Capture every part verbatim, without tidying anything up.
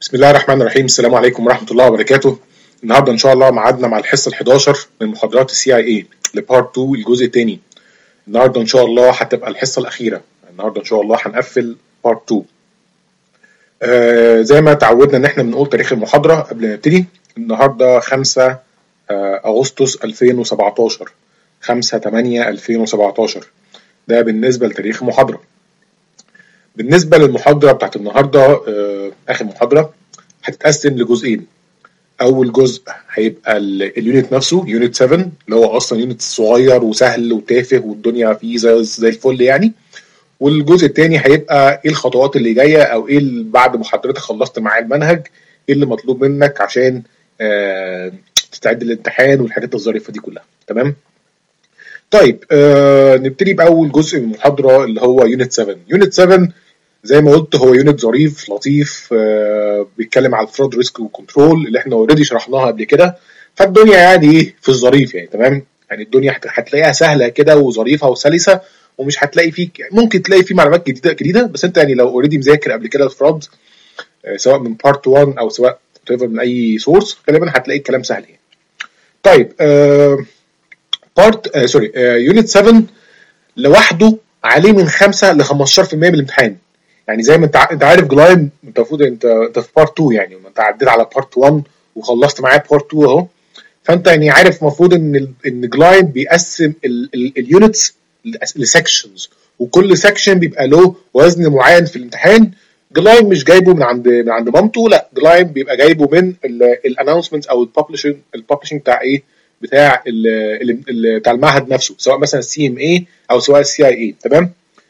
بسم الله الرحمن الرحيم. السلام عليكم ورحمة الله وبركاته. النهارده إن شاء الله معادنا مع الحصة الحداشر من محاضرات السي اي اي لبارت اتنين الجزء الثاني. النهارده إن شاء الله هتبقى الحصة الأخيرة. النهارده إن شاء الله هنقفل بارت اتنين. آه زي ما تعودنا إن إحنا بنقول تاريخ المحاضرة قبل ما نبتدي. النهارده خمسة آه أغسطس ألفين وسبعتاشر، خمسة تمانية ألفين وسبعتاشر. ده بالنسبة لتاريخ المحاضرة. بالنسبة للمحاضرة بتاعت النهاردة آه آخر محاضرة هتتقسم لجزئين. أول جزء هيبقى اليونت نفسه، يونت سبعة، اللي هو أصلا يونت صغير وسهل وتافه والدنيا فيه زي زي الفل يعني. والجزء الثاني هيبقى إيه الخطوات اللي جاية، أو إيه اللي بعد ما حضرتك خلصت معاه المنهج إيه اللي مطلوب منك عشان آه تستعد للامتحان والحاجات الظريفة دي كلها. تمام؟ طيب آه نبتدي بأول جزء من المحاضرة اللي هو يونت سبعة. يونت سبعة زي ما قلت هو يونت ظريف لطيف، آه بيتكلم على الفرود ريسك وكنترول اللي احنا اوريدي شرحناها قبل كده. فالدنيا يعني ايه في الظريف يعني. تمام، يعني الدنيا هتلاقيها سهله كده وظريفه وسلسه، ومش هتلاقي فيك ممكن تلاقي فيه معلومات جديده جديده بس انت يعني لو اوريدي مذاكر قبل كده الفرود آه سواء من بارت واحد او سواء من اي سورس غالبا هتلاقي الكلام سهل يعني. طيب آه بارت آه سوري آه يونت سبعة لوحده عليه من خمسة ل خمستاشر بالمية من الامتحان. يعني زي ما انت انت عارف جلايم، انت المفروض انت انت في بارت اتنين، يعني انت عديت على بارت واحد وخلصت معاه بارت اتنين اهو. فانت يعني عارف المفروض ان ان جلايم بيقسم اليونتس لسكشنز، وكل سكشن بيبقى له وزن معين في الامتحان. جلايم مش جايبه من عند من عند مامته، لا جلايم بيبقى جايبه من الانونسمنت او الببلشنج الببلشنج بتاع ايه بتاع ال ال بتاع المعهد نفسه، سواء مثلا السي ام اي او سواء السي اي اي. تمام.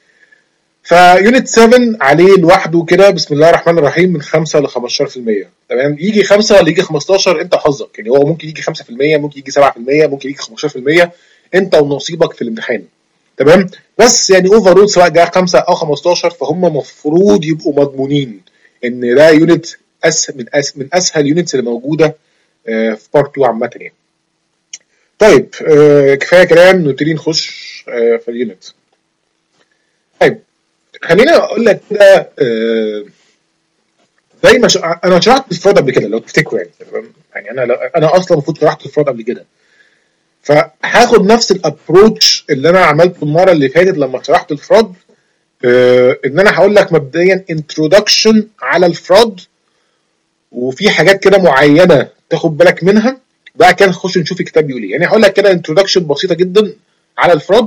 فيونت سبعة عليه لوحده كده بسم الله الرحمن الرحيم من خمسة ل خمستاشر بالمية. تمام، يجي خمسة ولا يجي خمستاشر انت حظك، يعني هو ممكن يجي خمسة بالمية، ممكن يجي سبعة بالمية، ممكن يجي خمستاشر بالمية، انت ونصيبك في الامتحان. تمام، بس يعني اوفرول سواء جاء خمسة او خمستاشر فهم مفروض يبقوا مضمونين ان ده يونت اسهل من أس من اسهل يونتس اللي موجوده في بارت اتنين عامه يعني. طيب آه كفايه كلام، نبتدي نخش آه في اليونت. طيب خلينا اقول لك كده آه زي ما ش... انا شرحت الفراد قبل كده لو تفتكروا يعني. يعني انا لو... انا اصلا المفروض شرحت الفراد قبل كده، فهاخد نفس الابروتش اللي انا عملته المره اللي فاتت لما شرحت الفراد. آه ان انا هقول لك مبدئيا انترودكشن على الفراد، وفي حاجات كده معينه تاخد بالك منها. بقى كان نخش نشوف الكتاب بيقول ايه. يعني هقول لك كده انترودكشن بسيطه جدا على الفراد،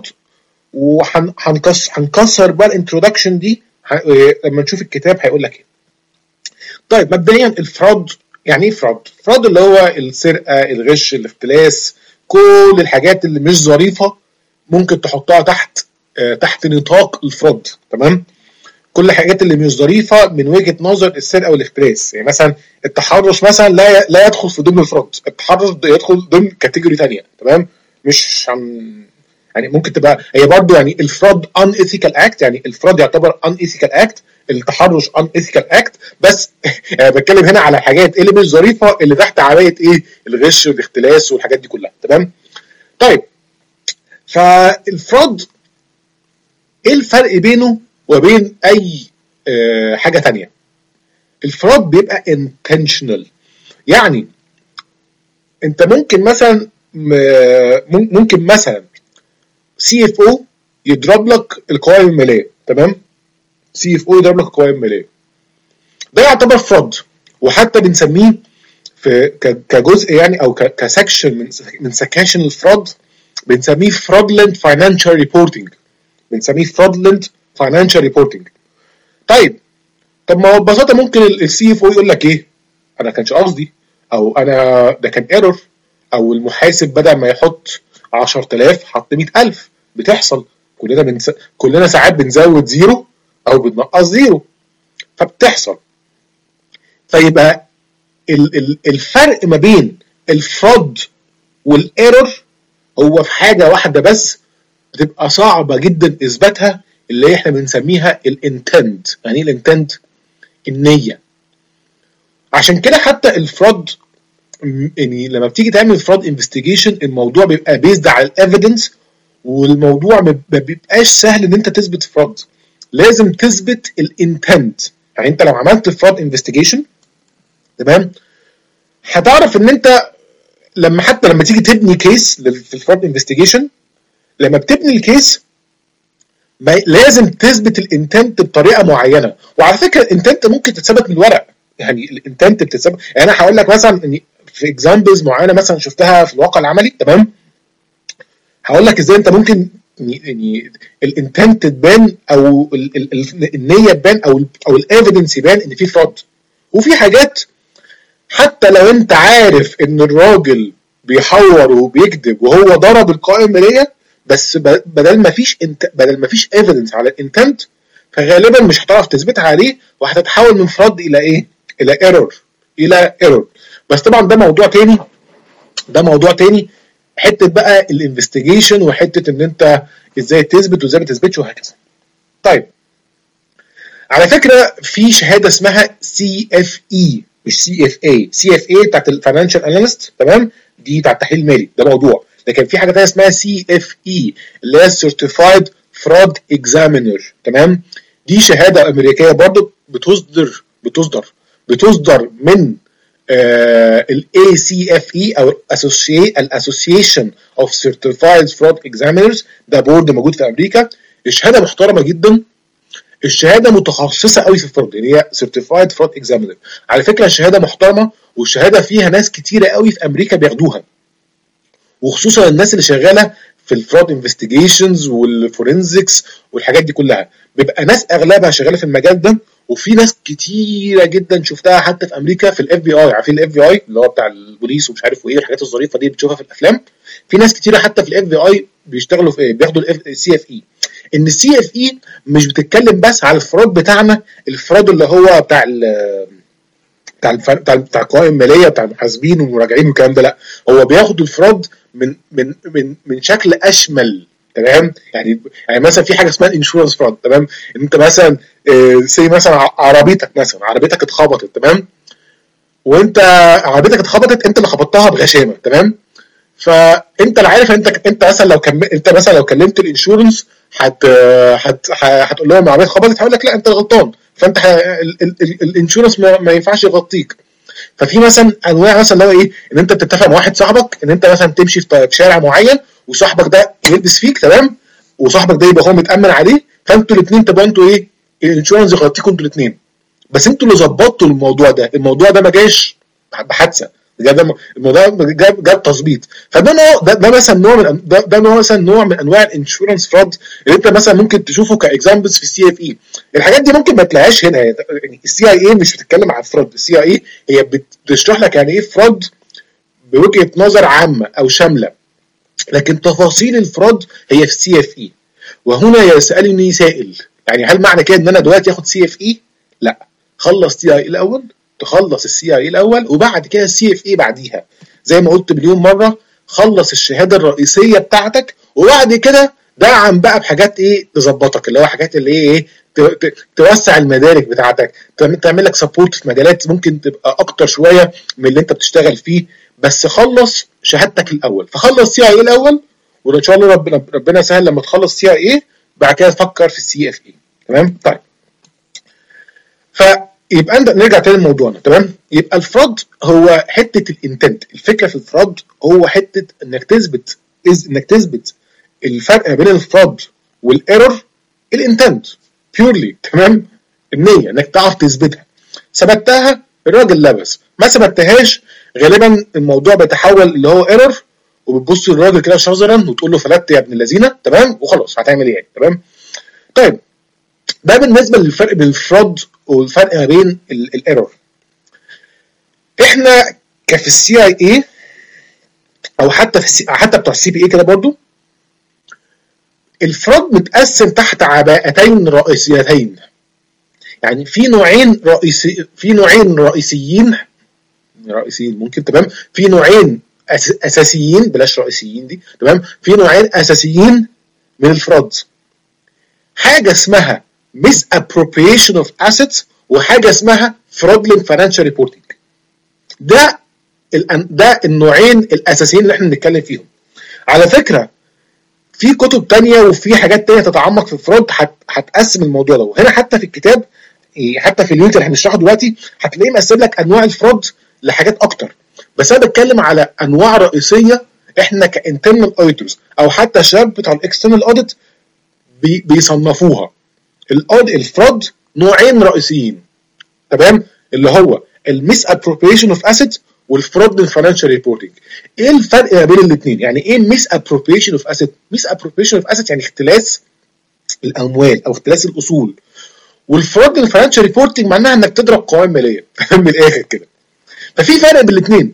وهنكسر هنكسر بقى الانترودكشن دي لما نشوف الكتاب هيقول لك ايه. طيب مبدئيا الفراد يعني ايه فراد؟ فراد اللي هو السرقه، الغش، الاختلاس، كل الحاجات اللي مش ظريفه ممكن تحطها تحت آه تحت نطاق الفراد. تمام، كل الحاجات اللي مش ظريفه من وجهه نظر السرقه والاختلاس. يعني مثلا التحرش مثلا لا لا يدخل في ضمن الفراد، التحرش يدخل ضمن كاتيجوري ثانيه. تمام، مش عن يعني ممكن تبقى هي برضو يعني الفراد ان ايثيكال اكت، يعني الفراد يعتبر ان ايثيكال اكت، التحرش ان ايثيكال اكت، بس يعني بتكلم هنا على حاجات اللي مش ظريفه اللي تحت عبايه ايه الغش والاختلاس والحاجات دي كلها. تمام. طيب فالفراد ايه الفرق بينه وبين اي آه حاجه ثانيه؟ الفراد بيبقى intentional، يعني انت ممكن مثلا ممكن مثلا سي اف او يضرب لك القوائم الماليه. تمام، سي اف او يضرب لك القوائم الماليه، ده يعتبر فراد، وحتى بنسميه في كجزء يعني او كسكشن من من سكاشن الفراد بنسميه fraudulent financial reporting، بنسميه fraudulent financial reporting. طيب طب ما هو ببساطه ممكن السي اف او يقول لك ايه؟ انا كانش قصدي، او انا ده كان ايرور، او المحاسب بدل ما يحط عشرة آلاف حط مية ألف. بتحصل كلنا بنس... كلنا ساعات بنزود زيرو او بننقص زيرو، فبتحصل. فيبقى ال... ال... الفرق ما بين الفراد والايرور هو في حاجه واحده بس بتبقى صعبه جدا اثباتها، اللي احنا بنسميها الانتنت. يعني ايه الانتنت؟ النيه. عشان كده حتى الفراد يعني لما بتيجي تعمل فراد انفستيجيشن الموضوع بيبقى بيزد على الايفيدنس، والموضوع ما بيبقاش سهل ان انت تثبت فراد، لازم تثبت الانتنت. يعني انت لو عملت فراد انفستيجيشن تمام؟ هتعرف ان انت لما حتى لما تيجي تبني كيس في الفراد انفستيجيشن، لما بتبني الكيس لازم تثبت الانتنت بطريقه معينه. وعلى فكره الانتنت ممكن تتثبت من الورق، يعني الانتنت بتتثبت. يعني انا هقول لك مثلا ان في اكزامبلز معينه مثلا شفتها في الواقع العملي، تمام؟ هقول لك ازاي انت ممكن يعني الانتنت تبان او ال ال ال النيه تبان او ال او الايفيدنس يبان ان في فراد. وفي حاجات حتى لو انت عارف ان الراجل بيحور وبيكذب وهو ضرب القائمه الماليه، بس بدل ما فيش انت بدل ما فيش ايفيدنس على الانتنت، فغالبا مش هتعرف تثبتها عليه، وهتتحول من فراد الى ايه؟ الى ايرور الى ايرور. بس طبعا ده موضوع تاني، ده موضوع تاني حته بقى الانفستيجيشن، وحته ان انت ازاي تثبت وازاي ما تثبتش وهكذا. طيب على فكره في شهاده اسمها سي اف اي، مش سي اف اي. سي اف اي بتاعت الفاينانشال اناليست، تمام؟ دي بتاعت التحليل المالي، ده موضوع. لكن في حاجه ثانيه اسمها سي اف اي اللي هي سيرتيفايد فراد اكزامينر، تمام؟ دي شهاده امريكيه برضو بتصدر بتصدر بتصدر من الاي سي اف اي او الاسوسيشن اوف سيرتيفايد فراد اكزامينرز. ده بورد موجود في امريكا. الشهاده محترمه جدا، الشهاده متخصصه قوي في الفراد، يعني هي سيرتيفايد فراد اكزامينر. على فكره الشهاده محترمه، والشهاده فيها ناس كتيره قوي في امريكا بياخدوها، وخصوصا الناس اللي شغاله في الفراد انفستيجيشنز والفورنزكس والحاجات دي كلها، بيبقى ناس اغلبها شغاله في المجال ده. وفي ناس كتيره جدا شفتها حتى في امريكا في الاف بي اي. عارفين الاف بي اي اللي هو بتاع البوليس ومش عارف ايه الحاجات الظريفه دي بتشوفها في الافلام؟ في ناس كتيره حتى في الاف بي اي بيشتغلوا في ايه؟ بياخدوا السي اف اي. ان السي اف اي مش بتتكلم بس على الفراد بتاعنا، الفراد اللي هو بتاع بتاع بتاع بتاع القوائم الماليه بتاع المحاسبين والمراجعين والكلام ده، لا، هو بياخد الفراد من من من من شكل اشمل، تمام؟ يعني يعني مثلا في حاجه اسمها الانشورنس فراد، تمام؟ ان انت مثلا سي مثلا عربيتك مثلا عربيتك اتخبطت، تمام؟ وانت عربيتك اتخبطت انت اللي خبطتها بغشامه، تمام؟ فانت اللي عارف انت انت مثلا لو كم... انت مثلا لو كلمت الانشورنس هت هت هتقول لهم العربيه اتخبطت، هيقول لك لا انت غلطان، فانت ح... الانشورنس ما... ما ينفعش يغطيك. ففي مثلا انواع مثلا اللي هو ايه، ان انت بتتفق مع واحد صاحبك ان انت مثلا تمشي في شارع معين وصاحبك ده يلبس فيك، تمام؟ وصاحبك ده يبقى هو متامن عليه، فانتوا الاثنين تبقوا انتوا ايه، الانشورنس يغطيكم انتوا الاثنين، بس انتوا اللي ظبطتوا الموضوع ده. الموضوع ده ما جاش بحادثه، ده الموضوع جاب جاب تظبيط. فده نوع ده, ده مثلا نوع من ده, ده نوع مثلا نوع من انواع الانشورنس فراد اللي انت مثلا ممكن تشوفه كاكزامبلز في السي اف اي. الحاجات دي ممكن ما تلاقيهاش هنا، يعني السي اي اي مش بتتكلم عن فراد. السي اي اي هي بتشرح لك يعني ايه فراد بوجهه نظر عامه او شامله، لكن تفاصيل الفراد هي في السي اف اي. وهنا يسالني سائل، يعني هل معنى كده ان انا دلوقتي اخد سي اف اي؟ لا، خلص سي اي الاول، تخلص السي اي الاول وبعد كده السي اف اي بعديها. زي ما قلت مليون مره، خلص الشهاده الرئيسيه بتاعتك وبعد كده دعم بقى بحاجات ايه تظبطك، اللي هو حاجات اللي ايه توسع المدارك بتاعتك، تعمل لك سبورت في مجالات ممكن تبقى اكتر شويه من اللي انت بتشتغل فيه. بس خلص شهادتك الاول، فخلص سي اي الاول، وان شاء الله ربنا ربنا يسهل لما تخلص سي اي بعد كده تفكر في السي اف اي، تمام؟ طيب فيبقى انت نرجع تاني لموضوعنا، تمام؟ يبقى الفراد هو حته الانتنت. الفكره في الفراد هو حته انك تثبت إز انك تثبت الفرق بين الفراد والايرور الانتنت بيورلي، تمام؟ النيه انك تعرف تثبتها. ثبتها الراجل لبس، ما ثبتهاش غالبا الموضوع بيتحول اللي هو ايرور، وبتبص للراجل كده شظرا وتقول له فلت يا ابن اللذينه، تمام؟ وخلاص هتعمل ايه، تمام؟ طيب ده بالنسبه للفرق بين الفراد والفرق ما بين الايرور. احنا كفي السي اي اي او حتى في السي حتى بتوع السي بي اي كده برضو، الفراد متقسم تحت عباءتين رئيسيتين. يعني في نوعين رئيسي في نوعين رئيسيين رئيسيين ممكن، تمام؟ في نوعين اساسيين، بلاش رئيسيين دي، تمام؟ في نوعين اساسيين من الفراد. حاجه اسمها misappropriation of assets وحاجه اسمها fraudulent financial reporting. ده ده النوعين الاساسيين اللي احنا بنتكلم فيهم. على فكره في كتب تانية وفي حاجات تانية تتعمق في الفراد هتقسم الموضوع ده، وهنا حتى في الكتاب حتى في اليونت اللي هنشرحه دلوقتي هتلاقيه مقسم لك انواع الفراد لحاجات اكتر، بس انا بتكلم على انواع رئيسيه احنا كانترنال اوديتورز او حتى الشباب بتوع الاكسترنال اوديت بي بيصنفوها. الفراد نوعين رئيسيين، تمام، اللي هو الميس ابروبريشن اوف اسيت والفراد الفاينانشال ريبورتنج. ايه الفرق ما بين الاثنين؟ يعني ايه ميس ابروبريشن اوف اسيت؟ ميس ابروبريشن اوف اسيت يعني اختلاس الاموال او اختلاس الاصول، والفراد الفاينانشال ريبورتنج معناها انك تضرب قوائم ماليه من الاخر كده. ففي فرق بين الاثنين.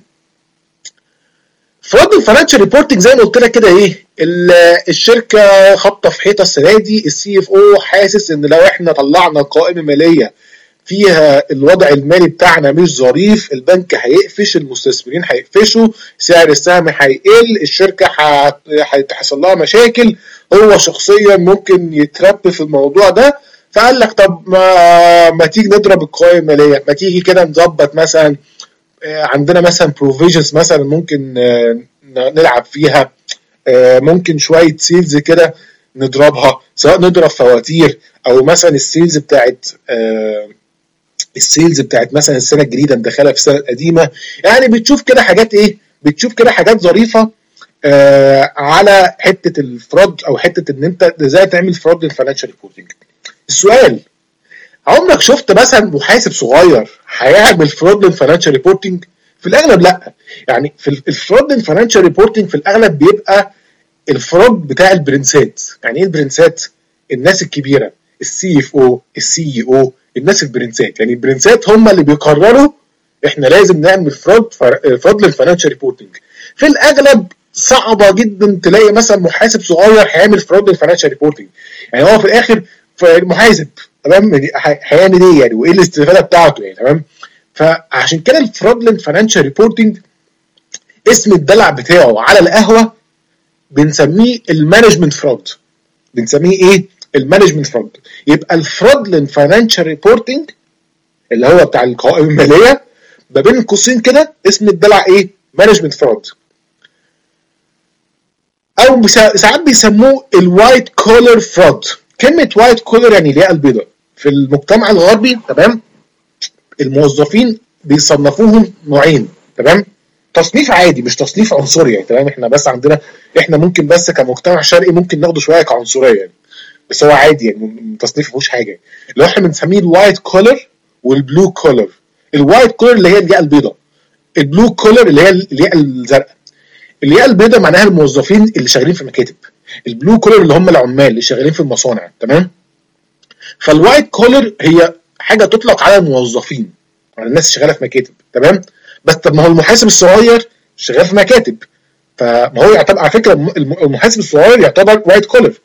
فراد الفاينانشال ريبورتنج زي ما قلت لك كده ايه، الشركه خابطه في حيطه السنه دي، السي اف او حاسس ان لو احنا طلعنا قائمه ماليه فيها الوضع المالي بتاعنا مش ظريف، البنك هيقفش، المستثمرين هيقفشوا، سعر السهم هيقل، الشركه هيحصل لها مشاكل، هو شخصيا ممكن يتربي في الموضوع ده. فقال لك طب ما ما تيجي نضرب القوائم الماليه، ما تيجي كده نظبط مثلا عندنا مثلا بروفيجنز مثلا ممكن نلعب فيها، ممكن شويه سيلز كده نضربها، سواء نضرب فواتير او مثلا السيلز بتاعت السيلز بتاعت مثلا السنه الجديده ندخلها في السنه القديمه. يعني بتشوف كده حاجات ايه، بتشوف كده حاجات ظريفه آه على حته الفراد او حته ان انت ازاي تعمل فراد للفاينانشال ريبورتنج. السؤال، عمرك شفت مثلا محاسب صغير هيعمل فراد للفاينانشال ريبورتنج؟ في الاغلب لا. يعني في الفراد للفاينانشال ريبورتنج في الاغلب بيبقى الفراد بتاع البرنسات. يعني ايه البرنسات؟ الناس الكبيره، السي اف او، السي او، الناس البرنسات. يعني البرنسات هم اللي بيقرروا احنا لازم نعمل فراد فراد للفاينانشال ريبورتنج. في الاغلب صعبه جدا تلاقي مثلا محاسب صغير هيعمل فراد للفاينانشال ريبورتنج. يعني هو في الاخر محاسب، تمام، هيعمل ايه يعني، وايه الاستفاده بتاعته يعني، تمام. فعشان كده الفراد للفاينانشال ريبورتنج اسم الدلع بتاعه على القهوه بنسميه المانجمنت فراد. بنسميه ايه؟ المانجمنت فراد. يبقى الفراد للفاينانشال ريبورتنج اللي هو بتاع القوائم الماليه ما بين قوسين كده اسم الدلع ايه؟ مانجمنت فراد. او ساعات بيسموه الوايت كولر فراد. كلمه وايت كولر يعني الياقه البيضاء. في المجتمع الغربي، تمام، الموظفين بيصنفوهم نوعين، تمام، تصنيف عادي مش تصنيف عنصري يعني، تمام. احنا بس عندنا احنا ممكن بس كمجتمع شرقي ممكن ناخده شويه كعنصريه يعني، بس هو عادي يعني تصنيف مفيهوش حاجه. اللي احنا بنسميه الوايت كولر والبلو كولر. الوايت كولر اللي هي الياقه البيضاء، البلو كولر اللي هي الياقه الزرقاء. الياقه البيضاء معناها الموظفين اللي شغالين في مكاتب، البلو كولر اللي هم العمال اللي شغالين في المصانع، تمام. فالوايت كولر هي حاجه تطلق على الموظفين، على الناس شغاله في مكاتب، تمام. بس طب ما هو المحاسب الصغير شغال في مكاتب، فما هو يعتبر على فكره المحاسب الصغير يعتبر وايت كولر.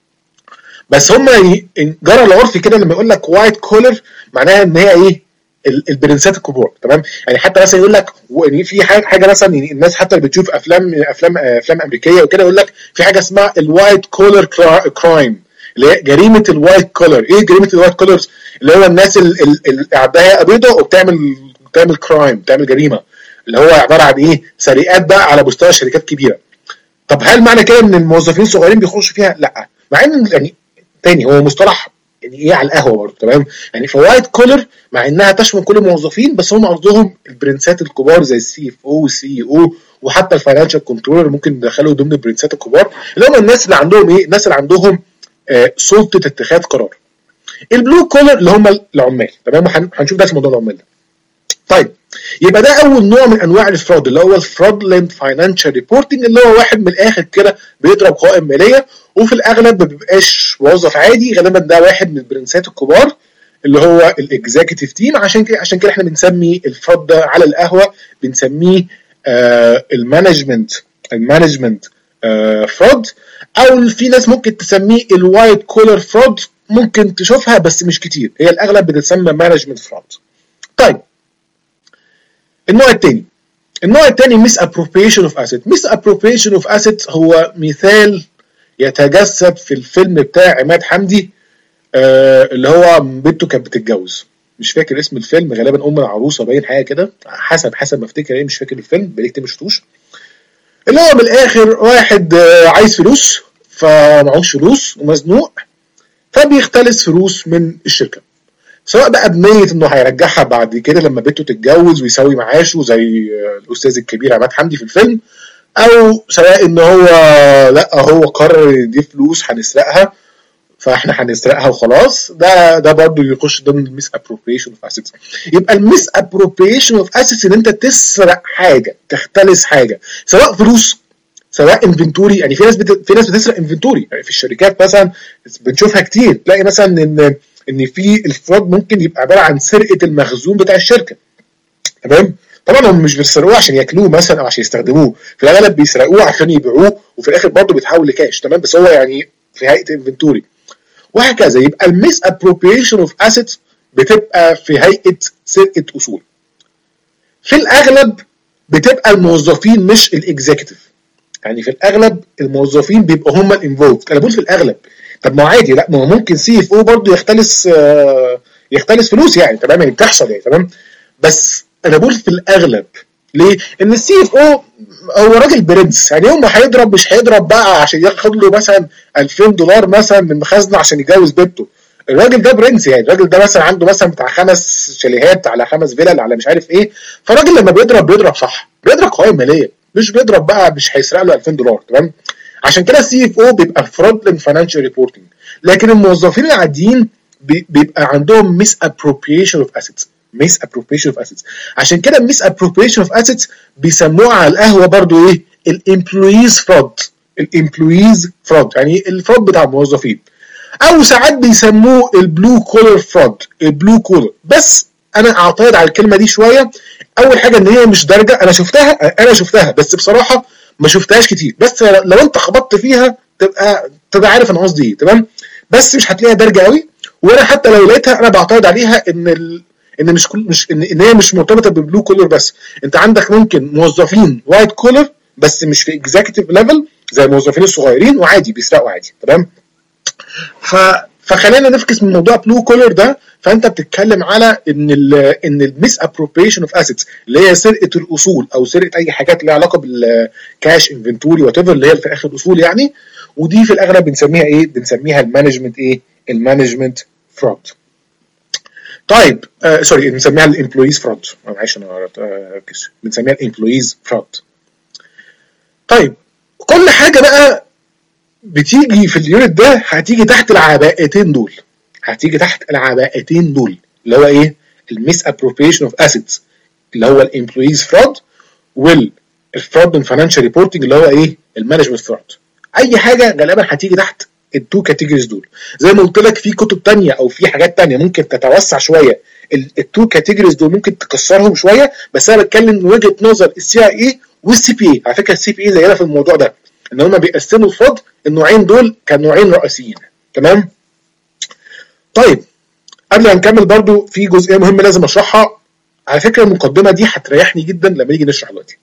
بس هم جرى العرف كده لما يقول لك وايت كولر معناها ان هي ايه؟ البرنسات الكبار، تمام. يعني حتى مثلا يقول لك في حاجه مثلا، يعني الناس حتى اللي بتشوف افلام افلام افلام امريكيه وكده يقول لك في حاجه اسمها الوايت كولر كرايم، اللي هي جريمه الوايت كولر. ايه جريمه الوايت كولرز؟ اللي هو الناس اللي عندها بيضاء وبتعمل بتعمل كرايم، بتعمل جريمه، اللي هو عباره عن ايه؟ سرقات بقى على مستوى شركات كبيره. طب هل معنى كده ان الموظفين الصغيرين بيخشوا فيها؟ لا، مع ان يعني تاني هو مصطلح يعني ايه على القهوه برضه، تمام. يعني فوايت كولر مع انها تشمل كل الموظفين، بس هم قصدهم البرنسات الكبار زي السي اف او والسي او وحتى الفاينانشال كنترولر ممكن ندخله ضمن البرنسات الكبار، اللي هم الناس اللي عندهم ايه؟ الناس اللي عندهم آه سلطه اتخاذ قرار. البلو كولر اللي هم العمال، تمام. هنشوف ده في موضوع العمال ده. طيب، يبقى ده اول نوع من انواع الفراد اللي هو الفرودلنت فاينانشال ريبورتنج، اللي هو واحد من الاخر كده بيضرب قوائم ماليه، وفي الاغلب ما بيبقاش موظف عادي، غالبا ده واحد من البرنسات الكبار اللي هو الاكزيكتيف تيم. عشان كده عشان كده احنا بنسمي الفراد ده على القهوه بنسميه آه المانجمنت المانجمنت آه فراد، او في ناس ممكن تسميه الوايت كولر فراد، ممكن تشوفها بس مش كتير، هي الاغلب بتتسمى مانجمنت فراد. طيب، النوع الثاني النوع الثاني ميس ابروبريشن اوف اسيت. ميس ابروبريشن اوف اسيت هو مثال يتجسد في الفيلم بتاع عماد حمدي آه اللي هو بنته كانت بتتجوز، مش فاكر اسم الفيلم، غالبا ام العروسه باين حاجه كده، حسب حسب ما افتكر ايه، مش فاكر الفيلم بقالي كتير ما شفتوش. اللي هو من الاخر واحد آه عايز فلوس، فمعهوش فلوس ومزنوق، فبيختلس فلوس من الشركه، سواء بقى بنيه انه هيرجعها بعد كده لما بنته تتجوز ويسوي معاشه زي الاستاذ الكبير عماد حمدي في الفيلم، او سواء ان هو لا هو قرر دي فلوس هنسرقها فاحنا هنسرقها وخلاص. ده ده برضه يخش ضمن الميس ابروبريشن اوف اسيتس. يبقى الميس ابروبريشن اوف اسيتس ان انت تسرق حاجه، تختلس حاجه، سواء فلوس سواء انفنتوري. يعني في ناس بت... في ناس بتسرق انفنتوري، يعني في الشركات مثلا بنشوفها كتير، تلاقي مثلا ان ان في الفراد ممكن يبقى عباره عن سرقه المخزون بتاع الشركه. تمام؟ طبعا هم مش بيسرقوه عشان ياكلوه مثلا او عشان يستخدموه، في الغالب بيسرقوه عشان يبيعوه وفي الاخر برضه بيتحول لكاش. تمام؟ بس هو يعني في هيئه انفنتوري وهكذا. يبقى الميس ابروبريشن اوف اسيتس بتبقى في هيئه سرقه اصول. في الاغلب بتبقى الموظفين مش الاكزيكتيف، يعني في الاغلب الموظفين بيبقوا هم الانفولد. انا بقول في الاغلب، طب ما عادي، لا ما هو ممكن سي اف او برضه يختلس آه يختلس فلوس يعني. تمام؟ يعني بتحصل يعني. تمام؟ بس انا بقول في الاغلب. ليه؟ ان السي اف او هو راجل برنس، يعني يوم ما هيضرب مش هيضرب بقى عشان ياخد له مثلا ألفين دولار مثلا من مخازنه عشان يجوز بنته. الراجل ده برنس، يعني الراجل ده مثلا عنده مثلا بتاع خمس شاليهات على خمس فيلل على مش عارف ايه. فالراجل لما بيضرب بيضرب صح، بيضرب قوائم ماليه، مش بيضرب بقى مش هيسرق له ألفين دولار. تمام؟ عشان كده السي اف او بيبقى فرونت فاينانشال ريبورتنج. لكن الموظفين العاديين بيبقى عندهم ميس ابروبريشن اوف اسيتس. ميس ابروبريشن اوف اسيتس. عشان كده الميس ابروبريشن اوف اسيتس بيسموها على القهوه برضو ايه؟ الامبلويز فراد. الامبلويز فراد يعني الفراد بتاع الموظفين، او ساعات بيسموه البلو كولر فراد. البلو كولر. بس انا اعترض على الكلمه دي شويه. اول حاجه ان هي مش درجه، انا شفتها انا شفتها بس بصراحه ما شفتهاش كتير، بس لو انت خبطت فيها تبقى تبقى عارف انا قصدي ايه. تمام؟ بس مش هتلاقيها درجه قوي، وانا حتى لو لقيتها انا بعترض عليها ان ال... ان مش كل مش ان, إن هي مش مرتبطه بالبلو كولر بس. انت عندك ممكن موظفين وايت كولر بس مش في اكزيكتيف ليفل زي الموظفين الصغيرين وعادي بيسرقوا عادي. تمام؟ ف فخلينا نفكس من موضوع بلو كولر ده. فانت بتتكلم على ان ال ان الميس ابروبريشن اوف اسيتس اللي هي سرقه الاصول او سرقه اي حاجات ليها علاقه بالكاش انفنتوري وات ايفر اللي هي في الاخر الاصول يعني. ودي في الاغلب بنسميها ايه؟ بنسميها المانجمنت ايه؟ المانجمنت فراد. طيب آه سوري بنسميها الامبلويز فراد. معلش انا ركز. بنسميها الامبلويز فراد. طيب كل حاجه بقى بتيجي في اليونت ده هتيجي تحت العباءتين دول. هتيجي تحت العباءتين دول اللي هو ايه؟ الميس ابروبريشن اوف اسيتس اللي هو الامبلويز فراد، والفراد من فاينانشال ريبورتنج اللي هو ايه؟ المانجمنت فراد. اي حاجه غالبا هتيجي تحت التو كاتيجوريز دول. زي ما قلت لك في كتب تانية او في حاجات تانية ممكن تتوسع شويه التو كاتيجوريز دول، ممكن تكسرهم شويه. بس انا بتكلم من وجهه نظر السي اي اي والسي بي اي. على فكره السي بي اي زينا في الموضوع ده، ان هم بيقسموا الفراد النوعين دول كنوعين رئيسيين. تمام؟ طيب قبل ما نكمل برضو في جزئيه مهمه لازم اشرحها. على فكره المقدمه دي هتريحني جدا لما نيجي نشرح دلوقتي.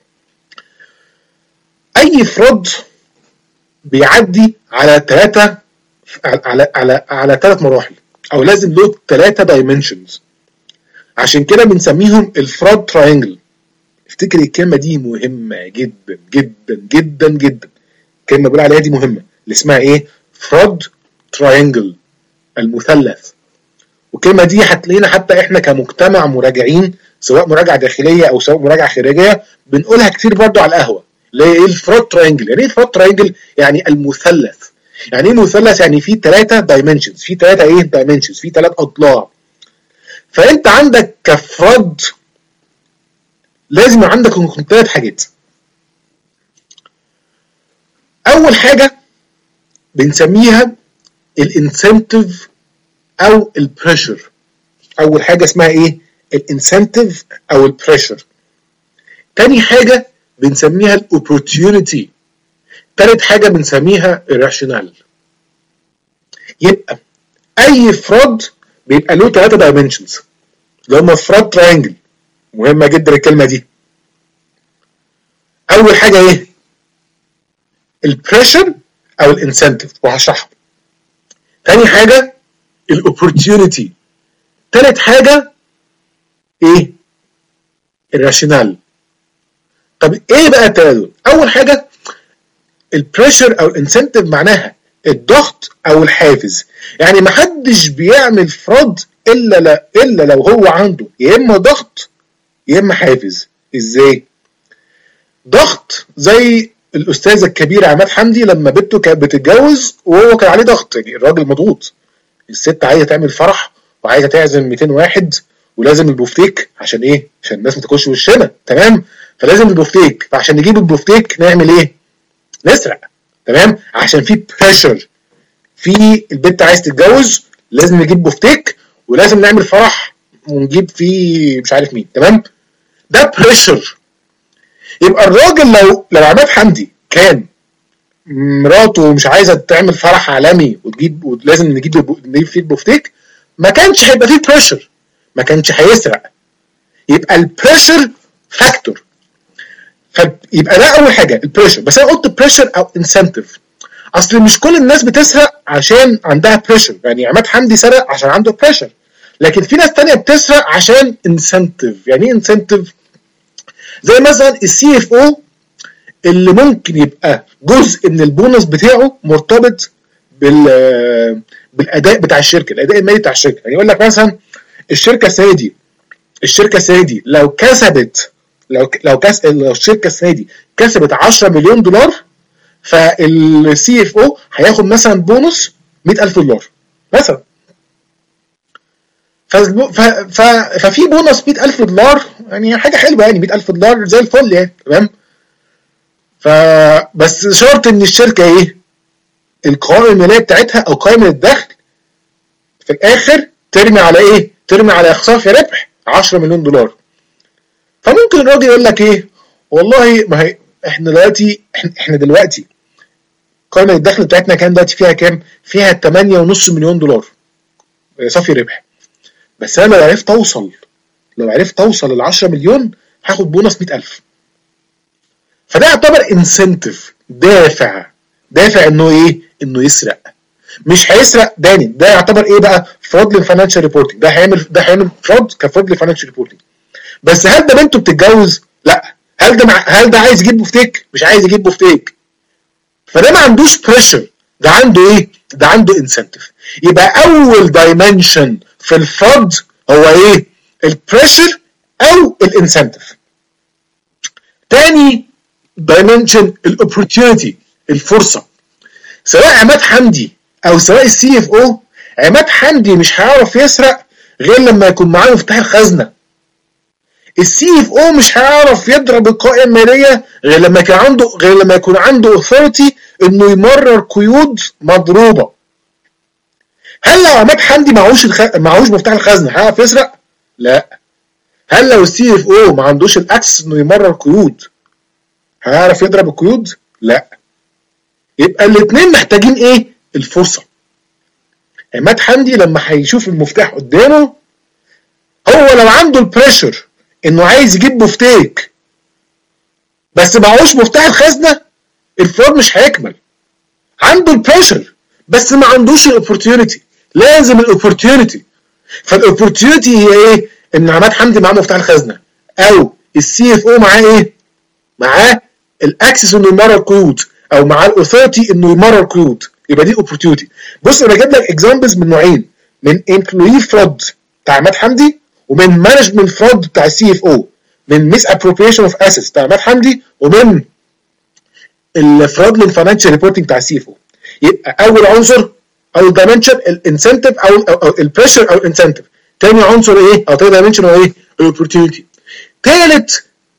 اي فراد بيعدي على ثلاثه على على على ثلاث مراحل، او لازم له ثلاثه دايمنشنز. عشان كده بنسميهم الفراد تراينجل. افتكر الكلمه دي مهمه جدا جدا جدا جدا. الكلمه بقول عليها دي مهمه اللي اسمها ايه؟ فراد تراينجل، المثلث. والكلمه دي هتلاقينا حتى احنا كمجتمع مراجعين سواء مراجعه داخليه او سواء مراجعه خارجيه بنقولها كتير برضو على القهوه. اللي هي ايه الفراد تراينجل؟ يعني ايه الفراد تراينجل؟ يعني المثلث. يعني ايه مثلث؟ يعني في ثلاثه دايمنشنز، في ثلاثه ايه؟ دايمنشنز، في ثلاث اضلاع. فانت عندك كفراد لازم عندك ثلاث حاجات. اول حاجه بنسميها الانسنتيف او البريشر. اول حاجه اسمها ايه؟ الانسنتيف او البريشر. تاني حاجه بنسميها الاوبورتيونيتي. تالت حاجه بنسميها الراشونال. يبقى اي فراد بيبقى له ثلاثه دايمنشنز اللي هم فراد تراينجل. مهمه جدا الكلمه دي. اول حاجه ايه؟ البريشر او الانسنتيف وهشرحها. تاني حاجه الاوبورتيونيتي. تالت حاجه ايه؟ الراشونال. طب ايه بقى التلاتة دول؟ اول حاجه البريشر او الانسنتيف معناها الضغط او الحافز. يعني محدش بيعمل فراد الا لا الا لو هو عنده يا اما ضغط يا اما حافز. ازاي؟ ضغط زي الاستاذ الكبير عماد حمدي لما بنته كانت بتتجوز وهو كان عليه ضغط، يعني الراجل مضغوط، الست عايزه تعمل فرح وعايزه تعزم مئتين واحد ولازم البوفتيك. عشان ايه؟ عشان الناس ما تاكلش وشنا، تمام؟ فلازم البوفتيك، فعشان نجيب البوفتيك نعمل ايه؟ نسرق، تمام؟ عشان في بريشر، في البنت عايز تتجوز لازم نجيب بوفتيك ولازم نعمل فرح ونجيب فيه مش عارف مين، تمام؟ ده بريشر. يبقى الراجل لو لو عماد حمدي كان مراته مش عايزه تعمل فرح عالمي وتجيب ولازم نجيب نجيب فيه البوفتيك، ما كانش هيبقى فيه بريشر، ما كانش هيسرق. يبقى البريشر فاكتور. فيبقى ده اول حاجه البريشر. بس انا قلت بريشر او انسنتيف، اصل مش كل الناس بتسرق عشان عندها بريشر. يعني عماد حمدي سرق عشان عنده بريشر، لكن في ناس تانية بتسرق عشان انسنتيف. يعني ايه انسنتيف؟ زي مثلا السي اف او اللي ممكن يبقى جزء من البونص بتاعه مرتبط بال بالاداء بتاع الشركه، الاداء المالي بتاع الشركه. يعني يقول لك مثلا الشركه السنه دي الشركه السنه دي لو كسبت لو لو كس لو الشركه السنه دي كسبت عشرة مليون دولار، فالسي اف او هياخد مثلا بونص مئة ألف دولار مثلا. ففي بونص مئة ألف دولار، يعني حاجه حلوه، يعني مئة ألف دولار زي الفل يعني، تمام؟ فبس شرط ان الشركه ايه؟ القوائم الماليه بتاعتها او قائمه الدخل في الاخر ترمي على ايه؟ ترمي على اخصاف يا ربح عشرة مليون دولار. فممكن الراجل يقول لك ايه؟ والله ما هي احنا دلوقتي احنا, احنا دلوقتي قائمه الدخل بتاعتنا كام دلوقتي؟ فيها كام؟ فيها ثمانية ونص مليون دولار صافي ربح. بس انا لو عرفت اوصل لو عرفت اوصل لل عشرة مليون هاخد بونص مئة ألف. فده يعتبر انسنتيف، دافع دافع انه ايه؟ انه يسرق. مش هيسرق داني، ده يعتبر ايه بقى؟ فراد للفاينانشال ريبورتنج. ده هيعمل ده هيعمل فراد كفراد للفاينانشال ريبورتنج. بس هل ده بنته بتتجوز؟ لا. هل ده مع... هل ده عايز يجيب بوفتيك؟ مش عايز يجيب بوفتيك. فده ما عندوش بريشر، ده عنده ايه؟ ده عنده انسنتيف. يبقى اول دايمنشن في الفراد هو ايه؟ البريشر او الانسنتيف. تاني دايمنشن الاوبورتيونيتي، الفرصه. سواء عماد حمدي او سواء السي اف او، عماد حمدي مش هيعرف يسرق غير لما يكون معاه مفتاح الخزنه. السي اف او مش هيعرف يضرب القائمه الماليه غير لما يكون عنده غير لما يكون عنده اوثورتي انه يمرر قيود مضروبه. هل لو عماد حمدي معهوش الخ... معهوش مفتاح الخزنه هيعرف يسرق؟ لا. هل لو السي اف او ما عندوش الاكسس انه يمرر قيود هيعرف يضرب القيود؟ لا. يبقى الاثنين محتاجين ايه؟ الفرصه. عماد حمدي لما هيشوف المفتاح قدامه، هو لو عنده البريشر انه عايز يجيب بوفتيك بس معهوش مفتاح الخزنه، الفراد مش هيكمل. عنده البريشر بس ما عندوش الاوبورتيونيتي، لازم الاوبورتيونيتي. فالاوبورتيونيتي هي ايه؟ ان عماد حمدي معاه مفتاح الخزنه او السي اف او معاه ايه؟ معاه الاكسس انه يمرر قيود او معاه الاوثورتي انه يمرر قيود. يبقى دي اوبورتيونيتي. بص انا جايب لك اكزامبلز من نوعين، من امبلوي فراد بتاع عماد حمدي ومن مانجمنت فراد بتاع السي اف او، من ميس ابروبريشن اوف اسيتس بتاع عماد حمدي ومن الفراد للفاينانشال ريبورتنج بتاع السي اف او. يبقى اول عنصر او دايمنشن الانسنتيف او البريشر او الانسنتيف. تاني عنصر ايه؟ او تاني دايمنشن هو ايه؟ الاوبورتيونيتي. تالت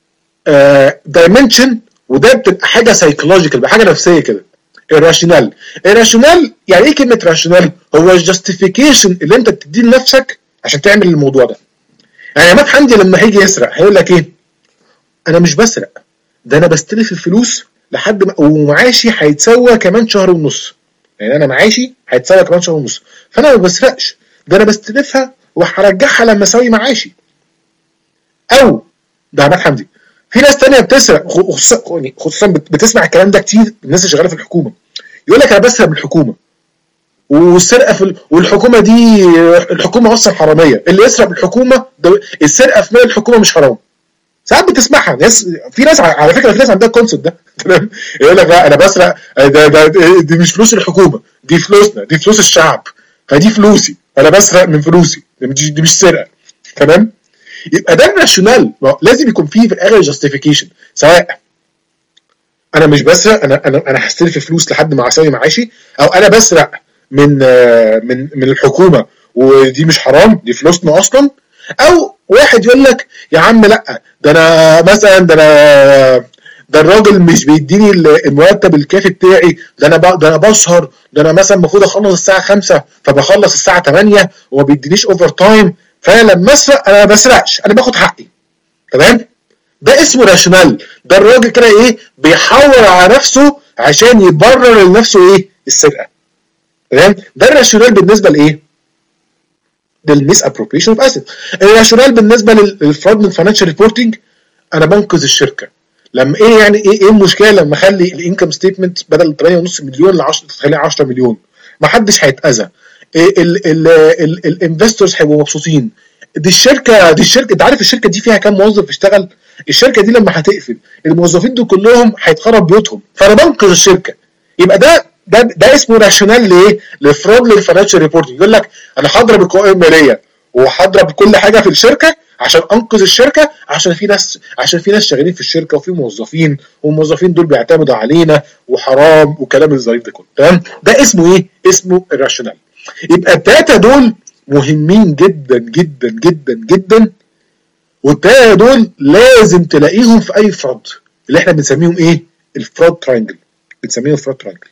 دايمنشن uh, وده بتبقى حاجه سايكولوجيكال، حاجه نفسيه كده، الراشونال. الراشونال يعني ايه كلمه راشونال؟ هو الجاستيفيكيشن اللي انت بتديه لنفسك عشان تعمل الموضوع ده. يعني عماد حمدي لما هيجي يسرق هيقول لك ايه؟ انا مش بسرق، ده انا بستلف الفلوس لحد ما ومعاشي هيتسوى كمان شهر ونص. يعني انا معاشي هيتسوى كمان شهر ونص، فانا ما بسرقش، ده انا بستلفها وهرجعها لما اسوي معاشي. او ده عماد حمدي. في ناس تانية بتسرق، خصوصا بتسمع الكلام ده كتير الناس اللي شغاله في الحكومه، يقول لك انا بسرق من الحكومه، والسرقه في ال... والحكومه دي الحكومه اصلا حراميه، اللي يسرق من الحكومه ده السرقه في مال الحكومه مش حرام. ساعات بتسمعها ناس، في ناس على فكره، في ناس عندها الكونسيبت ده تمام، يقول لك لا انا بسرق، ده, ده دي مش فلوس الحكومه، دي فلوسنا، دي فلوس الشعب، فدي فلوسي، انا بسرق من فلوسي، دي, دي مش سرقه. تمام. يبقى ده الراشونال، لازم يكون فيه في الاخر جاستيفيكيشن، سواء انا مش بسرق، انا انا انا هستلف فلوس لحد ما اسوي معاشي، او انا بسرق من من من الحكومه ودي مش حرام، دي فلوسنا اصلا. او واحد يقول لك يا عم لا، ده انا مثلا، ده انا ده الراجل مش بيديني المرتب الكافي بتاعي، ده انا ده انا بسهر، ده انا مثلا المفروض اخلص الساعه خمسة فبخلص الساعه تمانية وما بيدينيش اوفر تايم، فانا لما اسرق انا ما بسرقش، انا باخد حقي. تمام. ده اسمه راشونال، ده الراجل كده ايه، بيحور على نفسه عشان يبرر لنفسه ايه السرقه. تمام. ده الراشونال بالنسبه لايه؟ للميس ابروبريشن اوف اسيت. الراشونال بالنسبه للفرودمنت فاينانشال ريبورتنج، انا بنقذ الشركه. لما ايه يعني ايه ايه المشكله لما اخلي الانكم ستيتمنت بدل تمانية ونص مليون ل عشرة تخليها عشرة مليون؟ ما حدش هيتاذى، الانفستورز هيبقوا مبسوطين. دي الشركه دي الشركه انت عارف الشركه دي فيها كام موظف بيشتغل؟ الشركه دي لما هتقفل الموظفين دول كلهم هيتخرب بيوتهم، فانا بنقذ الشركه. يبقى ده ده ده اسمه راشونال لايه؟ للفرود للفاينانشال ريبورتنج. يقول لك انا هضرب القوائم الماليه وهضرب كل حاجه في الشركه عشان انقذ الشركه، عشان في ناس عشان في ناس شغالين في الشركه وفي موظفين، والموظفين دول بيعتمدوا علينا وحرام وكلام الظريف ده كله. تمام. ده اسمه ايه؟ اسمه الراشونال. يبقى الثلاثه دول مهمين جدا جدا جدا جدا، والثلاثه دول لازم تلاقيهم في اي فراد، اللي احنا بنسميهم ايه؟ الفراد تراينجل، بنسميهم فراد تراينجل.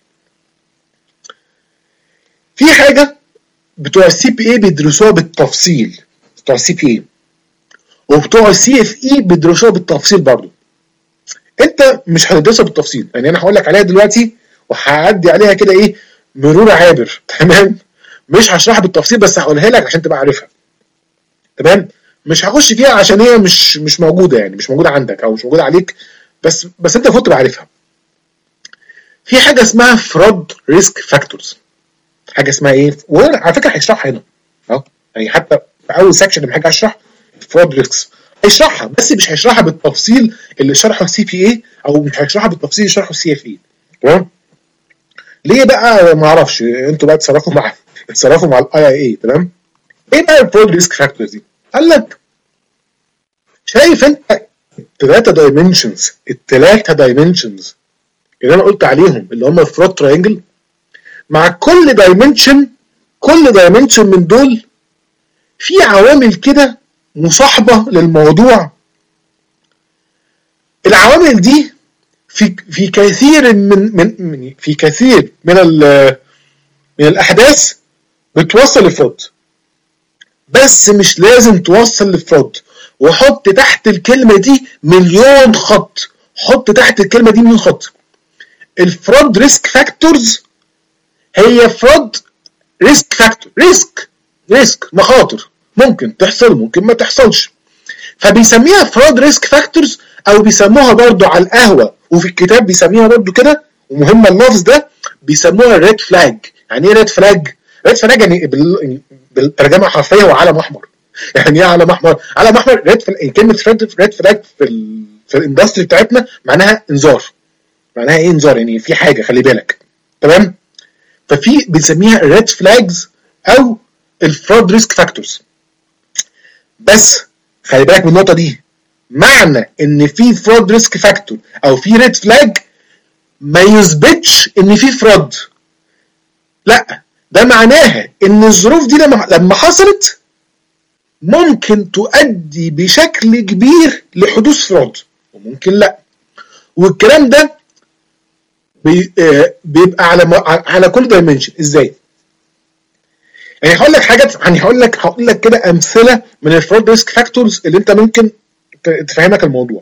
في حاجه بتوع السي بي اي بيدرسوها بالتفصيل، بتوع السي بي اي، وبتوع السي اف اي بيدرسوها بالتفصيل برضو. انت مش هتدرسها بالتفصيل، يعني انا هقول لك عليها دلوقتي وهعدي عليها كده ايه، مرور عابر. تمام. مش هشرحها بالتفصيل، بس هقولها لك عشان تبقى عارفها. تمام. مش هخش فيها عشان هي مش مش موجوده، يعني مش موجوده عندك او مش موجوده عليك، بس بس انت المفروض تبقى عارفها. في حاجه اسمها فرود ريسك فاكتورز. حاجه اسمها ايه؟ وعلى فكره هيشرحها هنا اهو، يعني حتى في اول سكشن لما هاجي اشرح فرود ريسكس هيشرحها، بس مش هيشرحها بالتفصيل اللي شرحه السي بي اي، او مش هيشرحها بالتفصيل اللي شرحه السي اف اي. تمام. ليه بقى؟ ما اعرفش، انتوا بقى تصرفوا مع تصرفوا مع الاي اي اي. تمام. ايه بقى الفرود ريسك فاكتورز دي؟ قال لك شايف انت الثلاثه دايمنشنز الثلاثه دايمنشنز اللي انا قلت عليهم اللي هم الفرود تراينجل، مع كل دايمنشن كل دايمنشن من دول في عوامل كده مصاحبه للموضوع. العوامل دي في في كثير من من في كثير من من الاحداث بتوصل للفرود، بس مش لازم توصل للفرود. وحط تحت الكلمه دي مليون خط، حط تحت الكلمه دي مليون خط. الفرود ريسك فاكتورز هي فرود ريسك فاكتور، ريسك ريسك مخاطر ممكن تحصل ممكن ما تحصلش، فبيسميها فرود ريسك فاكتورز، او بيسموها برضو على القهوه وفي الكتاب بيسميها برضو كده، ومهم اللفظ ده، بيسموها ريد فلاج. يعني ايه ريد فلاج؟ ريد فلاج يعني بالترجمه الحرفيه هو علم احمر. يعني ايه علم احمر؟ علم احمر ريد فلاج، كلمه ريد فلاج في ال في الاندستري بتاعتنا معناها انذار. معناها ايه انذار؟ يعني في حاجه خلي بالك. تمام. ففي بنسميها ريد فلاجز او الفرود ريسك فاكتورز. بس خلي بالك من النقطه دي، معنى ان في فرود ريسك فاكتور او في ريد فلاج ما يثبتش ان في فرود. لا، ده معناها ان الظروف دي لما لما حصلت ممكن تؤدي بشكل كبير لحدوث فرود وممكن لا. والكلام ده بيبقى على على كل دايمنشن. ازاي؟ يعني هقول لك حاجات، يعني هقول لك هقول لك كده امثله من الفرود ريسك فاكتورز اللي انت ممكن تفهمك الموضوع.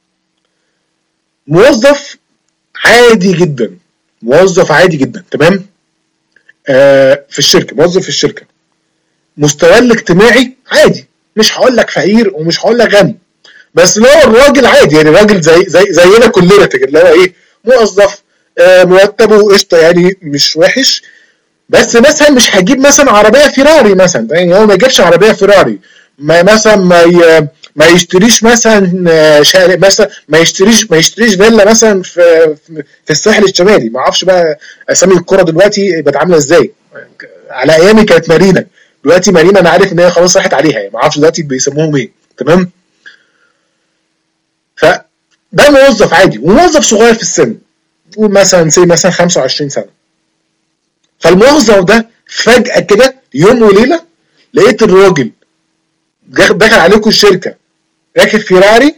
موظف عادي جدا، موظف عادي جدا، تمام، آه في الشركه، موظف في الشركه، مستواه الاجتماعي عادي، مش هقول لك فقير ومش هقول لك غني، بس اللي هو الراجل عادي، يعني راجل زي زي زينا كلنا كده، اللي هو ايه، موظف آه مرتبه قشطه، يعني مش وحش، بس مثلا مش هجيب مثلا عربيه فيراري مثلا، يعني هو ما يجيبش عربيه فيراري، ما مثلا ما ي... ما يشتريش مثلا شارع مثلا، ما يشتريش ما يشتريش فيلا مثلا في في الساحل الشمالي. ما اعرفش بقى اسامي الكرة دلوقتي بقت عامله ازاي. على ايامي كانت مارينا، دلوقتي مارينا انا عارف ان هي خلاص راحت عليها يعني، ما اعرفش دلوقتي بيسموهم ايه. تمام. فده موظف عادي وموظف صغير في السن، قول مثلا سي مثلا خمسة وعشرين سنه. فالموظف ده فجأة كده يوم وليله لقيت الراجل دخل عليكم الشركه راكب فيراري،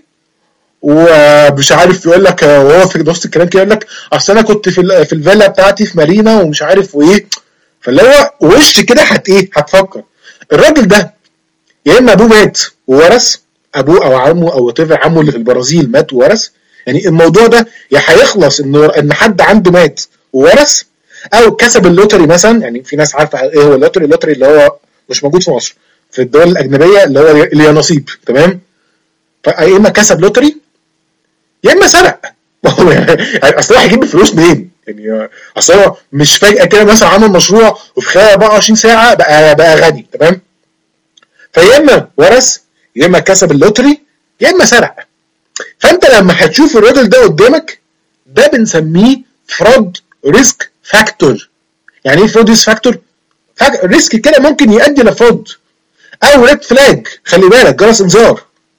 ومش عارف يقول لك وهو في نص الكلام كده يقول لك اصل انا كنت في في الفيلا بتاعتي في مارينا ومش عارف وايه. فاللي هو وش كده هت ايه هتفكر الراجل ده يا اما ابوه مات وورث، ابوه او عمه او تفر عمه اللي في البرازيل مات وورث. يعني الموضوع ده يا هيخلص انه ان حد عنده مات وورث، او كسب اللوتري مثلا. يعني في ناس عارفه ايه هو اللوتري. اللوتري اللي هو مش موجود في مصر، في الدول الاجنبيه اللي هو اللي نصيب. تمام. فيا اما كسب لوتري يا اما سرق. يعني اصل هو هيجيب الفلوس منين؟ يعني اصل هو مش فجاه كده مثلا عمل مشروع وفي خلال أربعة وعشرين ساعه بقى بقى غني. تمام. فيا اما ورث يا اما كسب اللوتري يا اما سرق. فانت لما هتشوف الراجل ده قدامك، ده بنسميه فرود ريسك فاكتور. يعني ايه فرود ريسك فاكتور؟ ريسك كده ممكن يؤدي لفرود او ريد فلاج. خلي بالك، جرس انذار.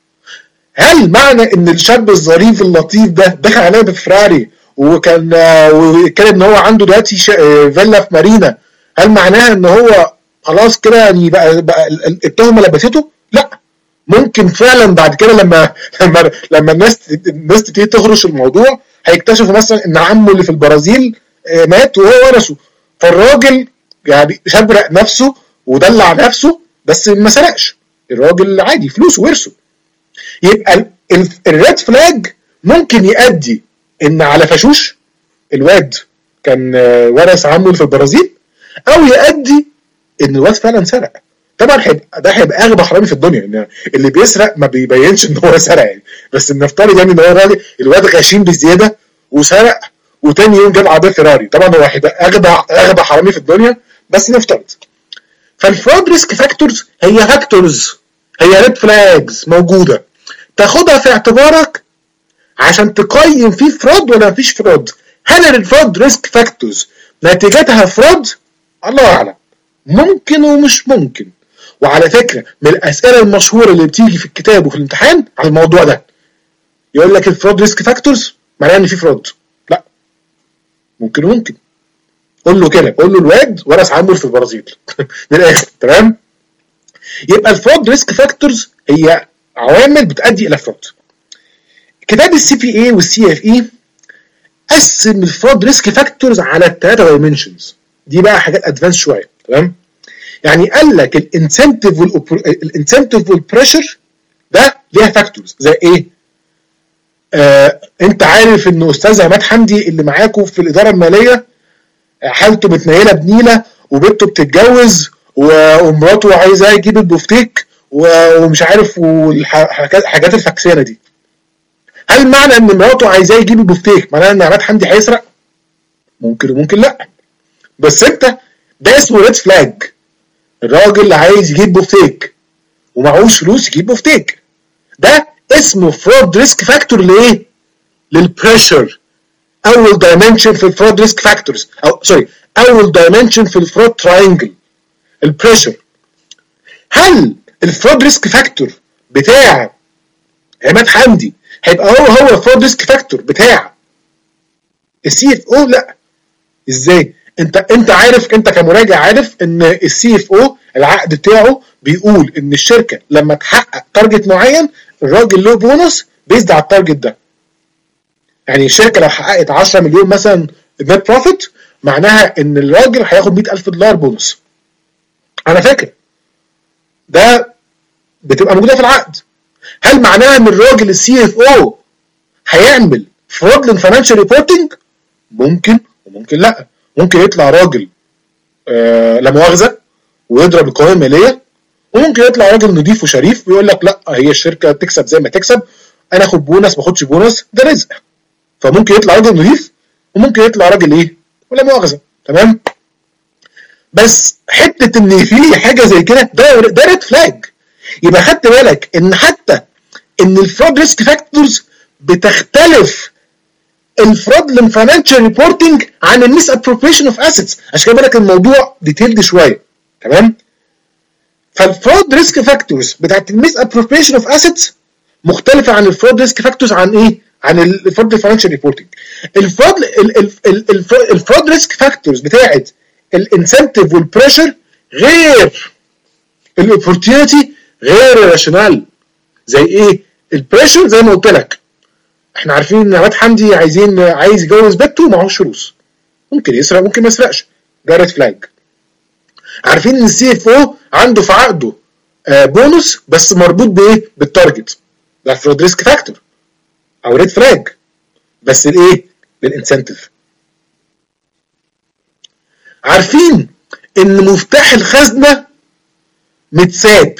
هل معنى ان الشاب الظريف اللطيف ده دخل عليا بفراري وكان وكان ان هو عنده دلوقتي فيلا في مارينا، هل معناها ان هو خلاص كده يعني بقى, بقى التهمه لبسته؟ لا، ممكن فعلا بعد كده لما لما لما الناس الناس تبتدي تخرش الموضوع هيكتشفوا مثلا ان عمه اللي في البرازيل مات وهو ورثه. فالراجل يعني شبرق نفسه ودلع نفسه بس ما سرقش، الراجل عادي فلوسه ورثه. يبقى الريد فلاج ممكن يؤدي ان على فشوش الواد كان ورث عمه في البرازيل، او يؤدي ان الواد فعلا سرق. طبعا هيبقى ده هيبقى اغبى حرامي في الدنيا، ان اللي بيسرق ما بيبينش ان هو سرق يعني. بس نفترض يعني ان هو الراجل الواد غشيم بزياده وسرق وتاني يوم جاب عربيه فيراري، طبعا هو هيبقى اغبى اغبى حرامي في الدنيا، بس نفترض. فالفرود ريسك فاكتورز هي فاكتورز، هي ريد فلاجز موجوده تاخدها في اعتبارك عشان تقيم فيه فرود ولا مفيش فرود. هل الفرود ريسك فاكتورز نتيجتها فرود؟ الله اعلم، ممكن ومش ممكن. وعلى فكره من الاسئله المشهوره اللي بتيجي في الكتاب وفي الامتحان على الموضوع ده يقول لك الفرود ريسك فاكتورز معناه ان في فرود. لا، ممكن وممكن. قول له كده، قول له الواد ورث عمه في البرازيل من الاخر. تمام. يبقى الفرود ريسك فاكتورز هي عوامل بتؤدي الى فرود. كتاب السي بي اي والسي اف اي قسم الفرود ريسك فاكتورز على الثلاثه دايمنشنز. دي بقى حاجات ادفانس شويه. تمام. يعني قال لك الانسنتيف والانسنتيف والبريشر ده ليها فاكتورز زي ايه؟ آه، انت عارف ان استاذ عماد حمدي اللي معاكم في الاداره الماليه حالته متنيله بنيله وبنته بتتجوز ومراته عايزاه يجيب البفتيك ومش عارف والحاجات الفكسانه دي. هل معنى ان مراته عايزاه يجيب البفتيك معناه ان عماد حمدي هيسرق؟ ممكن وممكن لا. بس انت ده اسمه ريد فلاج. الراجل عايز يجيب بفتيك ومعهوش فلوس يجيب بفتيك، ده اسمه فرود ريسك فاكتور. ليه؟ للبريشر. اول دايمنشن في الفرود ريسك فاكتورز او سوري اول دايمنشن في الفرود تراينجل البريشر. هل الفرود ريسك فاكتور بتاع عماد حمدي هيبقى هو هو الفرود ريسك فاكتور بتاع السي اف او؟ لا. ازاي؟ انت انت عارف، انت كمراجع عارف ان السي اف او العقد بتاعه بيقول ان الشركه لما تحقق تارجت معين الراجل له بونص بيزد على التارجت ده. يعني الشركه لو حققت عشرة مليون مثلا نت بروفيت معناها ان الراجل هياخد مئة ألف دولار بونص. انا فاكر ده بتبقى موجوده في العقد. هل معناها ان الراجل السي اف او هيعمل fraudulent financial reporting؟ ممكن وممكن لا. ممكن يطلع راجل آه لا مؤاخذه ويضرب القوائم الماليه، وممكن يطلع راجل نضيف وشريف ويقول لك لا هي الشركه تكسب زي ما تكسب، انا اخد بونص ما اخدش بونص، ده رزق. فممكن يطلع راجل نضيف وممكن يطلع راجل ايه ولا مؤاخذه. تمام. بس حته ان في حاجه زي كده ده ده ريد فلاج. يبقى خدت بالك ان حتى ان الفراد ريسك فاكتورز بتختلف الفراد فاينانشال ريبورتنج عن الميس ابروبريشن اوف اسيتس، عشان كده بالك الموضوع ديتيلد شويه. تمام؟ فالفراد ريسك فاكتورز بتاعت الميس ابروبريشن اوف اسيتس مختلفه عن الفراد ريسك فاكتورز عن ايه؟ عن الفراد فاينانشال ريبورتنج. الفراد الفراد ريسك فاكتورز بتاعت الانسنتيف والبريشر غير الاوبورتيونيتي غير الراشونال. زي ايه؟ البريشر زي ما قلت لك، احنا عارفين ان عماد حمدي عايزين عايز يجوز بنته ومعهوش فلوس، ممكن يسرق ممكن ما يسرقش، ده ريد فلاج. عارفين ان السي اف او عنده في عقده آه بونص بس مربوط بايه؟ بالتارجت، ده فرود ريسك فاكتور او ريد فلاج، بس الايه؟ للانسنتيف. عارفين ان مفتاح الخزنه متساب،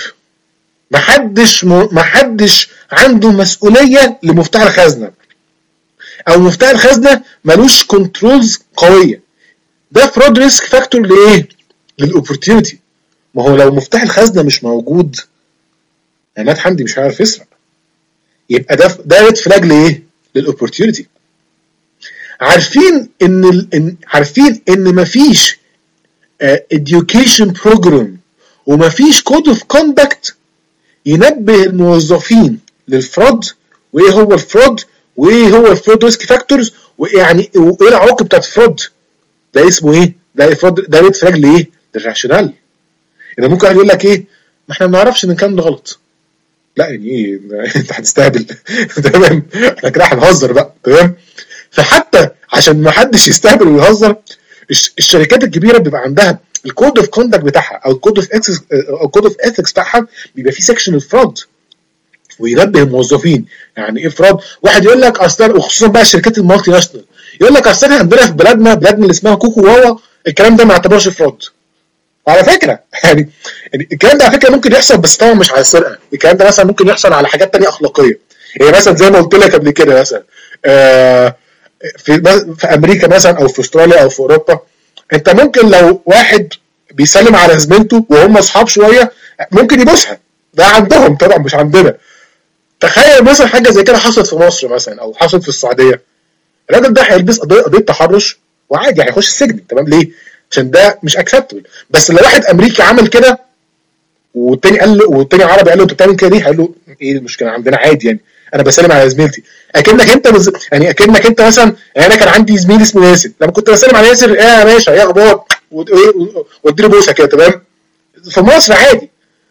محدش محدش عنده مسؤوليه لمفتاح الخزنه، او مفتاح الخزنه ملوش كنترولز قويه، ده فرود ريسك فاكتور لايه؟ للاوبورتيونيتي. ما هو لو مفتاح الخزنه مش موجود عماد حمدي مش هيعرف يسرق، يبقى ده ده ريد فلاج لايه؟ للاوبورتيونيتي. عارفين ان ال... عارفين ان مفيش education program ومفيش code of conduct ينبه الموظفين للفراد، وايه هو الفراد، وايه هو الفراد ريسك فاكتورز، ويعني وايه العواقب بتاعت الفراد. ده اسمه ايه؟ ده الفراد ده ريد فلاج لايه؟ للراشونال. يعني ممكن واحد يقول لك ايه؟ ما احنا ما نعرفش ان الكلام ده غلط. لا يعني ايه؟ انت هتستهبل. تمام؟ احنا كده هنهزر بقى. تمام؟ فحتى عشان ما حدش يستهبل ويهزر، الشركات الكبيره بيبقى عندها الكود اوف كوندكت بتاعها او الكود اوف اكسس او الكود اوف اثكس بتاعها، بيبقى فيه سكشن الفراد وينبه الموظفين. يعني ايه فراد؟ واحد يقول لك اصلا، وخصوصا بقى الشركات المالتي ناشونال، يقول لك اصل احنا عندنا في بلادنا بلادنا اللي اسمها كوكو واوا الكلام ده ما يعتبرش فراد. وعلى فكره يعني الكلام ده على فكره ممكن يحصل، بس طبعا مش على السرقه، الكلام ده مثلا ممكن يحصل على حاجات ثانيه اخلاقيه. يعني مثلا زي ما قلت لك قبل كده، مثلا آه في في امريكا مثلا او في استراليا او في اوروبا، انت ممكن لو واحد بيسلم على زميلته وهم اصحاب شويه ممكن يبوسها، ده عندهم طبعا مش عندنا. تخيل مثلا حاجه زي كده حصلت في مصر مثلا او حصلت في السعوديه، الراجل ده هيلبس قضيه قضيه تحرش وعادي هيخش السجن. تمام؟ ليه؟ عشان ده مش اكسبتبل. بس لو واحد امريكي عمل كده والتاني قال له والتاني عربي قال له انت بتعمل كده ليه؟ قال له ايه المشكله؟ عندنا عادي، يعني انا بسلم على زميلتي. اكنك انت بز... يعني اكنك انت مثلا، يعني انا كان عندي زميل اسمه ياسر، لما كنت بسلم على ياسر ايه يا باشا ايه اخبار واديله بوسه كده. تمام؟ في مصر عادي.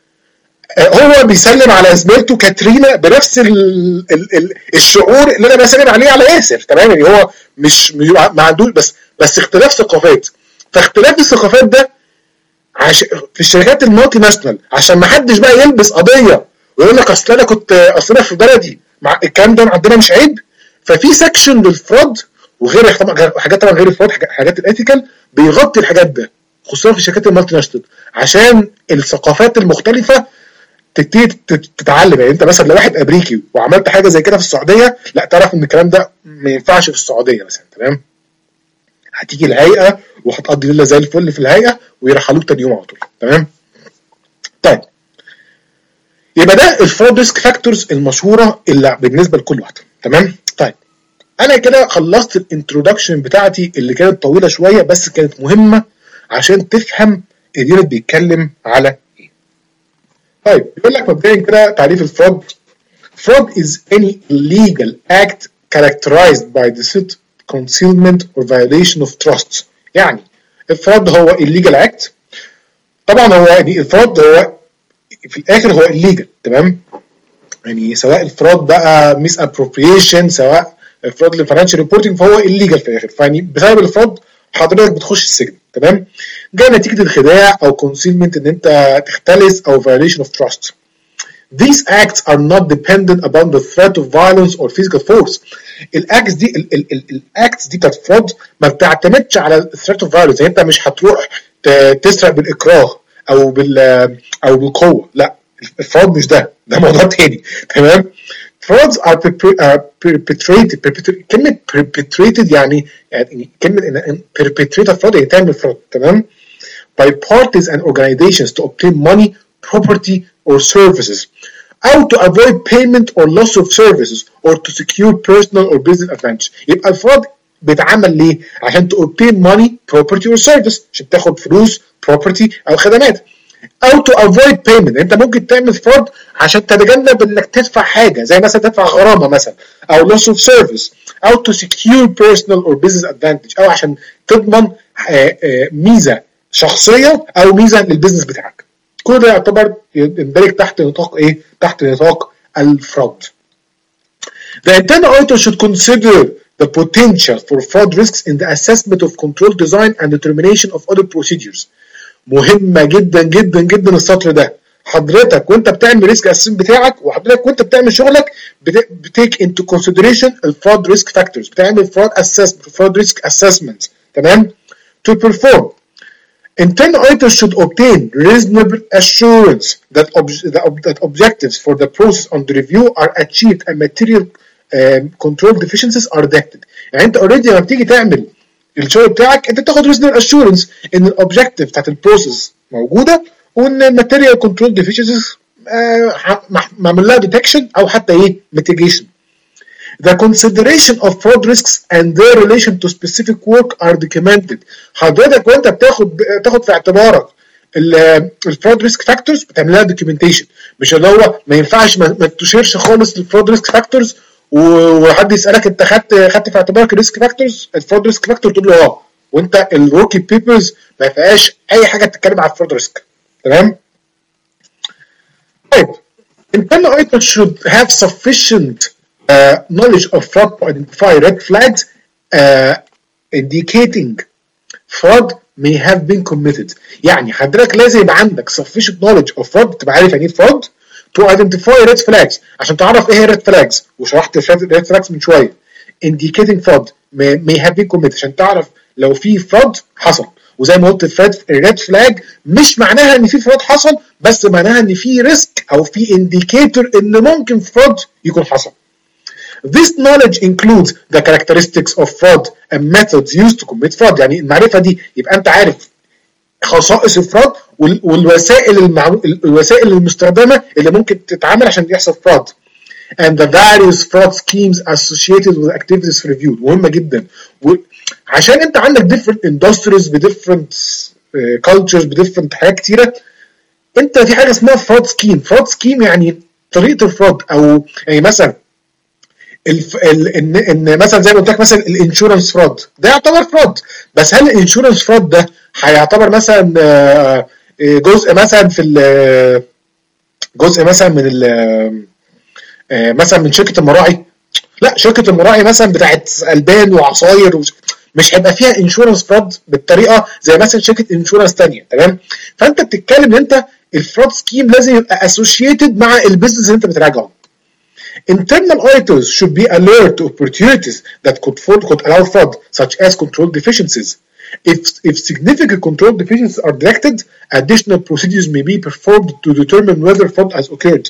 هو بيسلم على زميلته كاترينا بنفس ال... ال... ال... الشعور اللي انا بسلم عليه على ياسر. تمام؟ يعني هو مش ما عندوش، بس بس اختلاف ثقافات. فاختلاف الثقافات ده عش... في الشركات المالتي ناشونال، عشان ما حدش بقى يلبس قضيه ويقول لك اصل انا كنت اصل انا في بلدي مع الكلام ده عندنا مش عيب. ففي سكشن للفراد وغير حاجات طبعا غير الفراد، حاجات الايثيكال بيغطي الحاجات ده، خصوصا في الشركات المالتي ناشونال، عشان الثقافات المختلفه تبتدي تتعلم. يعني انت مثلا لو واحد امريكي وعملت حاجه زي كده في السعوديه، لا تعرف ان الكلام ده ما ينفعش في السعوديه مثلا. تمام؟ هتيجي الهيئه وهتقضي ليله زي الفل في الهيئه ويرحلوك تاني يوم على طول. تمام؟ طيب يبقى ده الفراد ريسك فاكتورز المشهوره اللي بالنسبه لكل واحده. تمام؟ طيب انا كده خلصت الانترودكشن بتاعتي اللي كانت طويله شويه بس كانت مهمه عشان تفهم اليونت بيتكلم على ايه. طيب يقول لك مبدئيا كده تعريف الفراد. fraud is any legal act characterized by deceit, concealment or violation of trust. يعني الفراد هو illegal act. طبعا هو يعني الفراد هو في الاخر هو illegal. تمام؟ يعني سواء الفراد بقى ميس ابروبريشن، سواء الفراد للفاينانشال ريبورتنج، فهو illegal في الاخر. فيعني بسبب الفراد حضرتك بتخش السجن. تمام؟ جاي نتيجه الخداع او concealment ان انت تختلس او violation of trust. These acts are not dependent upon the threat of violence or physical force. الاكتس دي الاكتس دي بتاعت فراد ما بتعتمدش على threat of violence. يعني انت مش هتروح تسرق بالاكراه او بال او بالقوه، لا الفراد مش ده، ده موضوع تاني. تمام؟ frauds are perpetrated. كلمه perpetrated يعني يعني كلمه perpetrated fraud يعني تعمل فراد. تمام؟ by parties and organizations to obtain money, property or services. او to avoid payment or loss of services or to secure personal or business advantage. يبقى الفراد بيتعمل ليه؟ عشان to obtain money, property or service، عشان تاخد فلوس، property او خدمات. او to avoid payment، انت ممكن تعمل فراد عشان تتجنب انك تدفع حاجه، زي مثلا تدفع غرامه مثلا، او loss of service، او to secure personal or business advantage، او عشان تضمن ميزه شخصيه او ميزه للبيزنس بتاعك. كل ده يعتبر يندرج تحت نطاق ايه؟ تحت نطاق الفراد. The internal auditor should consider the potential for fraud risks in the assessment of control design and determination of audit procedures. مهمة جدا جدا جدا السطر ده. حضرتك وانت بتعمل ريسك اسسمنت بتاعك، وحضرتك وانت بتعمل شغلك بتيك انتو كونسيدريشن الفراد ريسك فاكتورز، بتعمل فراد اسسمنت، فراد ريسك اسسمنت، تمام؟ To perform. Internal auditors should obtain reasonable assurance that, ob- that objectives for the process under review are achieved and material um, control deficiencies are detected. يعني انت اوريدي لما بتيجي تعمل الشغل بتاعك انت بتاخد reasonable assurance ان الاوبجكتيف بتاعت البروسيس موجوده، وان الماتيريال كنترول ديفيشنسيز معمول لها ديتكشن او حتى ايه mitigation. The consideration of fraud risks and their relation to specific work are documented. حضرتك وانت بتاخد تاخد في اعتبارك الفراد ريسك فاكتورز بتعمل لها دوكيومنتيشن، مش اللي هو ما ينفعش ما, ما تشيرش خالص الفراد ريسك فاكتورز وحد يسالك انت خدت خدت في اعتبارك الريسك فاكتورز الفراد ريسك فاكتور تقول له اه، وانت الوركي بيبرز ما فيهاش اي حاجه بتتكلم على الفراد ريسك. تمام؟ طيب internal auditors should have sufficient uh, knowledge of fraud to identify red flags uh, indicating fraud may have been committed. يعني حضرتك لازم يبقى عندك sufficient knowledge of fraud، تبقى عارف يعني ايه fraud to identify red flags، عشان تعرف ايه هي red flags، وشرحت red flags من شويه. indicating fraud may, may have been committed، عشان تعرف لو في fraud حصل. وزي ما قلت الريد فلاج مش معناها ان في فراد حصل، بس معناها ان في ريسك او في انديكيتور ان ممكن فراد يكون حصل. This knowledge includes the characteristics of fraud and methods used to commit fraud. يعني المعرفه دي يبقى انت عارف خصائص الفراد والوسائل المعلو... الوسائل المستخدمه اللي ممكن تتعامل عشان يحصل فراد. And the various fraud schemes associated with activities reviewed. مهمه جدا. و... عشان انت عندك different industries ب different uh, cultures ب different حاجات كتيره، انت في حاجه اسمها fraud scheme. fraud scheme يعني طريقه الفراد، او يعني مثلا الف... ال... ان ان مثلا زي ما قلت لك مثلا الانشورنس فراد ده يعتبر فراد، بس هل الانشورنس فراد ده هيعتبر مثلا جزء مثلا في ال... جزء مثلا من ال... مثلا من شركه المراعي؟ لا، شركه المراعي مثلا بتاعت البان وعصاير وش... مش هيبقى فيها انشورنس فراد بالطريقه زي مثلا شركه انشورنس ثانيه. تمام؟ فانت بتتكلم ان انت الفراد سكيم لازم يبقى اسوشيتد مع البيزنس اللي انت بتراجعه. Internal auditors should be alert to opportunities that could, fall, could allow fraud, such as control deficiencies. If, if significant control deficiencies are detected, additional procedures may be performed to determine whether fraud has occurred.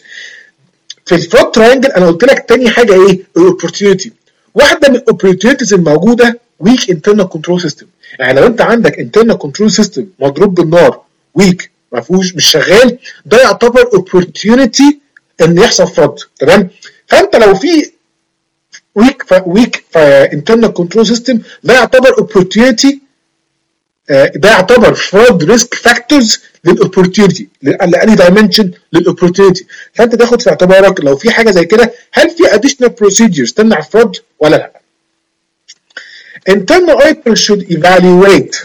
في الفراد تراينجل انا قلت لك تاني حاجه ايه؟ الاوبورتيونيتي. واحده من الاوبورتيونيتيز الموجوده weak internal control system. يعني لو انت عندك internal control system مضروب بالنار weak ما فيهوش مش شغال، ده يعتبر opportunity ان يحصل فراد. تمام؟ فانت لو في weak ف weak ف internal control system ده يعتبر opportunity، ده يعتبر fraud risk factors للاوبورتيونيتي، لاني دايمنشن للاوبورتيونيتي. فانت تاخد في اعتبارك لو في حاجه زي كده هل في additional procedures تمنع الفراد ولا لا. Internal auditors should evaluate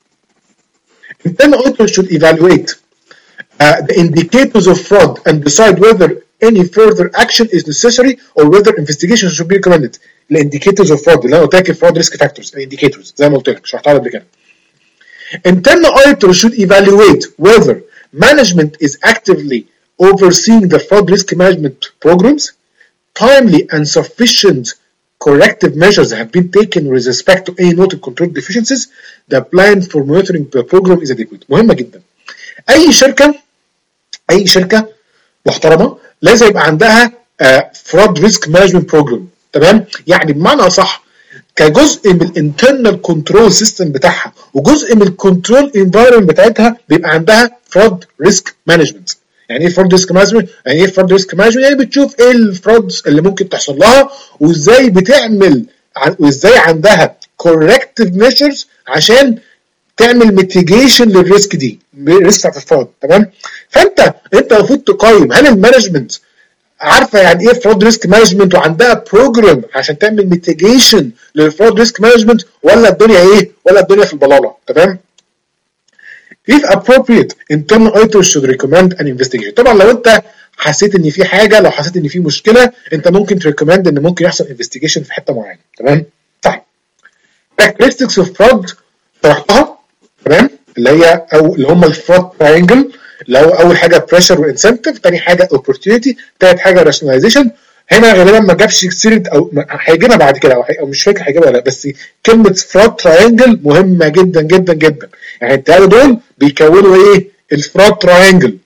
internal auditors should evaluate uh, the indicators of fraud and decide whether any further action is necessary or whether investigation should be recommended. The indicators of fraud اللي انا قلت لك fraud risk factors indicators زي ما قلت لك شرحتها قبل كده. Internal auditors should evaluate whether management is actively overseeing the fraud risk management programs, timely and sufficient corrective measures have been taken with respect to any noted control deficiencies, the plan for monitoring the program is adequate. مهمة جدا. أي شركة أي شركة محترمة لازم يبقى عندها fraud risk management program. تمام؟ يعني بمعنى أصح كجزء من الانترنال كنترول سيستم بتاعها وجزء من الكنترول انفايرمنت بتاعتها بيبقى عندها فراد ريسك مانجمنت. يعني ايه فرود ريسك مانجمنت؟ يعني ايه فرود ريسك مانجمنت؟ يعني بتشوف ايه الفرودز اللي ممكن تحصل لها وازاي بتعمل وازاي عندها corrective measures عشان تعمل ميتيجيشن للريسك دي، الريسك بتاعت الفرود. تمام؟ فانت انت المفروض تقيم هل المانجمنت عارفه يعني ايه فرود ريسك مانجمنت وعندها بروجرام عشان تعمل ميتيجيشن للفرود ريسك مانجمنت، ولا الدنيا ايه؟ ولا الدنيا في البلاله. تمام؟ If appropriate, internal auditors should recommend an investigation. طبعا لو انت حسيت ان في حاجه، لو حسيت ان في مشكله، انت ممكن تريكومند ان ممكن يحصل انفستيجيشن في حته معينه. تمام؟ طيب. characteristics of fraud شرحتها. تمام؟ اللي هي او اللي هم الفرود تراينجل، اللي هو اول حاجه بريشر وانسنتيف، ثاني حاجه اوبورتيونيتي، ثالث حاجه راشناليزيشن. هنا غالبا ما جابش سيره او هيجيبها بعد كده او مش فاكر هيجيبها ولا لا، بس كلمه فرود تراينجل مهمه جدا جدا جدا. يعني الثلاثه دول بيكونوا ايه؟ الفرود تراينجل.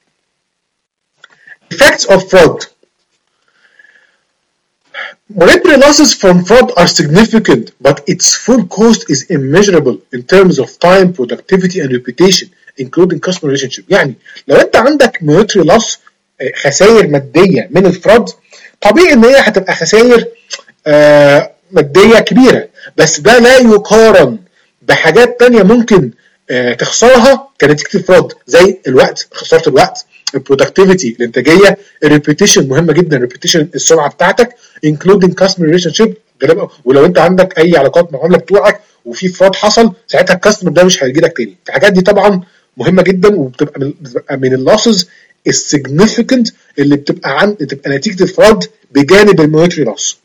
effects of fraud. Monetary losses from fraud are significant, but its full cost is immeasurable in terms of time, productivity, and reputation, including customer relationship. يعني لو انت عندك monetary loss، خسائر ماديه من الفراد، طبيعي ان هي هتبقى خسائر آه ماديه كبيره، بس ده لا يقارن بحاجات تانية ممكن آه تخسرها كنتيجه الفراد، زي الوقت، خساره الوقت، البرودكتيفيتي، الانتاجيه، الريبيتيشن مهمه جدا، الريبيتيشن السمعه بتاعتك، including customer relationship. ولو انت عندك اي علاقات مع العملاء بتوعك وفي فراد حصل، ساعتها الكاستمر ده مش هيجي لك تاني. الحاجات دي طبعا مهمه جدا، وبتبقى من بتبقى من اللوسز السيجنيفيكانت اللي بتبقى عن بتبقى نتيجه الفراد بجانب المونيتري لوس.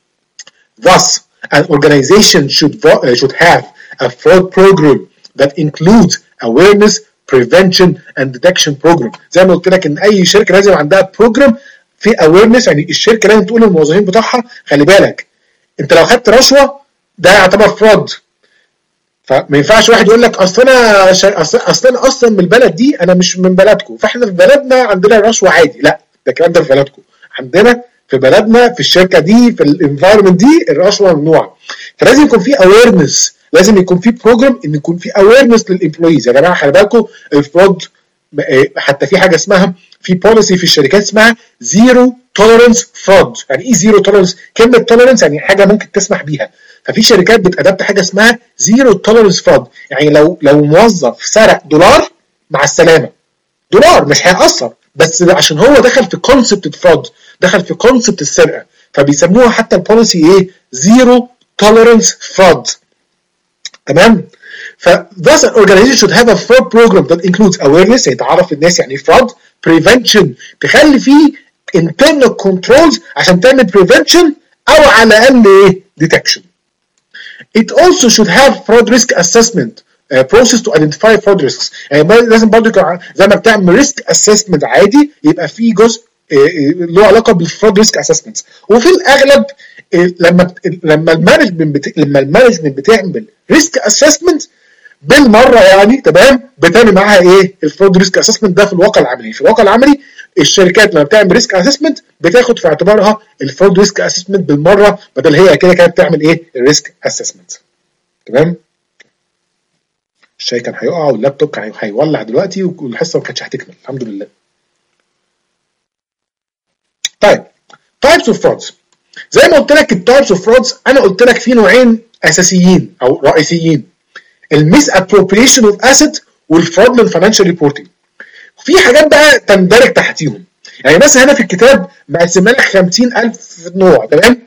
Thus, an organization should should have a fraud program that includes awareness, prevention and detection program. زي ما قلت لك ان اي شركه لازم عندها بروجرام في awareness، يعني الشركه لازم تقول للموظفين بتاعها خلي بالك انت لو خدت رشوه ده يعتبر فراد. فما ينفعش واحد يقول لك اصل انا اصل انا اصلا من البلد دي، انا مش من بلدكم، فاحنا في بلدنا عندنا الرشوه عادي. لا، ده الكلام ده في بلدكم. عندنا في بلدنا في الشركه دي في الانفايرمنت دي الرشوه ممنوعه. فلازم يكون في اويرنس، لازم يكون في بروجرام ان يكون في اويرنس للامبلويز. يا جماعه خلي بالكم الفرود، حتى في حاجه اسمها في بوليسي في الشركات اسمها زيرو توليرنس فرود. يعني ايه زيرو توليرنس؟ كلمه توليرنس يعني حاجه ممكن تسمح بيها. ففي شركات بتادبت حاجه اسمها زيرو توليرنس فرود، يعني لو لو موظف سرق دولار مع السلامه، دولار مش هيأثر، بس عشان هو دخل في كونسبت الفرود، دخل في كونسبت السرقه، فبيسموها حتى البوليسي ايه؟ زيرو توليرنس فرود. تمام؟ ف thus an organization should have a fraud program that includes awareness، يعني تعرف الناس يعني fraud، prevention تخلي فيه internal controls عشان تعمل prevention او على الاقل ايه؟ detection. It also should have fraud risk assessment uh, process to identify fraud risks. يعني لازم برضه زي ما بتعمل risk assessment عادي يبقى في جزء له علاقه بالفرود ريسك اسسمنت. وفي الاغلب لما لما المانجمنت بت... لما المانجمنت بتعمل ريسك اسسمنت بالمره يعني تمام، بتعمل معاها ايه؟ الفرود ريسك اسسمنت. ده في الواقع العملي، في الواقع العملي الشركات لما بتعمل ريسك اسسمنت بتاخد في اعتبارها الفرود ريسك اسسمنت بالمره، بدل هي كده كده بتعمل ايه؟ الريسك اسسمنت. تمام؟ الشاي كان هيقع واللابتوب كان هيولع دلوقتي والحصه ما كانتش هتكمل الحمد لله. طيب types of frauds. زي ما قلت لك التايبس اوف فرودز، انا قلت لك في نوعين اساسيين او رئيسيين، الميس ابروبريشن اوف اسيت والفرودلنت فاينانشال ريبورتنج. في حاجات بقى تندرج تحتيهم، يعني مثلا هنا في الكتاب مقسمها لك خمسين ألف نوع. تمام؟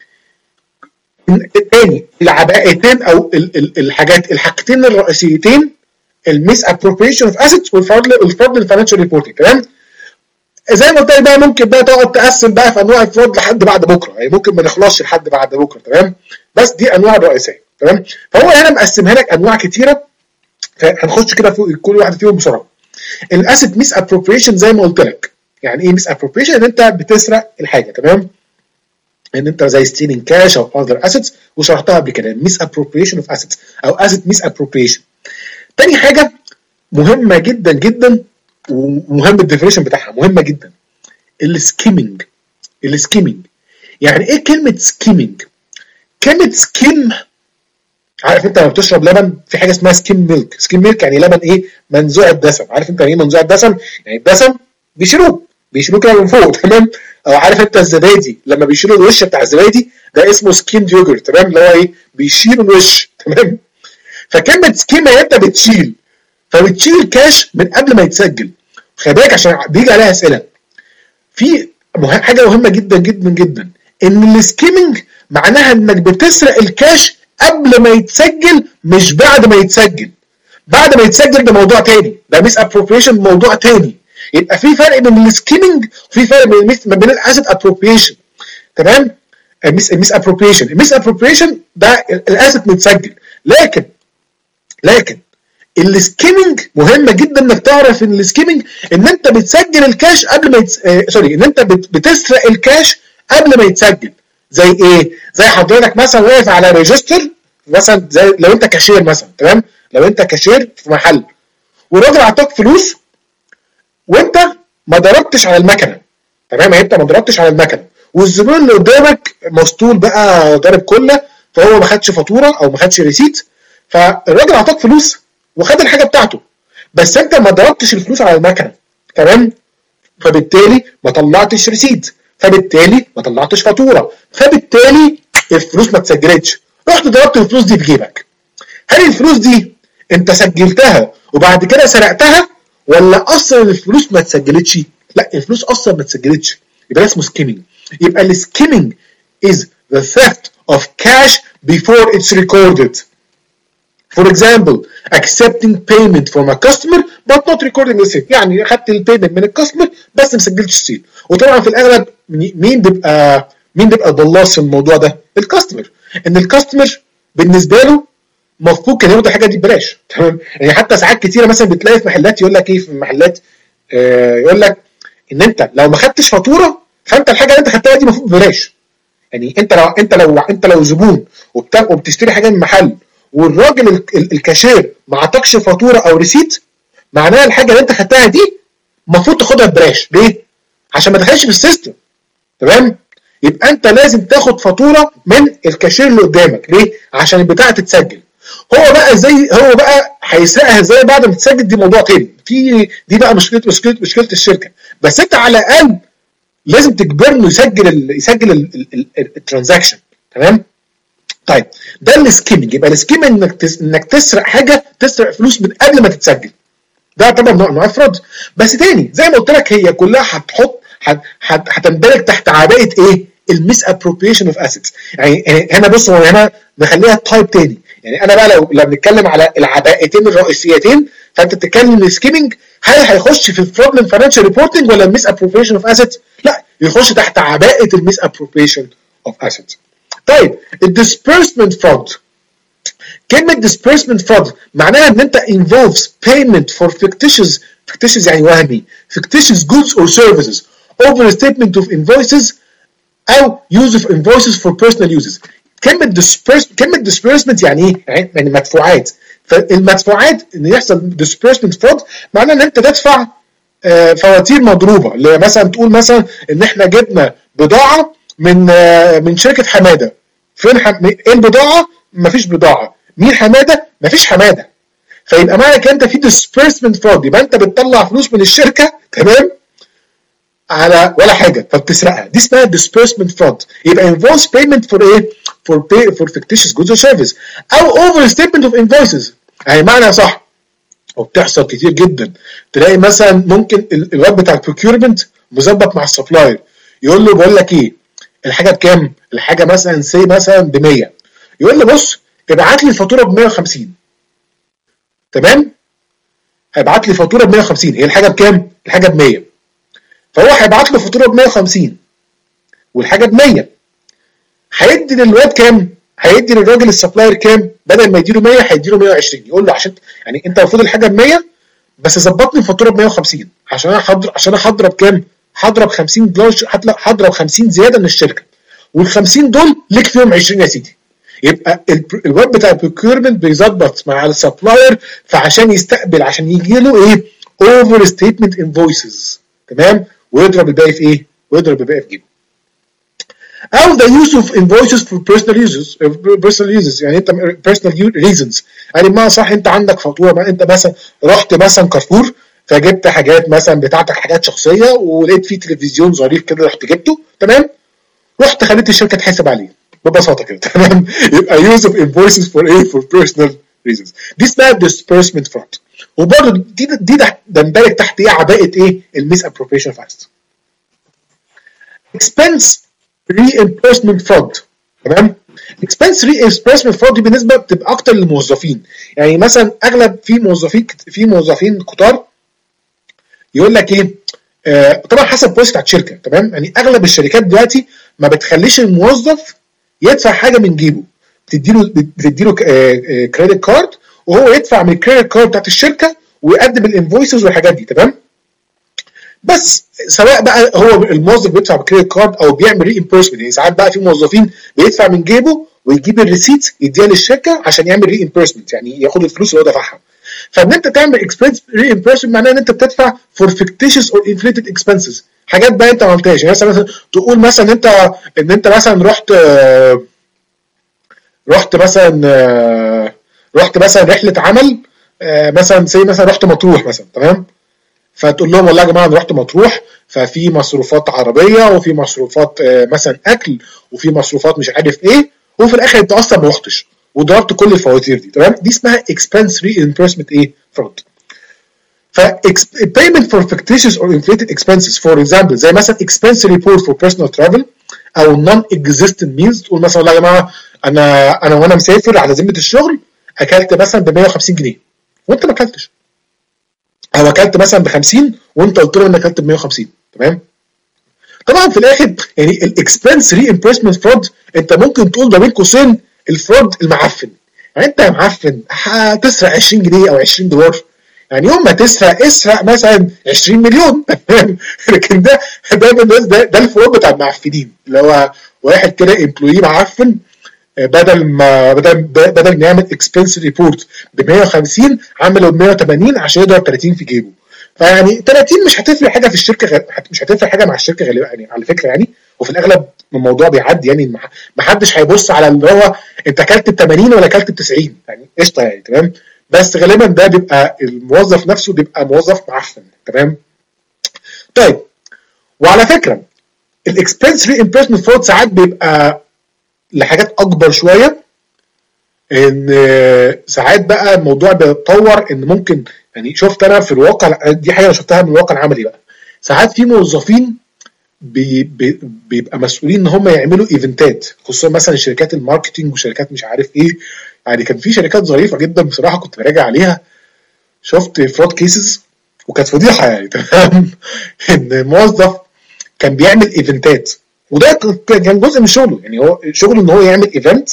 الثاني العباءتين او الحاجات الحاجتين الرئيسيتين، الميس ابروبريشن اوف اسيت والفرودلنت فاينانشال ريبورتنج. تمام؟ زي ما قلت لك بقى ممكن بقى تقعد تقسم بقى في انواع الفرود لحد بعد بكره، يعني ممكن ما نخلصش لحد بعد بكره. تمام؟ بس دي انواع الرئيسيه. تمام؟ فهو هنا مقسمها لك انواع كتيره، فهنخش كده في كل واحد فيهم بسرعه. الاسيت ميس ابروبريشن زي ما قلت لك، يعني ايه ميس ابروبريشن؟ ان انت بتسرق الحاجه. تمام؟ ان انت زي ستيلينج كاش او اذر اسيتس، وشرحتها قبل كده ميس ابروبريشن اوف اسيتس او اسيت ميس ابروبريشن. تاني حاجه مهمه جدا جدا ومهم الديفينيشن بتاعها مهمه جدا، السكيمنج. السكيمنج يعني ايه كلمه سكيمنج؟ كلمه سكيم، عارف انت لما بتشرب لبن في حاجه اسمها سكيم ميلك. سكيم ميلك يعني لبن ايه؟ منزوع الدسم. عارف انت يعني ايه منزوع الدسم؟ يعني الدسم بيشيلوه بيشيلوه كده من فوق تمام. او عارف انت الزبادي لما بيشيلوا الوش بتاع الزبادي ده اسمه سكيم يوجر تمام، اللي هو ايه بيشيلوا الوش تمام. فكلمه سكيم هي انت بتشيل، فبتشيل الكاش من قبل ما يتسجل. خلي بالك عشان بيجي عليها اسئله. في حاجه مهمه جدا جدا جدا، ان السكيمنج معناها انك بتسرق الكاش قبل ما يتسجل مش بعد ما يتسجل. بعد ما يتسجل ده موضوع تاني، ده ميس ابروبريشن موضوع تاني. يبقى في فرق بين السكيمنج وفي فرق بين ما بين الاسيت ابروبريشن تمام. الميس الميس ابروبريشن الميس ابروبريشن ده الاسيت متسجل، لكن لكن السكيمنج مهمه جدا انك تعرف ان السكيمنج ان انت بتسجل الكاش قبل ما يتس... آه سوري ان انت بت... بتسرق الكاش قبل ما يتسجل. زي ايه؟ زي حضرتك مثلا واقف على ريجستر مثلا، زي لو انت كاشير مثلا تمام، لو انت كاشير في محل والراجل اعطاك فلوس وانت ما ضربتش على المكنه تمام، انت ما ضربتش على المكنه والزبون اللي قدامك مسطول بقى ضارب كله، فهو ما خدش فاتوره او ما خدش ريسيت، فالراجل اعطاك فلوس وخد الحاجه بتاعته بس انت ما ضربتش الفلوس على المكنه تمام، فبالتالي ما طلعتش ريسيت، فبالتالي ما طلعتش فاتوره، فبالتالي الفلوس ما اتسجلتش. رحت ضربت الفلوس دي في جيبك. هل الفلوس دي انت سجلتها وبعد كده سرقتها ولا اصلا الفلوس ما اتسجلتش؟ لا الفلوس اصلا ما اتسجلتش، يبقى اسمه سكيمنج. يبقى السكيمنج is the theft of cash before it's recorded. For example, accepting payment from a customer but not recording the receipt. يعني خدت البيمنت من الكاستمر بس ما سجلتش الريسيت. وطبعا في الاغلب مين بيبقى مين بيبقى ضلاص في الموضوع ده؟ الكاستمر. ان الكاستمر بالنسبه له المفروض كان ياخد الحاجه دي ببلاش تمام. يعني حتى ساعات كتيره مثلا بتلاقي في محلات يقول لك ايه، في المحلات آه يقول لك ان انت لو ما خدتش فاتوره فانت الحاجه اللي انت خدتها دي المفروض ببلاش. يعني انت لو انت لو انت لو زبون وبتشتري حاجه من محل والراجل الكاشير ما عطاكش فاتوره او ريسيت، معناها الحاجه اللي انت خدتها دي المفروض تاخدها ببلاش. ليه؟ عشان ما تدخلش في السيستم تمام. يبقى انت لازم تاخد فاتوره من الكاشير اللي قدامك. ليه؟ عشان البتاعه تتسجل. هو بقى ازاي هو بقى هيسرقها ازاي بعد ما تتسجل دي موضوع تاني، في دي بقى مشكله مشكله مشكله الشركه. بس انت على الاقل لازم تجبره انه يسجل ال يسجل الترانزاكشن تمام. طيب ده السكيمنج. يبقى السكيمنج انك تس... انك تسرق حاجه، تسرق فلوس من قبل ما تتسجل. ده طبعا نوع من افراد. بس تاني زي ما قلت لك هي كلها هتحط هتندرج تحت عباءه ايه؟ الميس ابروبريشن اوف اسيتس. يعني هنا بص، هو هنا نخليها تايب تاني. يعني انا بقى لو لو بنتكلم على العباءتين الرئيسيتين، فانت بتتكلم السكيمنج هل هيخش في البروبلم فاينانشال ريبورتنج ولا الميس ابروبريشن اوف اسيتس؟ لا، يخش تحت عباءه الميس ابروبريشن اوف اسيتس. طيب الديسبيرسمنت فرود. كلمه disbursement fraud معناها ان انت involves payment for fictitious fictitious يعني وهمي fictitious goods or services over a statement of invoices او use of invoices for personal uses. كلمه disbursement كلمه disbursement يعني ايه؟ يعني مدفوعات. فالمدفوعات ان يحصل disbursement fraud معناه ان انت تدفع فواتير مضروبه، اللي مثلا تقول مثلا ان احنا جبنا بضاعه من من شركه حماده. فين حم... ايه البضاعه؟ مفيش بضاعه. مين حماده؟ مفيش حماده. فيبقى معنى كده انت في disbursement fraud، يبقى انت بتطلع فلوس من الشركه تمام على ولا حاجه فبتسرقها. دي اسمها disbursement fraud. يبقى invoice payment for ايه؟ for pay for fictitious goods or service او overstatement of invoices. يعني معنى صح وبتحصل كتير جدا. تلاقي مثلا ممكن الواد بتاع البروكيورمنت مظبط مع السبلاير، يقول له بقول لك ايه الحاجه بكام؟ الحاجه مثلا سي مثلا ب مية، يقول له بص ابعت لي الفاتوره ب مية وخمسين تمام؟ هيبعت لي فاتوره ب مية وخمسين. هي الحاجه بكام؟ الحاجه ب مية. فهو هيبعت له فاتوره ب مية وخمسين والحاجه ب مية. هيدي للواد كام؟ هيدي للراجل السبلاير كام؟ بدل ما يديله مية هيديله مية وعشرين. يقول له عشان يعني انت المفروض الحاجه ب مية بس ظبطني الفاتوره ب مية وخمسين عشان انا حاضر عشان انا هضرب كام؟ هضرب خمسين دولار، هضرب خمسين زياده من الشركه، وال خمسين دول ليك فيهم عشرين يا سيدي. يبقى الواد بتاع البروكيورمنت بيظبط مع السبلاير فعشان يستقبل عشان يجي له ايه؟ اوفر ستيتمنت انفويسز تمام؟ ويضرب الباقي في ايه؟ ويضرب الباقي في جيبه. او the use of invoices for personal uses personal uses يعني انت personal reasons. يعني ما صح انت عندك فاتوره، ما انت مثلا رحت مثلا كارفور فجبت حاجات مثلا بتاعتك، حاجات شخصيه، ولقيت فيه تلفزيون ظريف كده رحت جبته، تمام، رحت خليت الشركه تحاسب عليه ببساطه كده. تمام. يبقى use of invoices for ايه for personal reasons. دي اسمها disbursement fraud. وبرضه دي دي تندرج تحت ايه عباءه ايه الميس appropriation of assets. expense reimbursement fraud. تمام. expense reimbursement fraud دي بالنسبه بتبقى اكتر للموظفين. يعني مثلا اغلب في موظفين في موظفين كتار يقول لك ايه، آه طبعا حسب بوست بتاعت الشركه، تمام. يعني اغلب الشركات دلوقتي ما بتخليش الموظف يدفع حاجه من جيبه، بتديله بتديله كريدت كارد وهو يدفع من الكريدت كارد بتاعت الشركه ويقدم الانفويسز والحاجات دي، تمام. بس سواء بقى هو الموظف بيدفع بكريدت كارد او بيعمل ري امبيرسمنت، يعني ساعات بقى في موظفين بيدفع من جيبه ويجيب الريسيت يديها للشركه عشان يعمل ري امبيرسمنت، يعني ياخد الفلوس اللي هو دفعها. فان انت تعمل اكسبنس ري امبيرسمنت معناه ان انت بتدفع فور فيكتيشس اور انفليتد اكسبنسز، حاجات بقى انت ما عملتهاش. يعني مثلا تقول مثلا انت ان انت مثلا رحت رحت مثلا رحت مثلا رحله عمل، مثلا زي مثلا رحت مطروح مثلا، تمام. فتقول لهم والله يا جماعه انا رحت مطروح، ففي مصروفات عربيه وفي مصروفات مثلا اكل وفي مصروفات مش عارف ايه، وفي الاخر انت اصلا ما رحتش وضربت كل الفواتير دي، تمام. دي اسمها expense reimbursement ايه fraud. ف payment for fictitious or inflated expenses for example زي مثلا expense report for personal travel او non existent meals. تقول مثلا والله يا جماعه انا انا وانا مسافر على ذمه الشغل اكلت مثلا ب مية وخمسين جنيه وانت ما اكلتش، او اكلت مثلا ب خمسين وانت قلت له انك اكلت ب مية وخمسين، تمام. طبعا في الاخر يعني الاكسبنس ري امبيرسمنت فرود انت ممكن تقول ده بين قوسين الفرود المعفن. يعني انت يا معفن هتسرق عشرين جنيه او عشرين دولار، يعني يوم ما تسرق اسرق مثلا عشرين مليون، لكن ده ده ده, ده الفرود بتاع المعفنين، اللي هو واحد كده امبلوي معفن بدل ما بدل بدل ما يعمل اكسبنس ريبورت ب مية وخمسين عمله ب مية وتمانين عشان يضرب تلاتين في جيبه. فيعني تلاتين مش هتفرق حاجه في الشركه، مش هتفرق حاجه مع الشركه غالبا يعني على فكره يعني. وفي الاغلب الموضوع بيعدي، يعني ما حدش هيبص على اللي هو انت اكلت ب تمانين ولا اكلت ب تسعين، يعني قشطه يعني، تمام. بس غالبا ده بيبقى الموظف نفسه بيبقى موظف معفن، تمام. طيب، وعلى فكره الاكسبنس ري امبيرسمنت فرود ساعات بيبقى لحاجات اكبر شويه، ان ساعات بقى الموضوع بيتطور ان ممكن، يعني شفت انا في الواقع دي حاجه انا شفتها من الواقع العملي بقى، ساعات في موظفين بي بي بيبقى مسؤولين ان هم يعملوا ايفنتات، خصوصا مثلا شركات الماركتينج وشركات مش عارف ايه. يعني كان في شركات ظريفه جدا بصراحه كنت براجع عليها، شفت فراد كيسز وكانت فضيحه يعني، تمام. ان موظف كان بيعمل ايفنتات، وده كان جزء من شغله، يعني هو شغله ان هو يعمل ايفنت،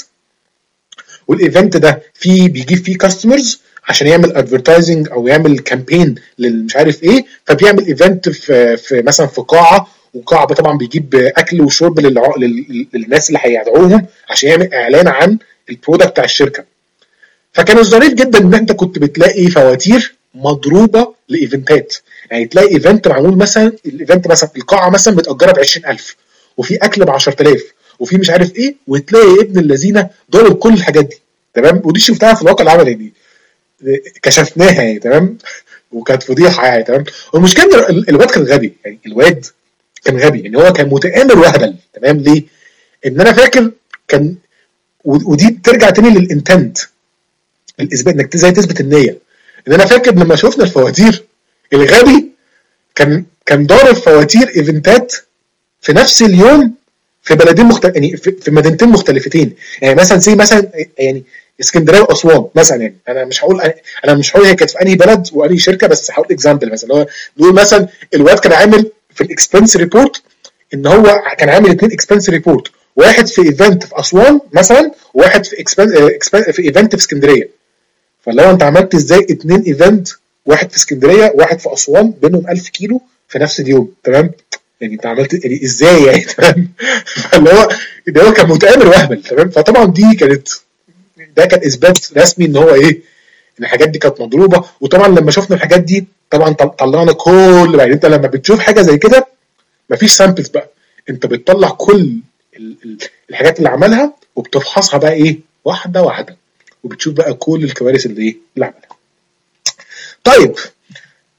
والايفنت ده فيه بيجيب فيه كاستمرز عشان يعمل ادفرتايزنج او يعمل كامبين للمش عارف ايه، فبيعمل ايفنت في, في مثلا في قاعه، وقاعه طبعا بيجيب اكل وشرب للع... للناس اللي هيدعوهم عشان يعمل اعلان عن البرودكت بتاع الشركه. فكان الظريف جدا ان انت كنت بتلاقي فواتير مضروبه لايفنتات، يعني تلاقي ايفنت معمول مثلا، الايفنت مثلا القاعه مثلا متاجره ب عشرين ألف وفي اكل ب عشرة آلاف وفي مش عارف ايه، وتلاقي ابن الذين ضارب كل الحاجات دي، تمام. ودي شفتها في الواقع العملي دي، كشفناها يعني، تمام. وكانت فضيحه يعني، تمام. والمشكله ان الواد كان غبي، يعني الواد كان غبي، يعني هو كان متآمر وهبل، تمام. ليه؟ ان انا فاكر كان، ودي ترجع تاني للانتنت، الاثبات انك ازاي تثبت النيه. ان انا فاكر لما شفنا الفواتير الغبي كان كان ضارب فواتير ايفنتات في نفس اليوم في بلدين مختلف، يعني في مدينتين مختلفتين، يعني مثلا زي مثلا يعني اسكندريه واسوان مثلا، يعني انا مش هقول انا مش هقول هي كانت في انهي بلد وانهي شركه، بس هقول اكزامبل مثلا. هو نقول مثلا الواد كان عامل في الاكسبنس ريبورت ان هو كان عامل اثنين اكسبنس ريبورت، واحد في ايفنت في اسوان مثلا وواحد في اكسبنس في ايفنت في اسكندريه. فلو انت عملت ازاي اثنين ايفنت، واحد في اسكندريه وواحد في اسوان بينهم ألف كيلو في نفس اليوم، تمام. يعني انت عملت يعني ازاي يعني، تمام. فاللي هو ده هو كان متآمر وهبل، تمام. فطبعا دي كانت ده كان اثبات رسمي ان هو ايه، ان الحاجات دي كانت مضروبه. وطبعا لما شفنا الحاجات دي طبعا طلعنا كل بقى، انت لما بتشوف حاجه زي كده مفيش سامبلز بقى، انت بتطلع كل الحاجات اللي عملها وبتفحصها بقى ايه واحده واحده، وبتشوف بقى كل الكوارث اللي ايه اللي عملها. طيب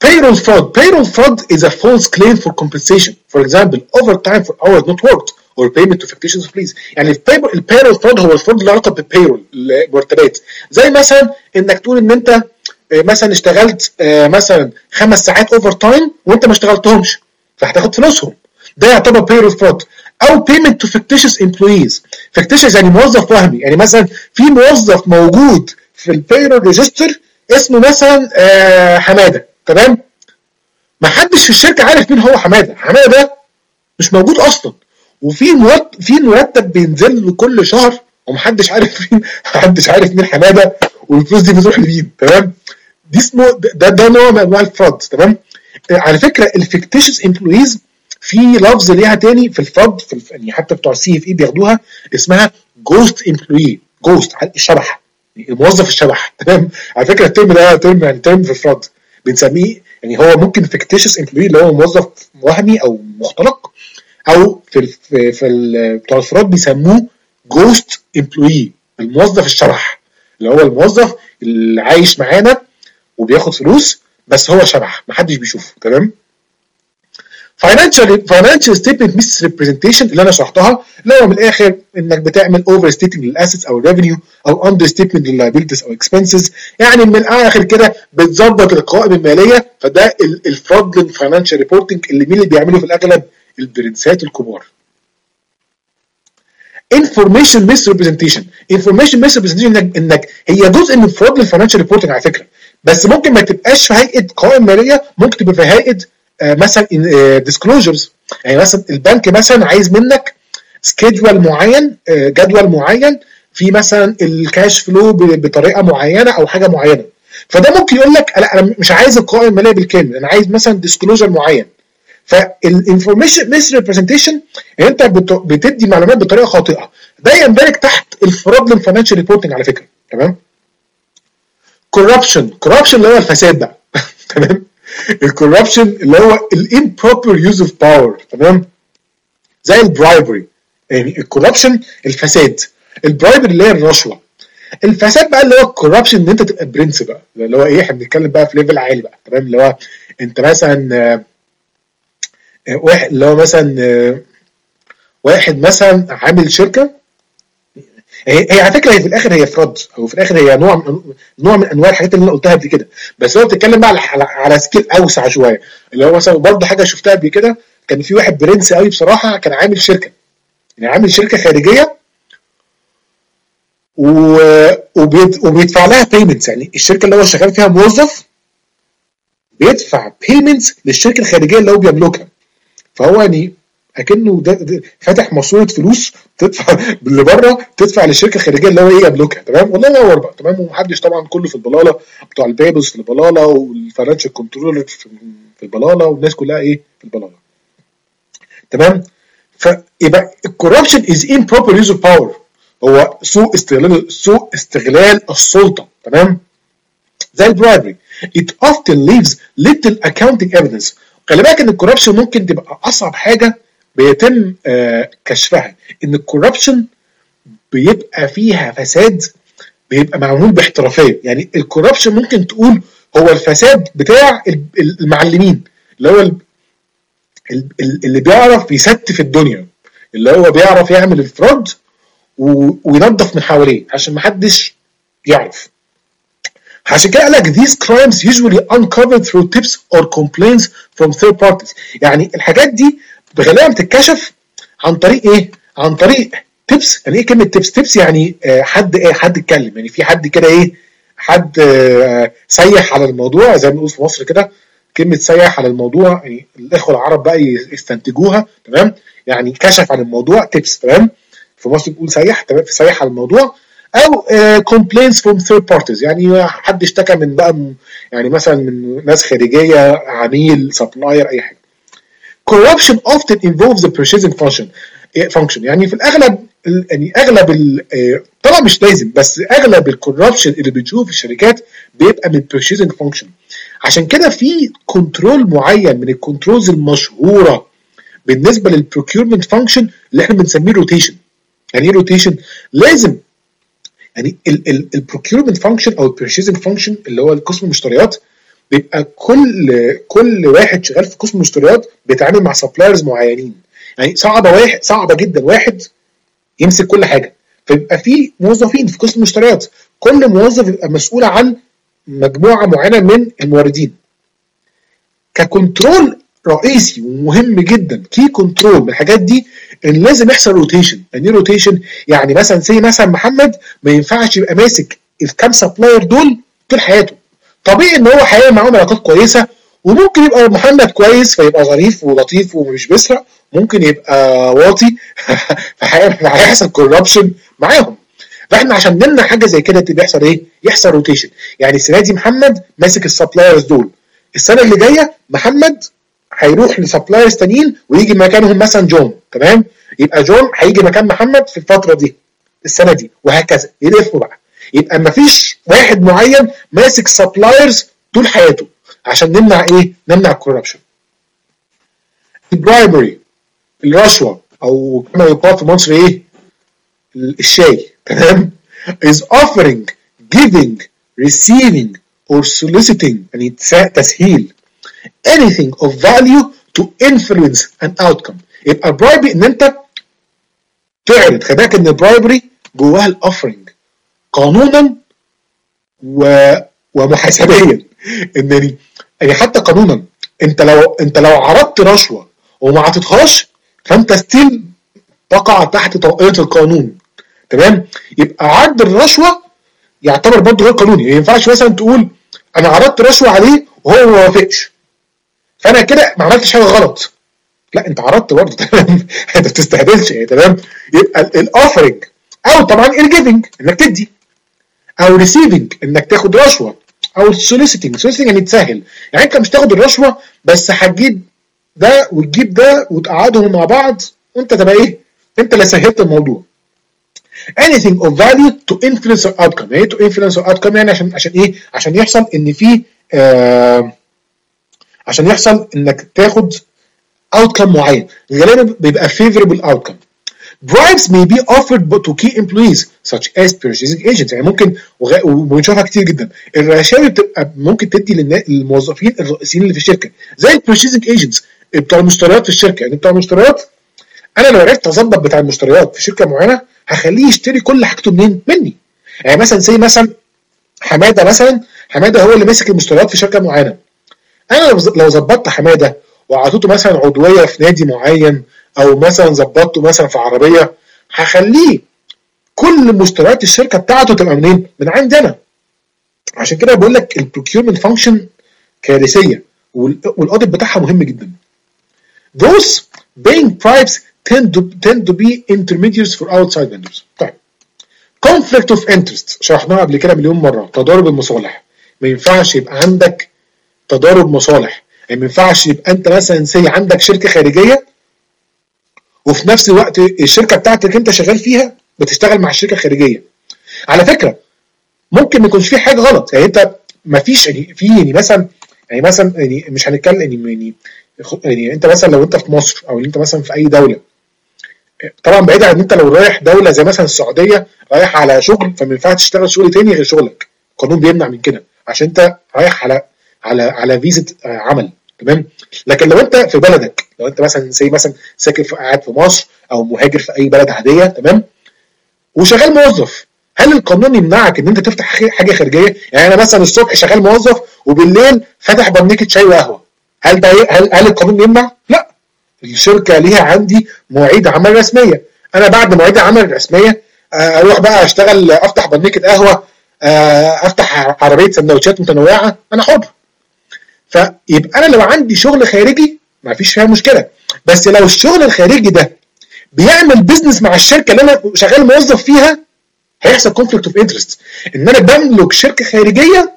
payroll fraud. Payroll fraud is a false claim for compensation. For example, overtime for hours not worked or payment to fictitious employees. يعني البيرول fraud هو الفرود اللي علاقه بالبيرول المرتبات. زي مثلا انك تقول ان انت مثلا اشتغلت مثلا خمس ساعات اوفر تايم وانت ما اشتغلتهمش فهتاخد فلوسهم. ده يعتبر payroll fraud. او payment to fictitious employees. fictitious يعني موظف وهمي. يعني مثلا في موظف موجود في البيرول ريجستر اسمه مثلا حماده، تمام؟ ما حدش في الشركه عارف مين هو حماده. حماده ده مش موجود اصلا، وفي مرتب في مرتب بينزل له كل شهر ومحدش عارف مين محدش عارف مين حماده، والفلوس دي بتروح لمين، تمام؟ دي اسمه ده ده نوع من انواع الفراد، تمام؟ على فكره الفيكتيشس امبلويز في لفظ ليها تاني في الفراد، في يعني حتى بتوع السي اف اي بياخدوها اسمها جوست امبلوي. جوست الشبح، الموظف الشبح، تمام؟ على فكره الترم ده ترم يعني ترم في الفراد بنسميه، يعني هو ممكن فيكتيشس امبلوي اللي هو موظف وهمي او مختلق، او في في, في بتوع الفراد بيسموه جوست امبلوي، الموظف الشبح، اللي هو الموظف اللي عايش معانا وبياخد فلوس بس هو شبح محدش بيشوفه، تمام؟ فاينانشال فاينانشال ستيتمنت ميس ريبريزنتيشن اللي انا شرحتها، اللي هو من الاخر انك بتعمل اوفر ستيتنج للاسيتس او الريفينيو او اندر ستيتمنت لللايبيلتيز او اكسبنسز، يعني من الاخر كده بتظبط القوائم الماليه. فده الفرودلنت فاينانشال ريبورتنج اللي مين اللي بيعمله في الاغلب؟ البرنسات الكبار. انفورميشن ميس ريبريزنتيشن. انفورميشن ميس ريبريزنتيشن انك انك هي جزء من فرودلنت فاينانشال ريبورتنج على فكره، بس ممكن ما تبقاش في هيئه قوائم ماليه، ممكن تبقى في هيئه آه مثلا ديسكلوجرز. يعني مثلا البنك مثلا عايز منك سكيدول معين، آه جدول معين في مثلا الكاش فلو بطريقه معينه او حاجه معينه، فده ممكن يقول لك لا انا مش عايز القوائم الماليه بالكامل، انا عايز مثلا ديسكلوجر معين. فالانفورميشن ميس ريبريزنتيشن يعني انت بتدي معلومات بطريقه خاطئه، ده يندرج تحت الفرودلنت فاينانشال ريبورتنج على فكره، تمام؟ كوربشن. كوربشن اللي هو الفساد بقى تمام؟ الكوربشن اللي هو الامبروبر يوز اوف باور، تمام؟ زي البرايبري. يعني الكوربشن الفساد، البرايبري اللي هي الرشوه، الفساد بقى اللي هو الكوربشن ان انت تبقى برنس بقى، اللي هو ايه، احنا بنتكلم بقى في ليفل عالي بقى، تمام؟ اللي هو انت مثلا واحد اللي هو مثلا واحد مثلا عامل شركه، هي على فكره هي في الاخر هي فراد، او في الاخر هي نوع من نوع من انواع الحاجات اللي انا قلتها قبل كده، بس هو بتتكلم بقى على على سكيل اوسع شويه، اللي هو مثلا برضه حاجه شفتها قبل كده، كان في واحد برنس قوي بصراحه كان عامل شركه، يعني عامل شركه خارجيه وبيدفع لها بيمنتس، يعني الشركه اللي هو شغال فيها موظف بيدفع بيمنتس للشركه الخارجيه اللي هو بيملكها، فهو يعني اكنه ده, ده فاتح ماسوره فلوس تدفع اللي بره، تدفع للشركه الخارجيه اللي هو ايه يملكها، تمام؟ والله ينور بقى، تمام؟ ومحدش طبعا كله في البلاله، بتوع البيبلز في البلاله والفاينانشال كنترولر في البلاله والناس كلها ايه في البلاله، تمام؟ فيبقى الكوربشن از امبروبر يوز اوف باور، هو سوء استغلال سوء استغلال السلطه، تمام؟ زي البرايبري. it often leaves little accounting evidence. خلي بالك ان الكوربشن ممكن تبقى اصعب حاجه بيتم آه كشفها، ان الكوربشن بيبقى فيها فساد بيبقى معمول باحترافيه، يعني الكوربشن ممكن تقول هو الفساد بتاع المعلمين، اللي هو اللي بيعرف يستف الدنيا، اللي هو بيعرف يعمل الفراد وينظف من حواليه عشان محدش يعرف. عشان كده قال لك these crimes usually uncovered through tips or complaints from third parties. يعني الحاجات دي غالبا بتتكشف عن طريق ايه؟ عن طريق tips. يعني ايه كلمه tips؟ tips يعني آه حد ايه؟ حد اتكلم، يعني في حد كده ايه؟ حد آه سيح على الموضوع، زي ما بنقول في مصر كده كلمه سيح على الموضوع، يعني الاخوه العرب بقى يستنتجوها، تمام؟ يعني كشف عن الموضوع tips، تمام؟ في مصر بنقول سيح، تمام؟ في سيح على الموضوع، او complaints from third parties، يعني حد اشتكى من بقى يعني مثلا من ناس خارجيه، عميل، سبلاير، اي حاجه. corruption often involves the purchasing function function يعني في الاغلب يعني اغلب طبعا مش لازم، بس اغلب الكوربشن اللي بنشوفه في الشركات بيبقى من purchasing function. عشان كده في كنترول معين من الكنترولز المشهوره بالنسبه للبروكيورمنت فانكشن اللي احنا بنسميه روتيشن. يعني ايه روتيشن؟ لازم يعني البروكيورمنت فانكشن او البيرشيزنج فانكشن اللي هو قسم المشتريات بيبقى كل كل واحد شغال في قسم مشتريات بيتعامل مع سبلايرز معينين، يعني صعبه واحد صعبه جدا واحد يمسك كل حاجه، فيبقى في موظفين في قسم المشتريات، كل موظف يبقى مسؤول عن مجموعه معينه من الموردين. ككنترول رئيسي ومهم جدا، كي كنترول من الحاجات دي ان لازم يحصل روتيشن. يعني ايه روتيشن؟ يعني مثلا زي مثلا محمد ما ينفعش يبقى ماسك الكام سبلاير دول طول حياته، طبيعي ان هو هيعمل معاهم علاقات كويسه، وممكن يبقى محمد كويس فيبقى ظريف ولطيف ومش بيسرق، ممكن يبقى واطي فهيحصل كوربشن معاهم. فاحنا عشان نمنع حاجه زي كده بيحصل ايه؟ يحصل روتيشن. يعني السنه دي محمد ماسك السبلايرز دول، السنه اللي جايه محمد هيروح لسبلايرز تانيين ويجي مكانهم مثلا جون، تمام؟ يبقى جون هيجي مكان محمد في الفتره دي السنه دي، وهكذا يلفوا بقى. يبقى مفيش واحد معين ماسك سبلايرز طول حياته، عشان نمنع ايه؟ نمنع الكوربشن. البرايمري، الرشوه او كما يقال في مصر ايه؟ الشاي، تمام؟ is offering, giving, receiving or soliciting، يعني تسهيل anything of value to influence an outcome. يبقى البرايبري ان انت تعرض، خلي بالك ان البرايبري جواها الاوفرنج قانونا و... ومحاسبيا. ان يعني حتى قانونا انت لو انت لو عرضت رشوه وما عطيتهاش فانت ستيل تقع تحت طائله القانون، تمام؟ يبقى عرض الرشوه يعتبر برضه غير قانوني. ما ينفعش مثلا تقول انا عرضت رشوه عليه وهو ما وافقش فانا كده ما عملتش حاجه غلط، لا انت عرضت برضه، تمام؟ انت ما بتستهبلش يعني، تمام؟ يبقى الاوفرنج، او طبعا الجيفنج انك تدي، او ريسيفنج انك تاخد رشوه، او سوليسيتنج. سوليسيتنج يعني تسهل، يعني انت مش تاخد الرشوه بس هتجيب ده وتجيب ده وتقعدهم مع بعض وانت تبقى ايه؟ انت اللي سهلت الموضوع. anything of value to influence the outcome. يعني to influence the outcome يعني عشان عشان ايه؟ عشان يحصل ان في آه عشان يحصل انك تاخد outcome معين، غالبا بيبقى favorable outcome. Bribes may be offered to key employees such as purchasing agents. يعني ممكن وبنشوفها كتير جدا، الرشاوي بتبقى ممكن تدي للموظفين الرئيسيين اللي في الشركه زي البيرشيزنج ايجنتس بتوع المشتريات في الشركه. يعني بتوع المشتريات انا لو عرفت اظبط بتاع المشتريات في شركه معينه هخليه يشتري كل حاجته منين؟ مني. يعني مثلا زي مثلا حماده، مثلا حماده هو اللي ماسك المشتريات في شركه معينه، انا لو ظبطت حماده وعطيته مثلا عضويه في نادي معين، او مثلا ظبطته مثلا في عربيه، هخليه كل مشتريات الشركه بتاعته تبقى منين؟ من عندي انا. عشان كده بقول لك البروكيورمنت فانكشن كارثيه والاوديت بتاعها مهم جدا. Those paying bribes tend to tend to be intermediaries for outside vendors. طيب conflict of interest شرحناها قبل كده مليون مره، تضارب المصالح. ما ينفعش يبقى عندك تضارب مصالح، يعني ما ينفعش يبقى انت مثلا سي عندك شركه خارجيه وفي نفس الوقت الشركه بتاعتك انت شغال فيها بتشتغل مع الشركه الخارجيه. على فكره ممكن ما يكونش في حاجه غلط، يعني انت ما فيش يعني في يعني مثلا يعني مثلا يعني مش هنتكلم يعني يعني يعني انت مثلا لو انت في مصر او انت مثلا في اي دوله، طبعا بعيد عن انت لو رايح دوله زي مثلا السعوديه رايح على شغل فما ينفعش تشتغل شغل تاني غير شغلك، القانون بيمنع من كده عشان انت رايح على على على فيزا عمل، تمام؟ لكن لو انت في بلدك، لو انت مثلا زي مثلا ساكن في قاعد في مصر او مهاجر في اي بلد عاديه، تمام؟ وشغال موظف، هل القانون يمنعك ان انت تفتح حاجه خارجيه؟ يعني انا مثلا الصبح شغال موظف وبالليل فاتح بنيكه شاي وقهوه، هل ده هل هل القانون يمنع؟ لا، الشركه ليها عندي مواعيد عمل رسميه، انا بعد مواعيد العمل الرسميه اروح بقى اشتغل، افتح بنيكه قهوه، افتح عربيه سندوتشات متنوعه، انا حر. فيبقى انا لو عندي شغل خارجي ما فيش فيها مشكله، بس لو الشغل الخارجي ده بيعمل بيزنس مع الشركه اللي انا شغال موظف فيها هيحصل كونفليكت اوف انترست. ان انا بملك شركه خارجيه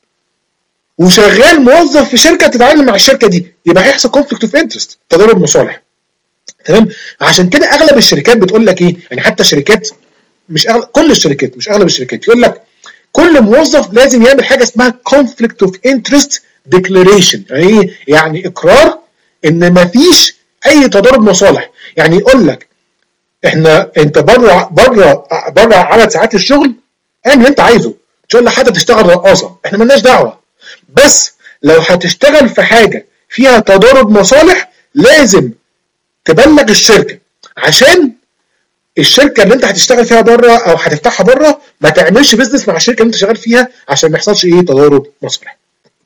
وشغال موظف في شركه تتعامل مع الشركه دي، يبقى هيحصل كونفليكت اوف انترست، تضارب مصالح، تمام؟ عشان كده اغلب الشركات بتقول لك ايه، يعني حتى شركات مش أغلب كل الشركات مش اغلب الشركات يقول لك كل موظف لازم يعمل حاجه اسمها كونفليكت اوف انترست ديكلاريشن. يعني ايه؟ يعني اقرار ان مفيش اي تضارب مصالح. يعني يقول لك احنا انت بره بره بره عدد ساعات الشغل اعمل اللي انت عايزه، تقول لحد تشتغل رقاصه احنا مالناش دعوه، بس لو هتشتغل في حاجه فيها تضارب مصالح لازم تبلغ الشركه، عشان الشركه اللي انت هتشتغل فيها بره او هتفتحها بره ما تعملش بيزنس مع الشركه اللي انت شغال فيها عشان ما يحصلش ايه تضارب مصالح.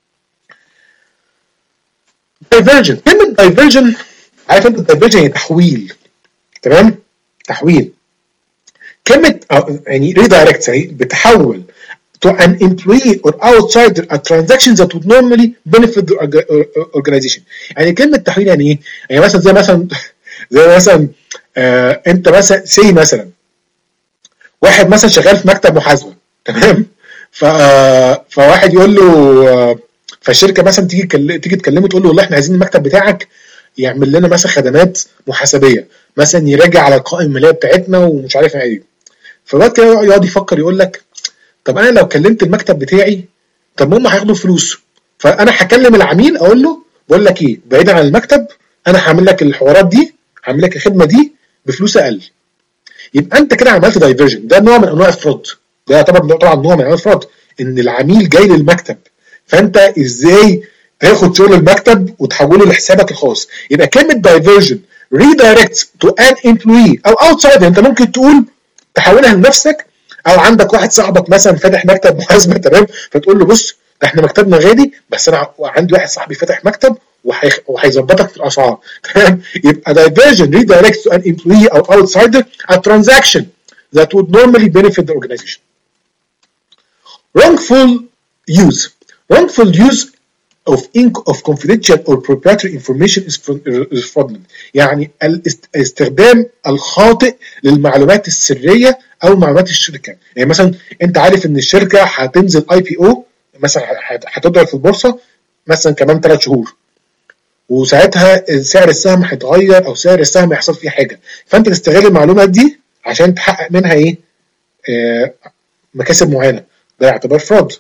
دايفرجن، كلمه دايفرجن عارف انت دايفرجن يعني تحويل، تمام؟ تحويل. كلمه يعني ريدايركت يعني بتحول to an employee or outsider a transaction that would normally benefit the organization. يعني كلمه تحويل يعني ايه؟ يعني مثلا زي مثلا زي مثلا آه انت مثلا سي مثلا واحد مثلا شغال في مكتب محاسبه، تمام؟ ف فواحد يقول له آه فالشركه مثلا تيجي تيجي تكلمه تقول له والله احنا عايزين المكتب بتاعك يعمل لنا مثلا خدمات محاسبيه، مثلا يراجع على القائمه الماليه بتاعتنا ومش عارف ايه. فبعد كده يقعد يفكر يقول لك طب انا لو كلمت المكتب بتاعي طب هم هياخدوا فلوس، فانا هكلم العميل اقول له بقول لك ايه بعيدا عن المكتب انا هعمل لك الحوارات دي، هعمل لك الخدمه دي بفلوس اقل. يبقى انت كده عملت دايفرجن، ده نوع من انواع الفراد، ده يعتبر طبعا نوع من انواع الفراد ان العميل جاي للمكتب فانت ازاي تاخد شغل المكتب وتحوله لحسابك الخاص. يبقى كلمه دايفرجن ريدايركت تو ان امبلوي او اوتسايدر، انت ممكن تقول تحولها لنفسك او عندك واحد صاحبك مثلا فاتح مكتب محاسبه، تمام؟ فتقول له بص احنا مكتبنا غالي بس انا عندي واحد صاحبي فاتح مكتب وهيظبطك في الاسعار، تمام؟ يبقى diversion redirects to an employee or outsider a transaction that would normally benefit the organization. Wrongful use. Wrongful use of of confidential or proprietary information is fraudulent. يعني الاستخدام الخاطئ للمعلومات السريه او معلومات الشركه. يعني مثلا انت عارف ان الشركه هتنزل اي بي او مثلا هتضرب في البورصه مثلا كمان ثلاث شهور، وساعتها سعر السهم هيتغير او سعر السهم هيحصل فيه حاجه، فانت تستغل المعلومات دي عشان تحقق منها ايه؟ آه مكاسب معينه، ده يعتبر فراد.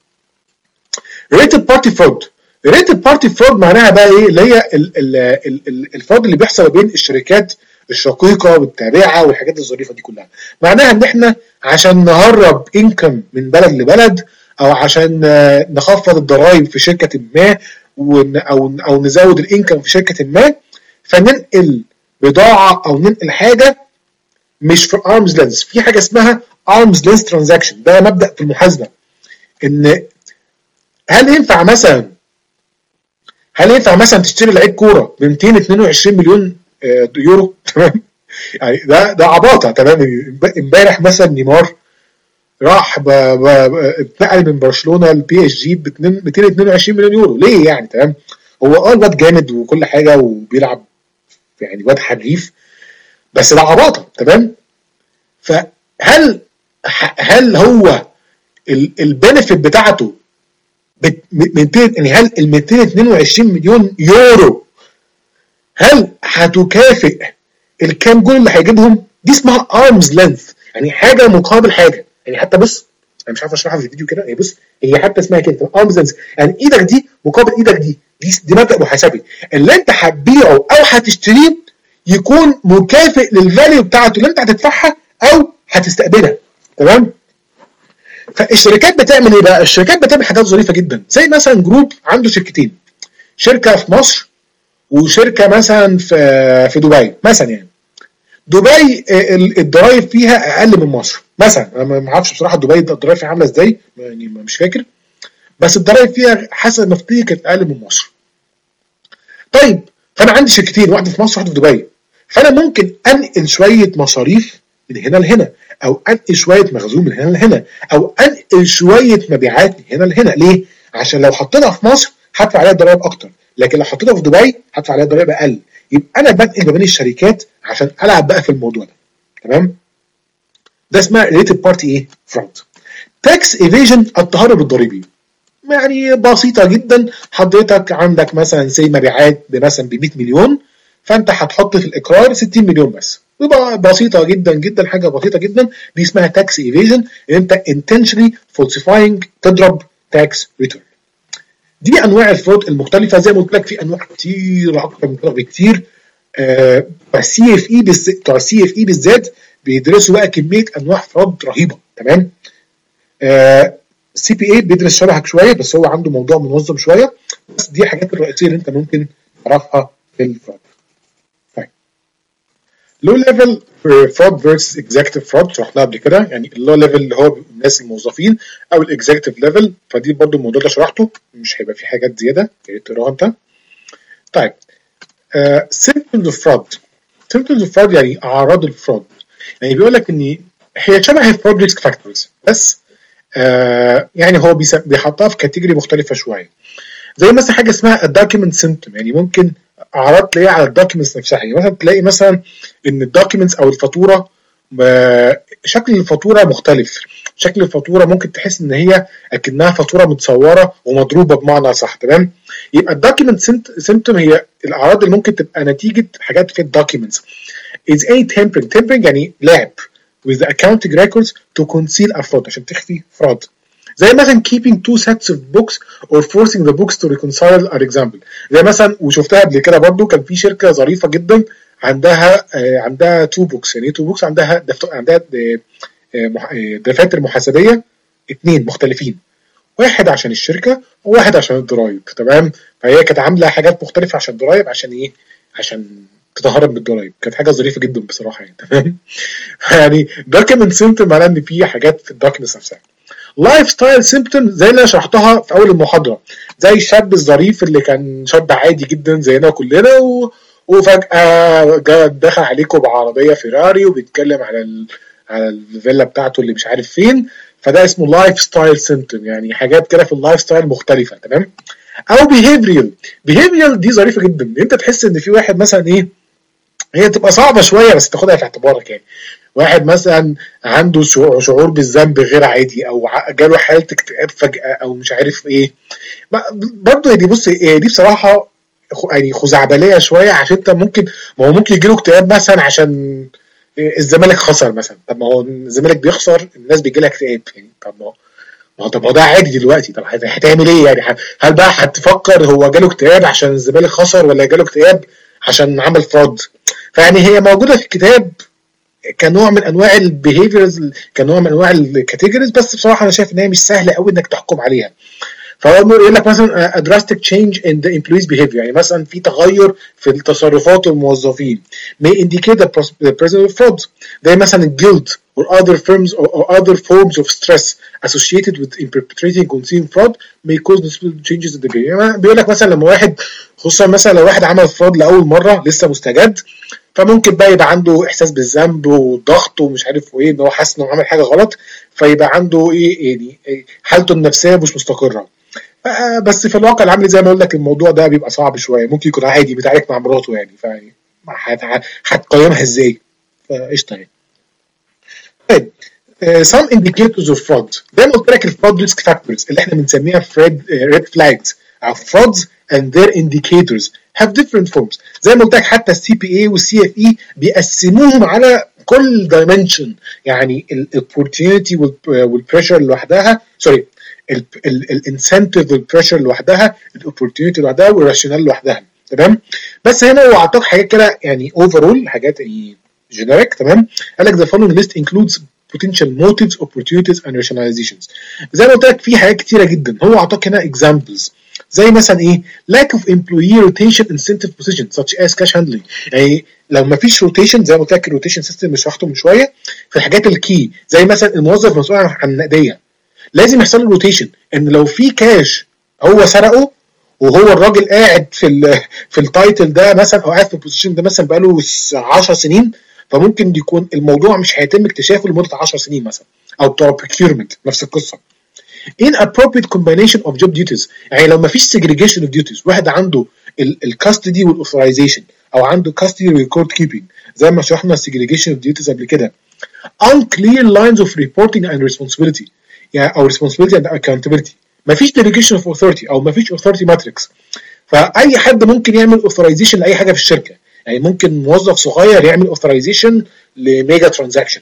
ريتد بارتي فراد. ريتد بارتي فراد معناها بقى ايه؟ اللي هي الفراد اللي بيحصل بين الشركات الشقيقه والتابعه والحاجات الظريفه دي كلها. معناها ان احنا عشان نهرب انكم من بلد لبلد او عشان نخفض الضرائب في شركه ما او او نزود الانكم في شركه ما، فننقل بضاعه او ننقل حاجه مش في ارمز لينس. في حاجه اسمها ارمز لينس ترانزاكشن، ده مبدا في المحاسبه. ان هل ينفع مثلا هل ينفع مثلا تشتري لعيب كوره ب مئتين واثنين وعشرين مليون يورو، تمام؟ يعني ده ده عباطه، تمام؟ امبارح مثلا نيمار راح اتنقل من برشلونه لبي اس جي ب مئتين واثنين وعشرين مليون يورو، ليه يعني؟ تمام؟ هو اه الواد جامد وكل حاجه وبيلعب يعني واد حريف، بس ده عباطه، تمام؟ فهل هل هو البنفيت بتاعته مئتين يعني هل ال مئتين واثنين وعشرين مليون يورو هل هتكافئ الكام جول اللي هيجيبهم؟ دي اسمها ارمز لينث، يعني حاجه مقابل حاجه. يعني حتى بص انا مش عارف اشرحها في الفيديو كده، هي بص هي حتى اسمها كده ارمز لينث، يعني ايدك دي مقابل ايدك دي، دي دي مبدا محاسبي. اللي انت هتبيعه او هتشتريه يكون مكافئ للفاليو بتاعته اللي انت هتدفعها او هتستقبلها، تمام؟ فالشركات بتعمل ايه بقى؟ الشركات بتعمل حاجات ظريفه جدا، زي مثلا جروب عنده شركتين، شركه في مصر وشركه مثلا في في دبي مثلا. يعني دبي الضرايب فيها اقل من مصر مثلا، انا ما اعرفش بصراحه دبي الضرايب فيها عامله ازاي يعني مش فاكر، بس الضرايب فيها حسب ما افتكر كانت اقل من مصر. طيب فانا عندي شركتين، واحده في مصر وواحده في دبي، فانا ممكن انقل شويه مصاريف من هنا لهنا، او انقل شويه مخزون من هنا لهنا، او انقل شويه مبيعات من هنا لهنا. ليه؟ عشان لو حطيتها في مصر هدفع عليها ضرائب اكتر، لكن لو حطيتها في دبي هدفع عليها ضرائب اقل. يبقى انا بنقل ما بين الشركات عشان العب بقى في الموضوع ده، تمام؟ ده اسمها ريليتد بارتي ايه؟ فرونت. تاكس ايفيجن، التهرب الضريبي. يعني بسيطه جدا، حضرتك عندك مثلا زي مبيعات مثلا ب مئة مليون، فانت هتحط في الاقرار ستين مليون بس. يبقى بسيطه جدا جدا، حاجه بسيطه جدا، دي اسمها تاكس ايفيجن، ان انت intentionally falsifying تضرب تاكس ريتيرن. دي انواع الفرود المختلفه، زي ما قلت لك في انواع كتير اكتر من كده بكتير. آه السي اف اي بتوع السي اف اي بالذات بيدرسوا بقى كميه انواع فرود رهيبه، تمام؟ آه سي بي اي بيدرس شبهك شويه، بس هو عنده موضوع منظم شويه. بس دي الحاجات الرئيسيه اللي انت ممكن تعرفها في الفراد. طيب لو ليفل فراد فيرسس اكزيكتيف فراد شرحناها قبل كده، يعني اللو ليفل اللي هو الناس الموظفين، او الاكزيكتيف ليفل، فدي برضو الموضوع ده شرحته، مش هيبقى في حاجات زياده يا ريت تقراها انت. طيب سيمبتومز اوف فراد. سيمبتومز اوف فراد يعني اعراض الفراد، يعني بيقول لك ان هي شبه الفراد ريسك فاكتورز، بس آه يعني هو بيحطها في كاتيجوري مختلفه شويه. زي مثلا حاجه اسمها الدوكيمنت سيمبتوم، يعني ممكن اعراض تلاقيها على الدوكيمنتس نفسها، يعني مثلا تلاقي مثلا ان الدوكيمنتس او الفاتوره شكل الفاتوره مختلف، شكل الفاتوره ممكن تحس ان هي اكنها فاتوره متصوره ومضروبه بمعنى صح، تمام. يبقى الدوكيمنت سيمبتوم هي الاعراض اللي ممكن تبقى نتيجه حاجات في الدوكيمنتس. is a tampering tampering يعني لعب with the accounting records to conceal a fraud، عشان تخفي فراد. زي مثلا keeping two sets of books or forcing the books to reconcile are example. زي مثلا وشفتها قبل كده برضو، كان في شركه ظريفه جدا عندها آه عندها تو بوكس، يعني تو بوكس عندها دفتر، عندها دفاتر محاسبيه اثنين مختلفين، واحد عشان الشركه وواحد عشان الضرايب، تمام. فهي كانت عامله حاجات مختلفه عشان الضرايب، عشان ايه؟ عشان تتهرب من الضرايب. كانت حاجه ظريفه جدا بصراحه يعني، تمام. يعني دوكيمنت سيمبتوم معناه ان في حاجات في الدوكيمنتس نفسها. لايف ستايل سيمبتوم زي اللي انا شرحتها في اول المحاضره، زي الشاب الظريف اللي كان شاب عادي جدا زينا كلنا و... وفجاه جا دخل عليكم بعربيه فيراري وبيتكلم على ال... على الفيلا بتاعته اللي مش عارف فين، فده اسمه لايف ستايل سيمبتوم، يعني حاجات كده في اللايف ستايل مختلفه، تمام. او بيهيفيرال. بيهيفيرال دي ظريفه جدا، انت تحس ان في واحد مثلا ايه، هي تبقى صعبه شويه بس تاخدها في اعتبارك، يعني واحد مثلا عنده شعور بالذنب غير عادي، او جاله حاله اكتئاب فجاه، او مش عارف ايه. برضه دي بص دي بصراحه يعني خزعبليه شويه، عشان انت ممكن، ما هو ممكن يجيله اكتئاب مثلا عشان الزمالك خسر مثلا، طب ما هو الزمالك بيخسر الناس بيجي لها اكتئاب، يعني طب ما هو طب ما هو ده عادي دلوقتي، طب هتعمل ايه يعني؟ هل بقى هتفكر هو جاله اكتئاب عشان الزمالك خسر ولا جاله اكتئاب عشان عمل فراد؟ فيعني هي موجوده في الكتاب كنوع من انواع البيهيفيرز، كنوع من انواع الكاتيجوريز، بس بصراحه انا شايف ان هي مش سهله قوي انك تحكم عليها. فهو يقول لك مثلا a drastic change in the employees behavior، يعني مثلا في تغير في التصرفات الموظفين may indicate the presence of fraud. زي مثلا guilt or other firms or, or other forms of stress associated with perpetrating concealed fraud may cause noticeable changes in the behavior. يعني بيقول لك مثلا لما واحد، خصوصا مثلا لو واحد عمل فراد لاول مره لسه مستجد، فممكن بقى يبقى عنده احساس بالذنب وضغط ومش عارف ايه، ان هو حاسس انه عمل حاجه غلط، فيبقى عنده ايه يعني حالته النفسيه مش مستقره. بس في الواقع العملي زي ما اقول لك الموضوع ده بيبقى صعب شويه، ممكن يكون عادي بيتعارك مع مراته يعني، فهتقيمها ازاي؟ فقشطه يعني. طيب some indicators of fraud، زي ما قلت لك الفراد ريسك فاكتورز اللي احنا بنسميها فريد ريد فلاجز او frauds and their indicators have different forms. زي ما قلت لك حتى السي بي اي والسي اف اي بيقسموهم على كل دايمنشن، يعني الاوبورتيونيتي والبريشر لوحدها، سوري الانسنتيف والبريشر لوحدها، الاوبورتيونيتي لوحدها والراشونال لوحدها، تمام. بس هنا هو اعطاك حاجات كده يعني اوفرول، حاجات يعني جينيريك، تمام. قال لك the following list includes potential motives, opportunities and rationalizations. زي ما قلت لك في حاجات كتيره جدا، هو اعطاك هنا examples زي مثلا ايه lack of employee rotation incentive positions such as cash handling. يعني لو ما فيش روتيشن، زي ما قلت لك الروتيشن سيستم اللي شرحته من شويه في الحاجات الكي، زي مثلا الموظف مسؤول عن النقديه لازم يحصل له روتيشن، ان لو في كاش هو سرقه وهو الراجل قاعد في ال في التايتل ده مثلا، او قاعد في البوزيشن ده مثلا بقاله عشر سنين، فممكن يكون الموضوع مش هيتم اكتشافه لمده عشر سنين مثلا. او بتوع procurement نفس القصه. inappropriate combination of job duties، يعني لو ما فيش segregation of duties، واحد عنده الكاستدي والاوثرايزيشن، او عنده custody record keeping زي ما شرحنا segregation of duties قبل كده. unclear lines of reporting and responsibility، يعني او responsibility and accountability، ما فيش delegation of authority او ما فيش authority matrix، فاي حد ممكن يعمل authorization لاي حاجه في الشركه، يعني ممكن موظف صغير يعمل authorization لميجا ترانزاكشن.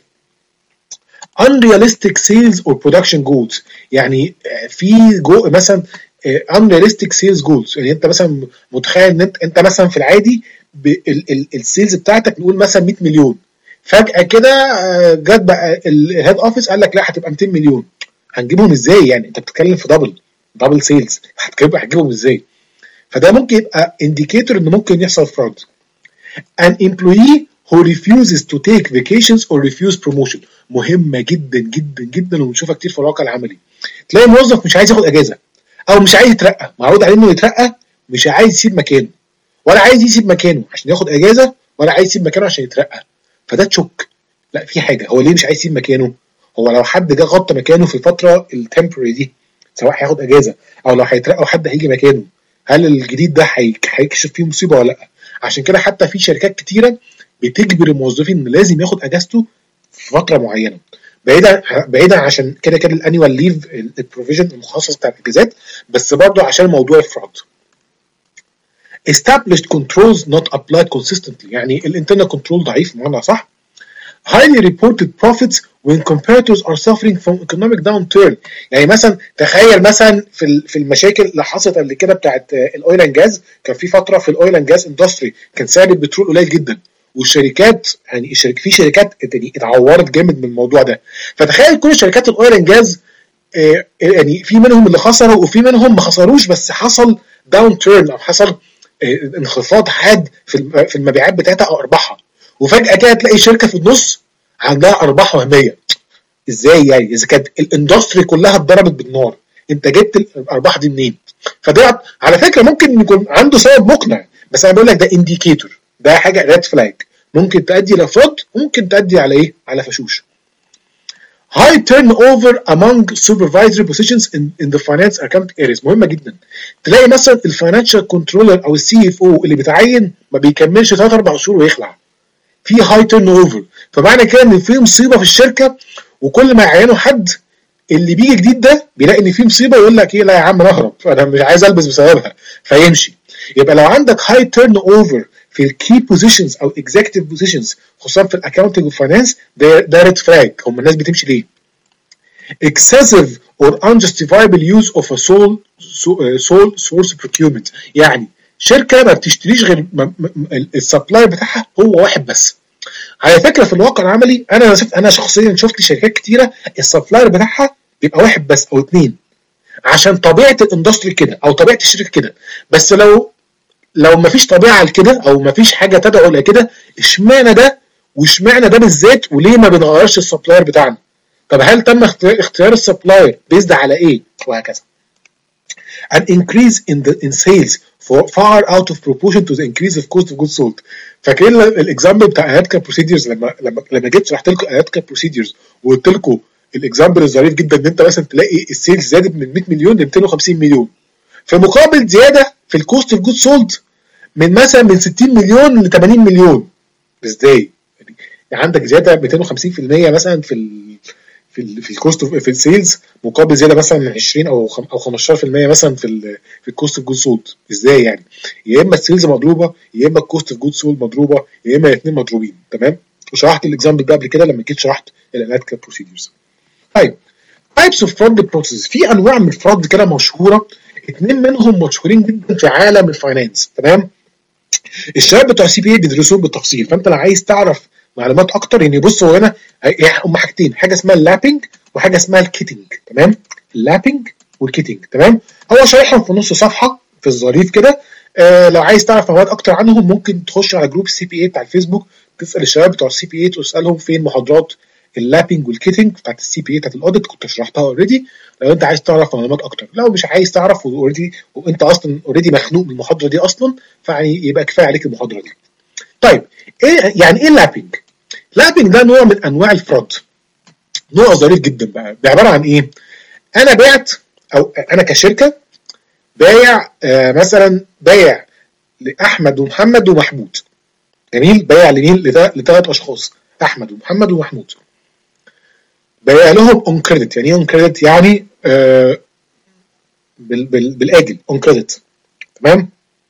unrealistic sales or production goals، يعني في جو مثلا unrealistic sales goals، يعني انت مثلا متخيل ان انت انت مثلا في العادي السيلز بتاعتك نقول مثلا مية مليون، فجاه كده جت بقى الهيد اوفيس قال لك لا هتبقى ميتين مليون، هنجيبهم ازاي؟ يعني انت بتتكلم في دبل دبل سيلز، هتجيبهم ازاي؟ فده ممكن يبقى انديكيتور ان ممكن يحصل فراد. an employee who refuses to take vacations or refuse promotion مهمه جدا جدا جدا وبنشوفها كتير في الواقع العملي. تلاقي موظف مش عايز ياخد اجازه او مش عايز يترقى، معروض عليه انه يترقى، مش عايز يسيب مكانه، ولا عايز يسيب مكانه عشان ياخد اجازه، ولا عايز يسيب مكانه عشان يترقى. فده تشك، لا في حاجه، هو ليه مش عايز يسيب مكانه؟ هو لو حد جه غطى مكانه في الفتره التمبرري دي، سواء هياخد اجازه او لو هيترقى وحد هيجي مكانه، هل الجديد ده هيكشف فيه مصيبه ولا لا؟ عشان كده حتى في شركات كتيره بتجبر الموظفين ان لازم ياخد اجازته في فتره معينه، بعيدا بعيدا عشان كده كده الانيوال ليف البروفيجن المخصص بتاع الاجازات، بس برضه عشان موضوع الفراد. established controls not applied consistently، يعني الانترنال كنترول ضعيف بمعنى صح. highly reported profits when competitors are suffering from economic downturn، يعني مثلا تخيل مثلا في في المشاكل اللي حصلت قبل كده بتاعت الاويل اند جاز، كان في فتره في الاويل اند جاز اندستري كان سعر البترول قليل جدا، والشركات يعني الشركة في شركات اتعورت جامد من الموضوع ده. فتخيل كل شركات الاويل اند جاز يعني في منهم اللي خسروا وفي منهم ما خسروش، بس حصل داون تيرن او حصل انخفاض حاد في في المبيعات بتاعتها او ارباحها، وفجاه كده تلاقي شركه في النص عندها ارباح وهميه. ازاي يعني؟ اذا كانت الاندستري كلها اتضربت بالنار، انت جبت الارباح دي منين؟ فده على فكره ممكن يكون عنده سبب مقنع، بس انا بقول لك ده انديكيتور، ده حاجه ريد فلاج ممكن تؤدي لفراد وممكن تؤدي على ايه؟ على فشوش. high turnover among supervisory positions in, in the finance accounting areas مهمه جدا. تلاقي مثلا الفاينانشال كنترولر او السي اف او اللي بيتعين ما بيكملش ثلاث اربع شهور ويخلع. في هاي تيرن اوفر، فمعنى كده ان في مصيبه في الشركه، وكل ما يعينوا حد اللي بيجي جديد ده بيلاقي ان في مصيبه يقول لك ايه، لا يا عم نهرب انا مش عايز البس بسببها فيمشي. يبقى لو عندك هاي تيرن اوفر في الكي بوزيشنز او اكزيكتيف بوزيشنز خصوصا في الاكاونتنج والفاينانس، ده ده ريد فلاج. هم الناس بتمشي ليه؟ excessive or unjustifiable use of a sole sole source procurement، يعني شركه ما بتشتريش غير السبلاير بتاعها هو واحد بس. على فكره في الواقع العملي انا انا شخصيا شفت شركات كتيره السبلاير بتاعها بيبقى واحد بس او اتنين، عشان طبيعه الاندستري كده او طبيعه الشركه كده. بس لو لو ما فيش طبيعه لكده او ما فيش حاجه تدعو لكده، اشمعنى ده واشمعنى ده بالذات، وليه ما بنغيرش السبلاير بتاعنا؟ طب هل تم اختيار السبلاير بيزد على ايه؟ وهكذا. an increase in the in sales for far out of proportion to the increase of cost of goods sold. فاكرين الاكزامبل بتاع اناليتيكال بروسيدرز لما لما لما جيت شرحت لكم اناليتيكال بروسيدرز وقلت لكم الاكزامبل الظريف جدا ان انت مثلا تلاقي السيلز زادت من مية مليون ل ميتين وخمسين مليون، في مقابل زياده في الكوست اوف جود سولد من مثلا من ستين مليون ل تمانين مليون. ازاي؟ يعني عندك زياده ميتين وخمسين في المية مثلا في ال في ال في الكوست في السيلز، مقابل زياده مثلا من عشرين او او خمستاشر في المية مثلا في ال في الكوست اوف جود سولد. ازاي يعني؟ يا اما السيلز مضروبه، يا اما الكوست اوف جود سولد مضروبه، يا اما الاثنين مضروبين. تمام؟ وشرحت الاكزامبل ده قبل كده لما جيت شرحت الاناليتيكال بروسيدرز. طيب تايبس اوف فراد بروسيس، في انواع من الفراد كده مشهوره، اثنين منهم مشهورين جدا في عالم الفاينانس. تمام؟ الشباب بتوع سي بي اي بيدرسوهم بالتفصيل، فانت لو عايز تعرف معلومات اكتر يعني بص هو هنا هم حاجتين، حاجه اسمها اللابنج وحاجه اسمها الكيتنج. تمام؟ اللابنج والكيتنج. تمام؟ هو شارحهم في نص صفحه في الظريف كده. آه لو عايز تعرف معلومات اكتر عنهم ممكن تخش على جروب السي بي اي بتاع الفيسبوك، تسال الشباب بتوع السي بي اي تسالهم فين محاضرات اللابنج والكيتنج بتاعت السي بي اي بتاعت الاوديت، كنت شرحتها اوريدي لو انت عايز تعرف معلومات اكتر. لو مش عايز تعرف اوريدي وانت اصلا اوريدي مخنوق من المحاضره دي اصلا، فيعني يبقى كفايه عليك المحاضره دي. طيب ايه يعني ايه اللابنج؟ اللابنج ده نوع من انواع الفراد، نوع ظريف جدا بقى. عباره عن ايه؟ انا بعت او انا كشركه بايع آه مثلا بايع لاحمد ومحمد ومحمود. جميل؟ بايع لمين؟ لثلاث اشخاص، احمد ومحمد ومحمود. بايع لهم اون كريدت. يعني ايه اون كريدت؟ يعني آه بال بال بالاجل اون كريدت. تمام؟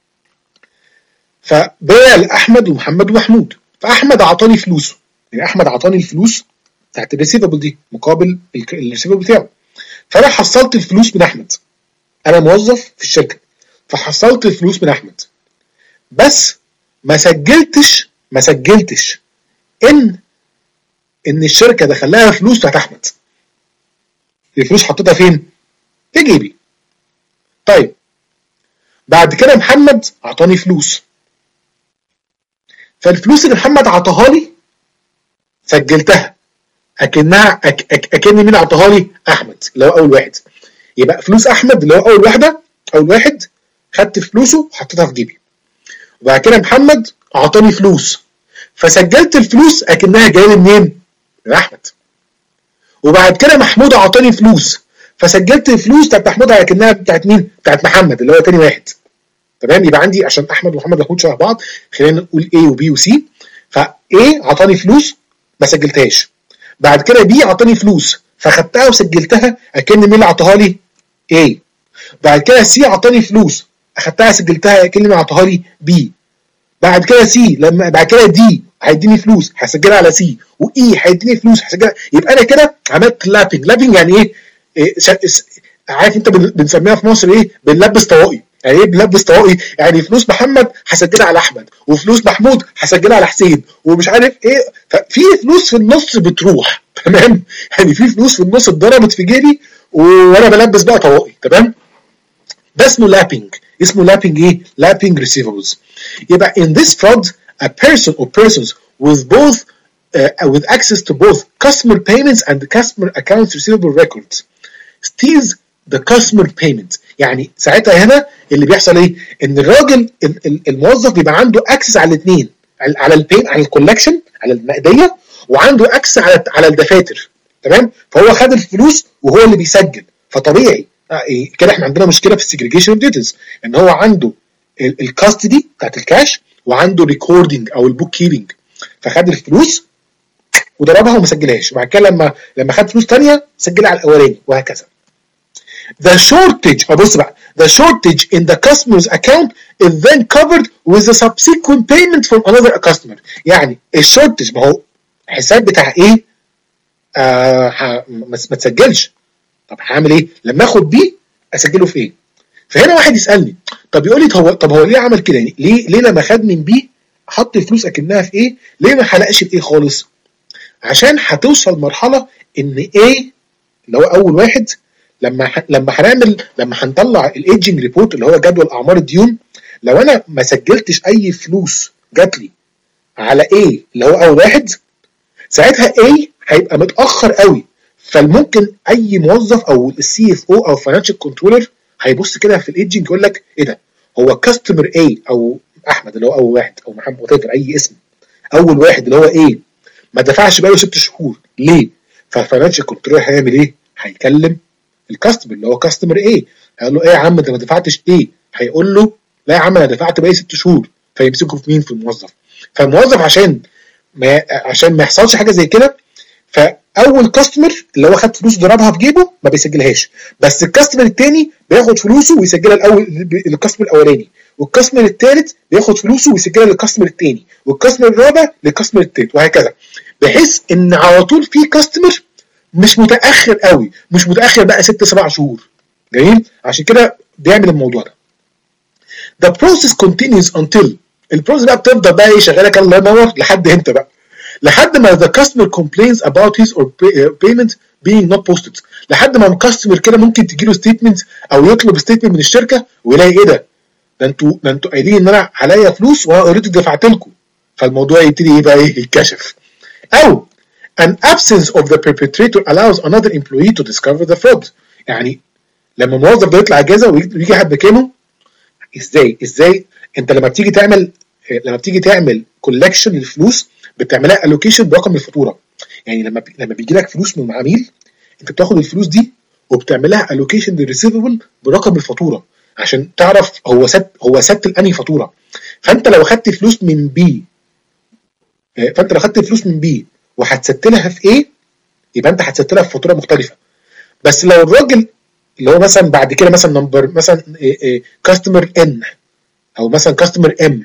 فبايع لاحمد ومحمد ومحمود، فاحمد اعطاني فلوسه، يعني احمد اعطاني الفلوس بتاعت الريسيفبل دي مقابل الريسيفبل بتاعه. فانا حصلت الفلوس من احمد، انا موظف في الشركه فحصلت الفلوس من احمد، بس ما سجلتش ما سجلتش ان ان الشركه دخل لها فلوس بتاعت احمد. الفلوس حطيتها فين؟ في جيبي. طيب بعد كده محمد اعطاني فلوس، فالفلوس اللي محمد عطاها لي سجلتها اكنها أك أك اكن مين عطاها لي؟ احمد اللي هو اول واحد. يبقى فلوس احمد اللي هو اول واحده، اول واحد خدت فلوسه وحطيتها في جيبي. وبعد كده محمد اعطاني فلوس فسجلت الفلوس اكنها جايه لي منين؟ من احمد. وبعد كده محمود اعطاني فلوس فسجلت الفلوس بتاعت محمود اكنها بتاعت مين؟ بتاعت محمد اللي هو تاني واحد. تمام؟ يبقى عندي عشان احمد ومحمد محمود شبه بعض خلينا نقول A وB وC. فA اعطاني فلوس ما سجلتهاش، بعد كده B اعطاني فلوس فخدتها وسجلتها اكن مين اللي عطاها لي؟ A. بعد كده C اعطاني فلوس اخدتها سجلتها اكن مين اللي عطاها لي؟ B. بعد كده C لما بعد كده D هيديني فلوس هسجلها على C، وE هيديني فلوس هسجلها. يبقى انا كده عملت لابنج. لابنج يعني ايه؟ إيه عارف انت بنسميها في مصر ايه؟ بنلبس طواقي. يعني ايه بنلبس طواقي؟ يعني فلوس محمد هسجلها على احمد، وفلوس محمود هسجلها على حسين، ومش عارف ايه. ففي فلوس في النص بتروح. تمام؟ يعني في فلوس في النص اتضربت في جيبي وانا بلبس بقى طواقي. تمام؟ ده اسمه لابنج. اسمه لابنج ايه؟ لابنج ريسيفبلز. يبقى in this fraud a person or persons with both uh, with access to both customer payments and customer accounts receivable records steals the customer payment. يعني ساعتها هنا اللي بيحصل ايه؟ ان الراجل الموظف بيبقى عنده اكسس على الاثنين، على البين على الكولكشن على المقديه، وعنده اكسس على على الدفاتر. تمام؟ فهو خد الفلوس وهو اللي بيسجل. فطبيعي إيه كده احنا عندنا مشكله في السيجريجيشن اوف ديتيلز، ان هو عنده الكاستدي بتاعت الكاش وعنده ريكوردنج او البوك كيبنج. فخد الفلوس وضربها وما سجلهاش، وبعد كده لما لما خد فلوس ثانيه سجلها على الاولاني وهكذا. The shortage بص بقى the shortage in the customer's account is then covered with the subsequent payment from another customer. يعني الشورتج ما هو حساب بتاع ايه؟ آه ما تسجلش. طب هعمل ايه؟ لما اخد بي اسجله في ايه؟ فهنا واحد يسالني طب يقول لي هو طب هو ليه عمل كده؟ يعني ليه ليه لما خد من بي حط الفلوس اكنها في ايه؟ ليه ما حلقش في ايه خالص؟ عشان هتوصل مرحله ان ايه اللي هو اول واحد لما ح... لما هنعمل لما هنطلع الايدجنج ريبورت اللي هو جدول اعمار الديون، لو انا ما سجلتش اي فلوس جات لي على ايه اللي هو اول واحد، ساعتها ايه هيبقى متاخر قوي. فالممكن اي موظف او السي اف او او فاينانشال كنترولر هيبص كده في الايدجنج يقول لك ايه ده؟ هو كاستمر اي او احمد اللي هو اول واحد او محمد وتفر اي اسم اول واحد اللي هو ايه ما دفعش بقاله ست شهور ليه؟ فالفاينانشال كنترولر هيعمل ايه؟ هيكلم الكاستمر اللي هو كاستمر ايه، هيقول له ايه يا عم انت ما دفعتش ايه؟ هيقول له لا يا عم انا دفعت بقالي ست شهور. فيمسكوا في مين؟ في الموظف. فالموظف عشان ما عشان ما يحصلش حاجه زي كده، فاول كاستمر اللي هو خد فلوس ضربها في جيبه ما بيسجلهاش، بس الكاستمر الثاني بياخد فلوسه ويسجلها الاول للكاستمر الاولاني، والكاستمر الثالث بياخد فلوسه ويسجلها للكاستمر الثاني، والكاستمر الرابع للكاستمر الثالث، وهكذا. بحيث ان على طول في كاستمر مش متاخر قوي، مش متاخر بقى ست سبع شهور. جميل؟ عشان كده بيعمل الموضوع ده. The process continues until البروسيس بقى بتفضل بقى ايه شغاله كده الله ينور لحد امتى بقى؟ لحد ما the customer complains about his or payment being not posted. لحد ما الكاستمر كده ممكن تجي له ستيتمنت او يطلب ستيتمنت من الشركه ويلاقي ايه ده؟ ده انتوا ده انتوا قايلين ان انا عليا فلوس وانا اوريدي دفعت لكم. فالموضوع يبتدي ايه بقى ايه يتكشف. او an absence of the perpetrator allows another employee to discover the fraud. يعني لما الموظف ده يطلع اجازه ويجي حد مكانه، ازاي ازاي انت لما بتيجي تعمل لما بتيجي تعمل كولكشن للفلوس بتعملها الوكيشن برقم الفاتوره. يعني لما لما بيجي لك فلوس من عميل انت بتاخد الفلوس دي وبتعملها الوكيشن للريسيفبل برقم الفاتوره عشان تعرف هو سد هو سد الانهي فاتوره. فانت لو خدت فلوس من بي فانت لو خدت فلوس من بي وهتستلها في ايه يبقى انت هتستلها في فاتوره مختلفه. بس لو الراجل اللي هو مثلا بعد كده مثلا نمبر مثلا كاستمر ان او مثلا كاستمر ام،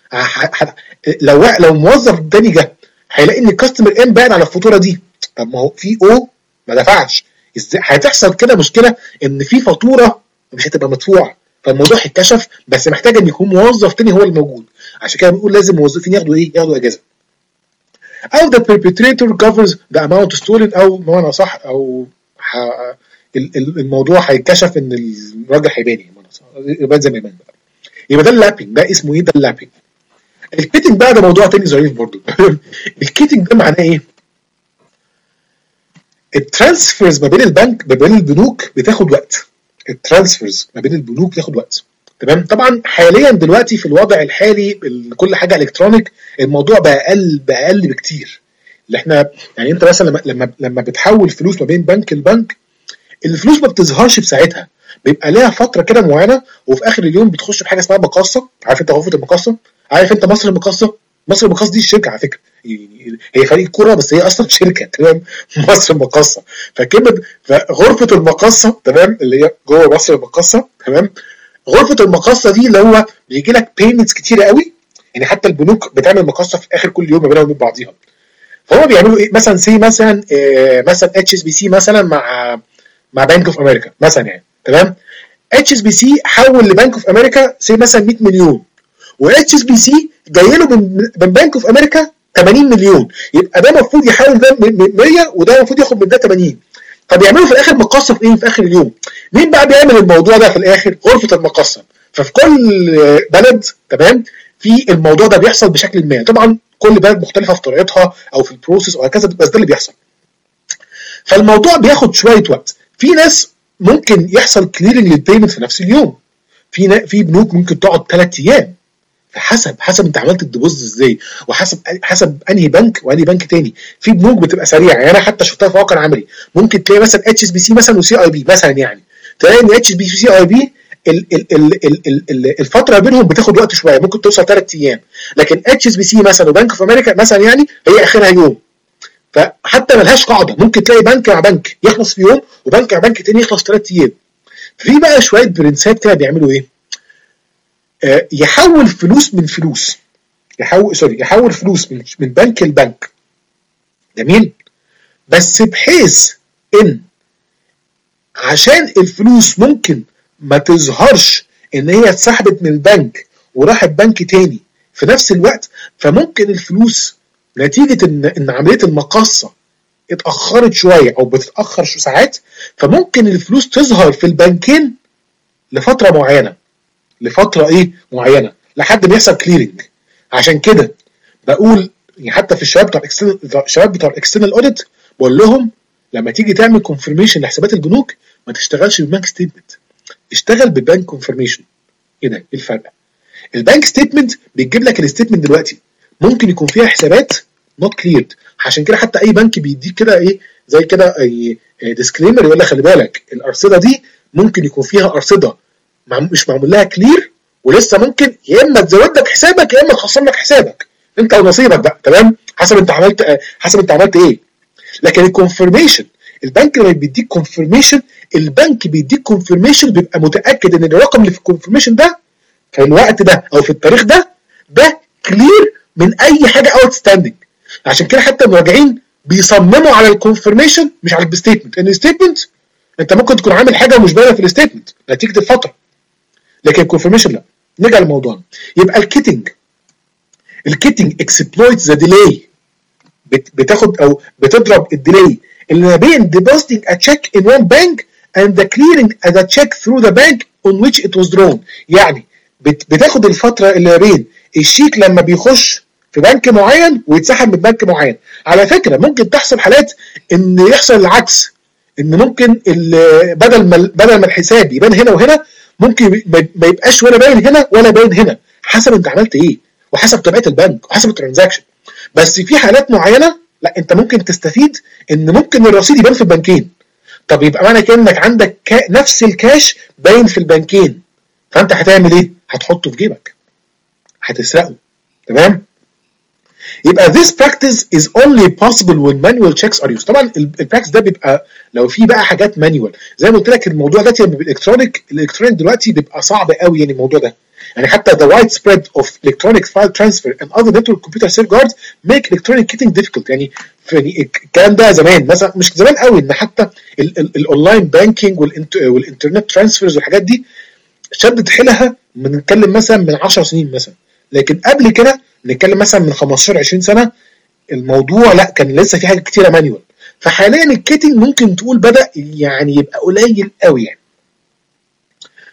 لو لو موظف تاني جه هيلاقي ان الكاستمر ام بعد على الفاتوره دي، طب ما هو في او ما دفعش، ازاي هتحصل كده مشكله ان في فاتوره مش هتبقى مدفوعه. فالموضوع هيتكشف، بس محتاج ان يكون موظف تاني هو الموجود. عشان كده بنقول لازم موظفين ياخدوا ايه؟ ياخدوا اجازه. او the perpetrator governs the amount stolen، او بمعنى صح او ح... الموضوع هيتكشف ان الراجل هيبان يبان زي ما يبان بقى. يبقى ده اللابنج، ده اسمه ايه؟ ده اللابنج. الكيتنج بقى ده موضوع تاني ظريف برضو. الكيتنج ده معناه ايه؟ الترانسفيرز ما بين البنك ما بين البنوك بتاخد وقت. الترانسفيرز ما بين البنوك بتاخد وقت. تمام؟ طبعا حاليا دلوقتي في الوضع الحالي كل حاجه الكترونيك، الموضوع بقى اقل بقى اقل بكتير. اللي احنا يعني انت مثلا لما لما لما بتحول فلوس ما بين بنك لبنك، الفلوس ما بتظهرش في ساعتها، بيبقى ليها فتره كده معينه، وفي اخر اليوم بتخش في حاجه اسمها مقاصه. عارف انت غرفه المقاصه؟ عارف انت مصر المقاصه؟ مصر المقاصه دي الشركه على فكره، يعني هي فريق كوره بس هي اصلا شركه. تمام؟ مصر المقاصه. فكلمه غرفه المقاصه، تمام، اللي هي جوه مصر المقاصه. تمام؟ غرفه المقاصه دي اللي هو بيجي لك بيمنتس كتيره قوي، يعني حتى البنوك بتعمل مقاصه في اخر كل يوم ما بينها وبين بعضيها. فهم بيعملوا ايه؟ مثلا سي مثلا آه مثلا اتش اس بي سي مثلا مع مع بنك اوف امريكا مثلا، يعني تمام. اتش اس بي سي حول لبنك اوف امريكا سي مثلا مية مليون، واتش اس بي سي جاي له من من بنك اوف امريكا ثمانين مليون، يبقى ده المفروض يحول ده مية وده المفروض ياخد من ده ثمانين. فبيعملوا في الاخر مقاصه في ايه؟ في اخر اليوم. مين بقى بيعمل الموضوع ده في الاخر؟ غرفه المقاصه. ففي كل بلد، تمام، في الموضوع ده بيحصل بشكل ما. طبعا كل بلد مختلفه في طريقتها او في البروسيس او هكذا، بس ده اللي بيحصل. فالموضوع بياخد شويه وقت. في ناس ممكن يحصل كليرنج للبيمنت في نفس اليوم، في في بنوك ممكن تقعد ثلاث ايام، حسب حسب انت عملت الديبوزيت ازاي، وحسب حسب انهي بنك وانهي بنك تاني. في بنوك بتبقى سريعه، يعني انا حتى شفتها في واقع عملي. ممكن تلاقي مثلا اتش اس بي سي مثلا وسي اي بي مثلا، يعني تلاقي ان اتش اس بي سي وسي اي بي الفتره بينهم بتاخد وقت شويه، ممكن توصل ثلاث ايام. لكن اتش اس بي سي مثلا وبنك اوف امريكا مثلا يعني هي اخرها يوم. فحتى ملهاش قاعده، ممكن تلاقي بنك مع بنك يخلص في يوم، وبنك مع بنك تاني يخلص ثلاث ايام. في بقى شويه برنسات كده بيعملوا ايه؟ آه يحول فلوس من فلوس، يحول سوري يحول فلوس من من بنك لبنك. جميل؟ بس بحيث ان عشان الفلوس ممكن ما تظهرش ان هي اتسحبت من البنك وراحت بنك تاني في نفس الوقت، فممكن الفلوس نتيجه ان ان عمليه المقاصه اتاخرت شويه او بتتاخر شو ساعات، فممكن الفلوس تظهر في البنكين لفتره معينه، لفتره ايه معينه لحد ما يحصل كليرنج. عشان كده بقول يعني حتى في الشباب بتوع الشباب بتوع الاكسترنال اوديت بقول لهم لما تيجي تعمل كونفirmation لحسابات البنوك ما تشتغلش بالبنك ستيتمنت، اشتغل بالبنك كونفirmation. ايه ده؟ ايه الفرق؟ البنك ستيتمنت بيجيب لك الستيتمنت دلوقتي ممكن يكون فيها حسابات نوت كليرد، عشان كده حتى اي بنك بيديك كده ايه زي كده اي ديسكليمر يقول لك خلي بالك الارصده دي ممكن يكون فيها ارصده مش معمول لها كلير، ولسه ممكن يا اما تزود لك حسابك يا اما تخصم لك حسابك، انت ونصيبك بقى. تمام؟ حسب انت عملت حسب انت عملت ايه. لكن الكونفirmation البنك لما بيديك كونفirmation البنك بيديك كونفirmation بيبقى متاكد ان الرقم اللي في الكونفirmation ده في الوقت ده او في التاريخ ده ده كلير من اي حاجه اوت ستاندنج. عشان كده حتى المراجعين بيصمموا على الكونفirmation مش على الستيتمنت، ان الستيتمنت انت ممكن تكون عامل حاجه مش باينه في الستيتمنت نتيجه الفتره، لكن الكونفirmation لا. نرجع لموضوعنا. يبقى الكيتنج الكيتنج اكسبلويت ذا ديلي، بتاخد او بتضرب الديلي اللي ما بين depositing a check in one bank and the clearing the check through the bank on which it was drawn. يعني بتاخد الفتره اللي ما بين الشيك لما بيخش في بنك معين ويتسحب من بنك معين. على فكره ممكن تحصل حالات ان يحصل العكس، ان ممكن بدل ما بدل ما الحساب يبان هنا وهنا ممكن ما يبقاش ولا باين هنا ولا باين هنا، حسب انت عملت ايه وحسب طبيعه البنك وحسب الترانزاكشن. بس في حالات معينه لا انت ممكن تستفيد ان ممكن الرصيد يبان في البنكين. طب يبقى معنى كده انك عندك نفس الكاش باين في البنكين، فانت هتعمل ايه؟ هتحطه في جيبك، هتسرقه. تمام؟ يبقى this practice is only possible when manual checks are used. طبعا البراكتس ده بيبقى لو في بقى حاجات مانيوال زي ما قلت لك. الموضوع ده لما بالالكترونيك الالكترونيك دلوقتي بيبقى صعب قوي، يعني الموضوع ده يعني حتى the widespread of electronic file transfer and other network computer safeguards make electronic kitting difficult. يعني يعني الكلام ده زمان مثلا مش زمان قوي، ان حتى الاونلاين بانكينج والانترنت ترانسفيرز والحاجات دي شدت حيلها بنتكلم مثلا من عشر سنين مثلا، لكن قبل كده نتكلم مثلا من خمستاشر عشرين سنه الموضوع لا كان لسه في حاجات كتيره مانيوال. فحاليا الكيتنج ممكن تقول بدا يعني يبقى قليل قوي يعني.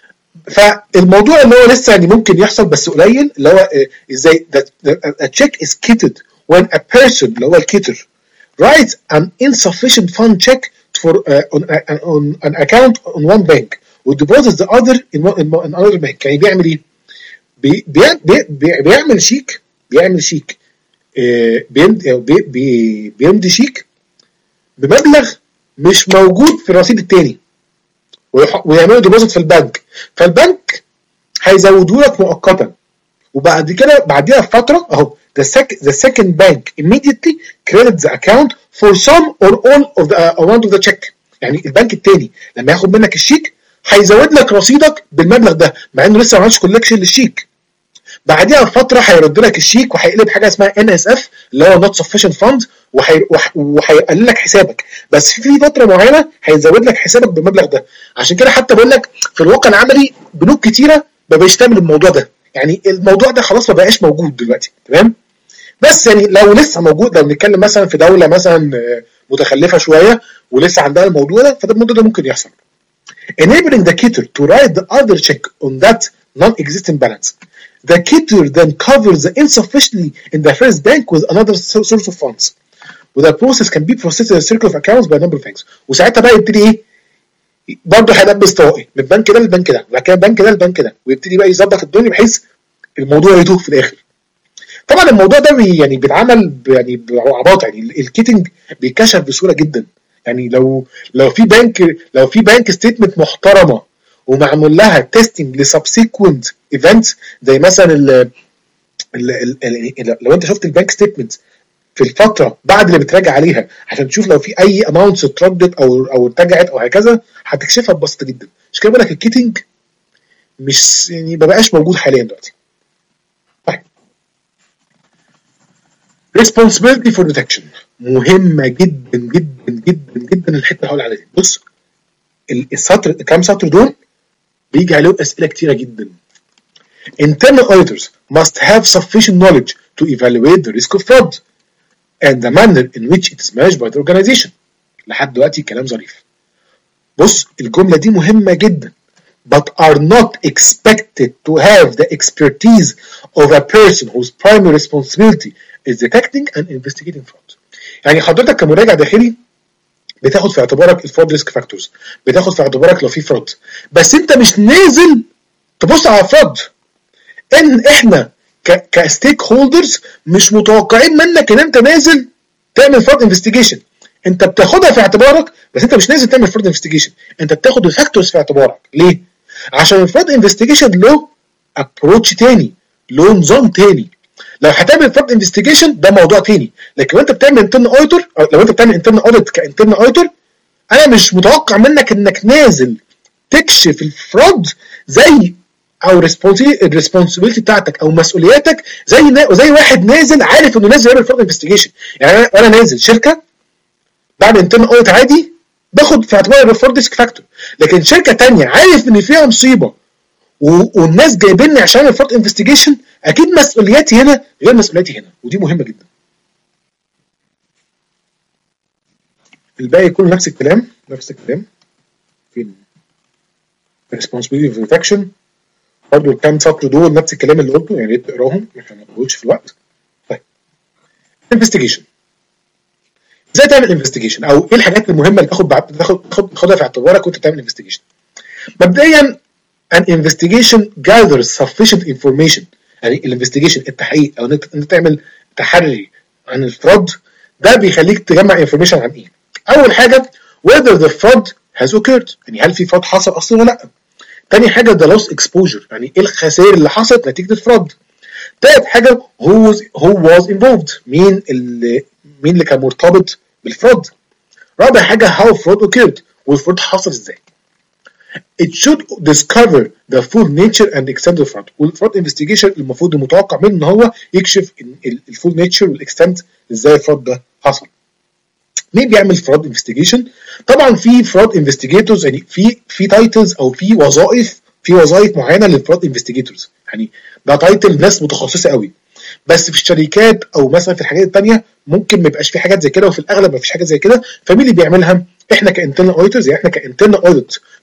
فالموضوع اللي هو لسه يعني ممكن يحصل بس قليل، اللي هو ازاي a check is kitted when a person اللي هو الكيتر writes an insufficient fund check for uh, on, uh, on an account on one bank و deposits the other in, one, in another bank. يعني بيعمل ايه؟ بي بي بي بيعمل شيك بيعمل شيك آه بيمضي بي بي بيمضي شيك بمبلغ مش موجود في الرصيد التاني ويعملوا ديبوزيت في البنك، فالبنك هيزودوا لك مؤقتا وبعد كده بعديها بفتره اهو the second the second bank immediately credits the account for some or all of the uh, amount of the check. يعني البنك التاني لما ياخد منك الشيك هيزود لك رصيدك بالمبلغ ده مع انه لسه ما عملش كولكشن للشيك. بعديها بفتره هيرد لك الشيك وهيقلب حاجه اسمها ان اس اف اللي هو not sufficient funds وهيقلل لك حسابك، بس في فتره معينه هيزود لك حسابك بالمبلغ ده. عشان كده حتى بقول لك في الواقع العملي بنوك كتيره ما بقاش تعمل الموضوع ده، يعني الموضوع ده خلاص ما بقاش موجود دلوقتي، تمام؟ بس يعني لو لسه موجود، لو بنتكلم مثلا في دوله مثلا متخلفه شويه ولسه عندها الموضوع ده، فده الموضوع ده ممكن يحصل. enabling the caterer to write the other check on that non-existing balance. The caterer then covers the insufficiency in the first bank with another source of funds. وده process can be processed in a circle of accounts by a number of banks. وساعتها بقى يبتدي ايه؟ برضه هيلبس طوائي من البنك ده للبنك ده، وبعد كده البنك ده للبنك ده، ويبتدي بقى يظبط الدنيا بحيث الموضوع يدوخ في الاخر. طبعا الموضوع ده بي يعني بيتعمل يعني بعباط، يعني الكيتنج بيتكشف بسهوله جدا. يعني لو لو في بنك لو في بنك ستيتمنت محترمه ومعمول لها تيستنج لسبسيكوينت ايفنتس، زي مثلا ال ال ال لو انت شفت البنك ستيتمنت في الفتره بعد اللي بتراجع عليها عشان تشوف لو في اي اماونتس اتردت او او اترجعت او هكذا، هتكشفها ببساطه جدا. مش كده بقول لك الكيتنج مش يعني ما بقاش موجود حاليا دلوقتي. طيب responsibility for detection مهمه جدا جدا جدا جدا الحته اللي هقول عليها دي. بص السطر كام سطر دول بيجي عليهم اسئله كتيره جدا. internal auditors must have sufficient knowledge to evaluate the risk of fraud and the manner in which it is managed by the organization. لحد دلوقتي كلام ظريف. بص الجمله دي مهمه جدا but are not expected to have the expertise of a person whose primary responsibility is detecting and investigating fraud. يعني حضرتك كمراجع داخلي بتاخد في اعتبارك الفراد ريسك فاكتورز، بتاخد في اعتبارك لو في فراد، بس انت مش نازل تبص على فراد. ان احنا كستيك هولدرز مش متوقعين منك ان انت نازل تعمل فراد انفستيجيشن، انت بتاخدها في اعتبارك بس انت مش نازل تعمل فراد انفستيجيشن، انت بتاخد الفاكتورز في اعتبارك. ليه؟ عشان الفراد انفستيجيشن له ابروتش تاني، له نظام تاني. لو هتعمل فراد انفستيجيشن ده موضوع تاني، لكن لو انت بتعمل انترنال اوديتور، لو انت بتعمل انترنال اوديت كانترنال اوديتور، انا مش متوقع منك انك نازل تكشف الفراد زي او الريسبونسبيلتي بتاعتك او مسؤولياتك زي زي واحد نازل عارف انه نازل يعمل فراد انفستيجيشن. يعني انا وانا نازل شركه بعمل انترنال اوديت عادي باخد في اعتبار الفراد ريسك فاكتور، لكن شركه ثانيه عارف ان فيها مصيبه والناس جايبيني عشان اعمل فراد انفستيجيشن، اكيد مسؤولياتي هنا غير مسؤولياتي هنا، ودي مهمه جدا. الباقي كله نفس الكلام نفس الكلام فين responsibility for protection برضه الكام سطر دول نفس الكلام اللي قلته، يعني ريت تقراهم عشان ما نطولش في الوقت. طيب انفستيجيشن، ازاي تعمل انفستيجيشن او ايه الحاجات المهمه اللي تاخد تاخد تاخدها في اعتبارك وانت بتعمل انفستيجيشن؟ مبدئيا an investigation gathers sufficient information، يعني الانفستيجيشن التحقيق او انك انت تعمل تحري عن الفراد ده بيخليك تجمع انفورميشن عن ايه؟ اول حاجه whether the fraud has occurred، يعني هل في فراد حصل اصلا ولا لا؟ تاني حاجه the loss exposure، يعني ايه الخسائر اللي حصلت نتيجه الفراد؟ تالت حاجه who was who was involved، مين اللي مين اللي كان مرتبط بالفراد؟ رابع حاجه how fraud occurred، والفراد حصل ازاي؟ It should discover the full nature and extent of fraud. والفراد انفستيجيشن المفروض المتوقع منه ان هو يكشف الفول نيتشر والاكستنت ازاي الفراد ده حصل. مين بيعمل فراد انفستيجيشن؟ طبعا في فراد انفستيجيتورز، يعني في في تايتلز او في وظائف في وظائف معينه للفراد انفستيجيتورز، يعني ده تايتل ناس متخصصه قوي. بس في الشركات او مثلا في الحاجات الثانيه ممكن ما يبقاش في حاجات زي كده، وفي الاغلب ما فيش حاجات زي كده. فمين اللي بيعملها؟ احنا كانترنال اوديتورز، يعني احنا كانترنال اوديت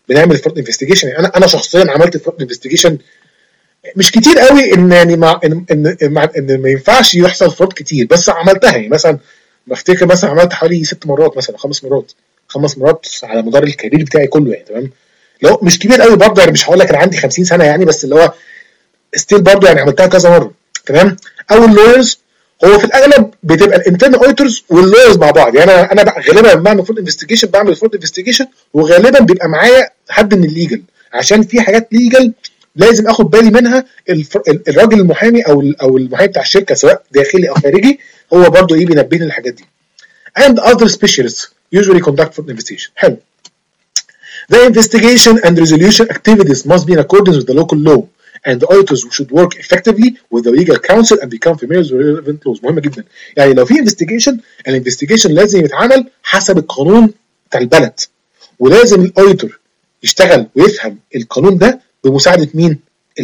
بنعمل فرود انفستيجيشن. يعني انا انا شخصيا عملت فرود انفستيجيشن مش كتير قوي، ان يعني مع ان ان, مع إن ما ينفعش يحصل فرود كتير، بس عملتها. يعني مثلا بفتكر مثلا عملت حوالي ست مرات مثلا، خمس مرات خمس مرات على مدار الكارير بتاعي كله يعني. تمام، لو مش كبير قوي برضه، يعني مش هقول لك انا عندي خمسين سنه يعني، بس اللي هو ستيل برضه يعني عملتها كذا مره. تمام. او اللويرز، هو في الاغلب بتبقى الانترنال اوديتورز واللويرز مع بعض. يعني انا انا غالبا بعمل فرود انفستيجيشن بعمل فرود انفستيجيشن وغالبا بيبقى معايا حد من الليجل، عشان في حاجات ليجل لازم اخد بالي منها. الراجل المحامي او او المحامي بتاع الشركه سواء داخلي او خارجي، هو برضه ايه بينبهني الحاجات دي. and other specialists usually conduct fraud investigation. حلو. The investigation and resolution activities must be in accordance with the local law, and the auditors should work effectively with the legal counsel and become familiar with relevant laws. مهمة جدا. يعني لو في investigation، الانفستيجيشن لازم يتعمل حسب القانون بتاع البلد، ولازم الاوديتور يشتغل ويفهم القانون ده بمساعدة مين؟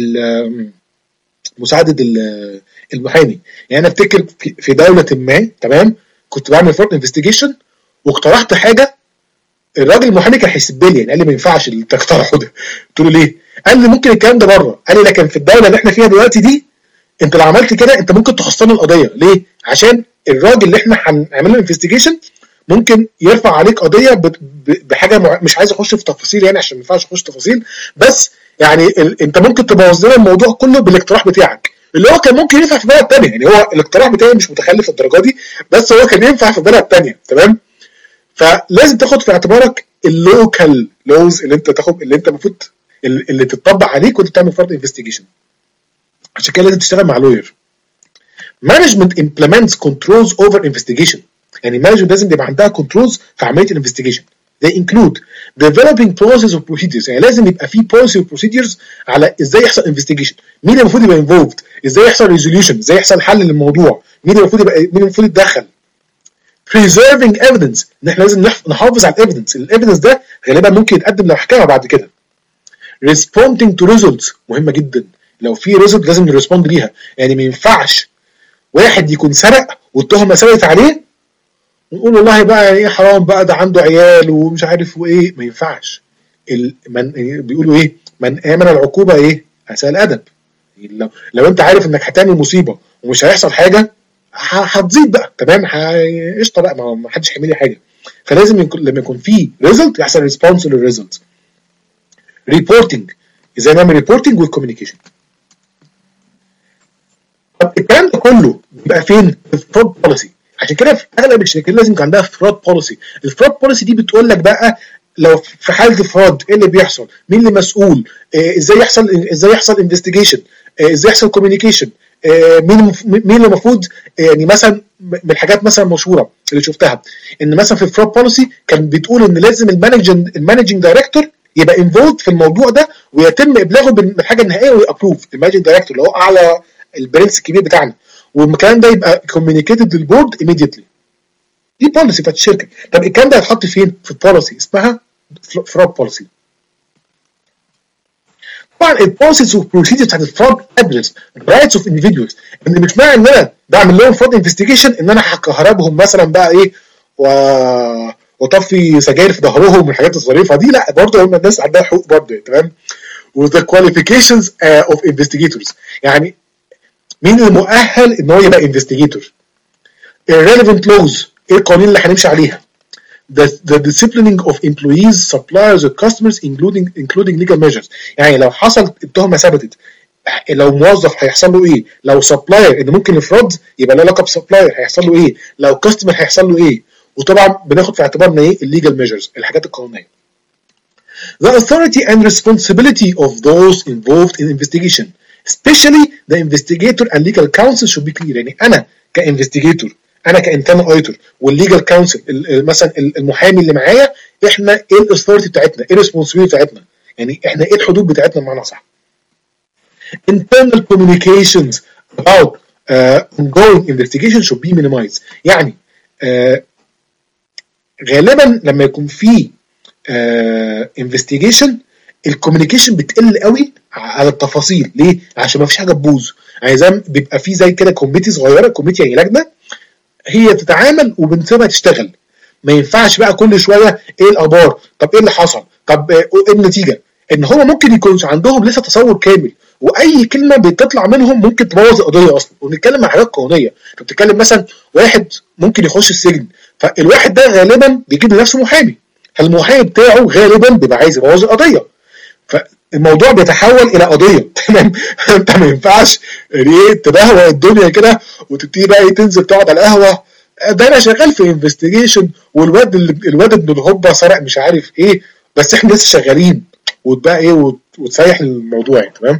مساعدة المحامي. يعني انا افتكر في دولة ما، تمام، كنت بعمل فرود انفستيجيشن واقترحت حاجه، الراجل المحامي كان هيسب لي، يعني قال لي ما ينفعش اللي تقترحه ده. قلت له ليه؟ قال لي ممكن الكلام ده بره، قال لي لكن في الدوله اللي احنا فيها دلوقتي دي انت لو عملت كده انت ممكن تخسرنا القضيه. ليه؟ عشان الراجل اللي احنا هنعمل له انفستيجيشن ممكن يرفع عليك قضيه بحاجه مش عايز اخش في تفاصيل يعني، عشان ما ينفعش اخش تفاصيل، بس يعني انت ممكن تبوظ لنا الموضوع كله بالاقتراح بتاعك، اللي هو كان ممكن ينفع في بلد تانية. يعني هو الاقتراح بتاعي مش متخلف الدرجه دي، بس هو كان ينفع في بلد تانية. تمام. فلازم تاخد في اعتبارك اللوكال لوز اللي انت تاخد، اللي انت المفروض اللي تطبق عليك وانت بتعمل فرد انفستيجيشن. عشان كده لازم تشتغل مع لوير. مانجمنت implements controls over investigation. يعني مانجمنت لازم يبقى عندها كنترولز في عمليه الانفستيجيشن. They include developing process of procedures. يعني لازم يبقى في policy of procedures على ازاي يحصل investigation، مين المفروض يبقى involved، ازاي يحصل resolution، ازاي يحصل حل للموضوع، مين المفروض يبقى مين المفروض يتدخل. preserving evidence، ان احنا لازم نحافظ على الايفيدنس، الايفيدنس ده غالبا ممكن يتقدم لمحكمه بعد كده. responding to results، مهمه جدا، لو في ريزلت لازم نريسبوند ليها. يعني ما ينفعش واحد يكون سرق والتهمه ثبتت عليه ونقول والله بقى ايه حرام بقى ده عنده عيال ومش عارف وايه، ما ينفعش. من بيقولوا ايه؟ من امن العقوبه ايه؟ اساء الادب. لو, لو انت عارف انك هتعمل مصيبه ومش هيحصل حاجه هتزيد بقى، تمام، قشطه بقى، ما حدش هيعمل لي حاجه. فلازم يكون لما يكون في ريزلت يحصل ريسبونس للريزلت. ريبورتنج، ازاي نعمل ريبورتنج والكوميونيكيشن. طب الكلام ده كله بيبقى فين؟ في الفرود بوليسي. عشان كده في اغلب الشركات لازم يكون عندها فرود بوليسي. الفرود بوليسي دي بتقول لك بقى لو في حاله فرود ايه اللي بيحصل، مين اللي مسؤول، إيه ازاي يحصل ازاي يحصل انفستيجيشن، إيه ازاي يحصل كوميونيكيشن، إيه مين مين اللي المفروض. يعني مثلا من الحاجات مثلا المشهوره اللي شفتها ان مثلا في الفرود بوليسي كان بتقول ان لازم المانجنج المانجنج دايركتور يبقى انفولد في الموضوع ده ويتم ابلاغه بالحاجه النهائيه ويابروف. المانجنج دايركتور اللي هو اعلى البرنس الكبير بتاعنا، والكلام ده يبقى كوميونيكيتد للبورد ايميديتلي. دي بوليسي بتاعت الشركه. طب الكلام ده هيتحط فين؟ في البوليسي اسمها فرود بوليسي. طبعا البروسيس والبروسيجر بتاعت الفرود ادرس رايتس اوف انديفيدوالز، ان مش معنى ان انا بعمل لهم فرود انفستيجيشن ان انا هكهربهم مثلا بقى ايه و وطفي سجاير في ظهرهم والحاجات الظريفه دي، لا، برضه هم الناس عندها حقوق برضه. تمام. وذا كواليفيكيشنز اوف انفستيجيتورز، يعني مين المؤهل ان هو يبقى انفستيجيتور. الريليفنت لوز، ايه القوانين اللي هنمشي عليها. The, the disciplining of employees, suppliers, or customers, including including legal measures. يعني لو حصل التهمه ثبتت، لو موظف هيحصل له ايه، لو سبلاير ان ممكن الفرود يبقى له لقب سبلاير هيحصل له ايه، لو كاستمر هيحصل له ايه. وطبعا بناخد في اعتبارنا ايه الليجل ميجرز، الحاجات القانونيه. The authority and responsibility of those involved in investigation, especially the investigator and legal counsel should be clear. يعني انا كانفستيجيتور، انا كانترنال اوديتور والليجال كونسل مثلا المحامي اللي معايا، احنا ايه الاثوريتي بتاعتنا، ايه الريسبونسبيلتي بتاعتنا، يعني احنا ايه الحدود بتاعتنا بمعنى صح. internal communications about uh, ongoing investigation should be minimized. يعني uh, غالبا لما يكون في uh, investigation الكوميونيكيشن بتقل قوي على التفاصيل. ليه؟ عشان ما فيش حاجه تبوظ. يعني زي بيبقى في زي كده كوميتي صغيره، كوميتي يعني لجنه هي تتعامل وبنسيبها تشتغل، ما ينفعش بقى كل شويه ايه الاخبار، طب ايه اللي حصل، طب ايه النتيجه. ان هو ممكن يكونش عندهم لسه تصور كامل، واي كلمه بتطلع منهم ممكن تبوظ القضيه اصلا. ونتكلم عن حاجات قانونيه، انت بتتكلم مثلا واحد ممكن يخش السجن، فالواحد ده غالبا بيجيب لنفسه محامي، فالمحامي بتاعه غالبا بيبقى عايز يبوظ القضيه، فالموضوع بيتحول الى قضيه. تمام. انت ما ينفعش ايه تبهوأ الدنيا كده وتبتدي بقى ايه تنزل تقعد على القهوه، ده انا شغال في انفستيجيشن والواد الواد ابن الهبه سرق مش عارف ايه، بس احنا لسه شغالين، وتبقى ايه وتسيح الموضوع يعني. تمام.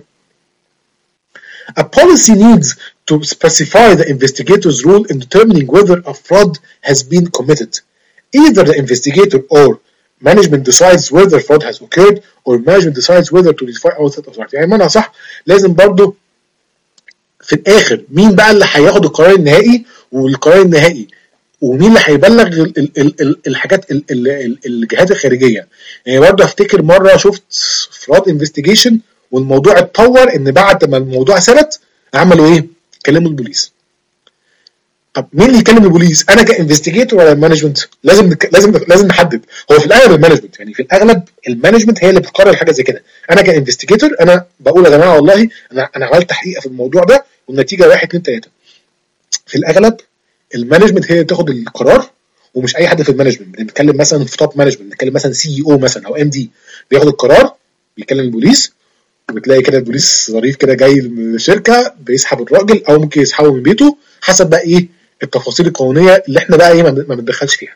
A policy needs to specify the investigator's role in determining whether a fraud has been committed. Either the investigator or management decides whether fraud has occurred or management decides whether to notify outside authority. يعني معنى صح لازم برضو في الاخر مين بقى اللي هياخد القرار النهائي، والقرار النهائي ومين اللي هيبلغ ال ال ال الحاجات ال ال الجهات الخارجيه. يعني برضو افتكر مره شفت فراد انفستيجيشن والموضوع اتطور ان بعد ما الموضوع ثبت عملوا ايه؟ كلموا البوليس. طب مين اللي يكلم البوليس؟ انا كانفستيجيتور ولا المانجمنت؟ لازم نك... لازم لازم نحدد. هو في الاغلب المانجمنت، يعني في الاغلب المانجمنت هي اللي بتقرر حاجه زي كده. انا كانفستيجيتور انا بقول يا جماعه والله انا انا عملت تحقيق في الموضوع ده والنتيجه واحد اتنين تلاته. في الاغلب المانجمنت هي اللي بتاخد القرار، ومش اي حد في المانجمنت. بنتكلم مثلا في توب مانجمنت، بنتكلم مثلا سي اي او مثلا او ام دي بياخد القرار، بيكلم البوليس، وبتلاقي كده البوليس ظريف كده جاي من الشركه بيسحب الراجل او ممكن يسحبه من بيته حسب بقى ايه التفاصيل القانونيه اللي احنا بقى ايه ما بندخلش فيها.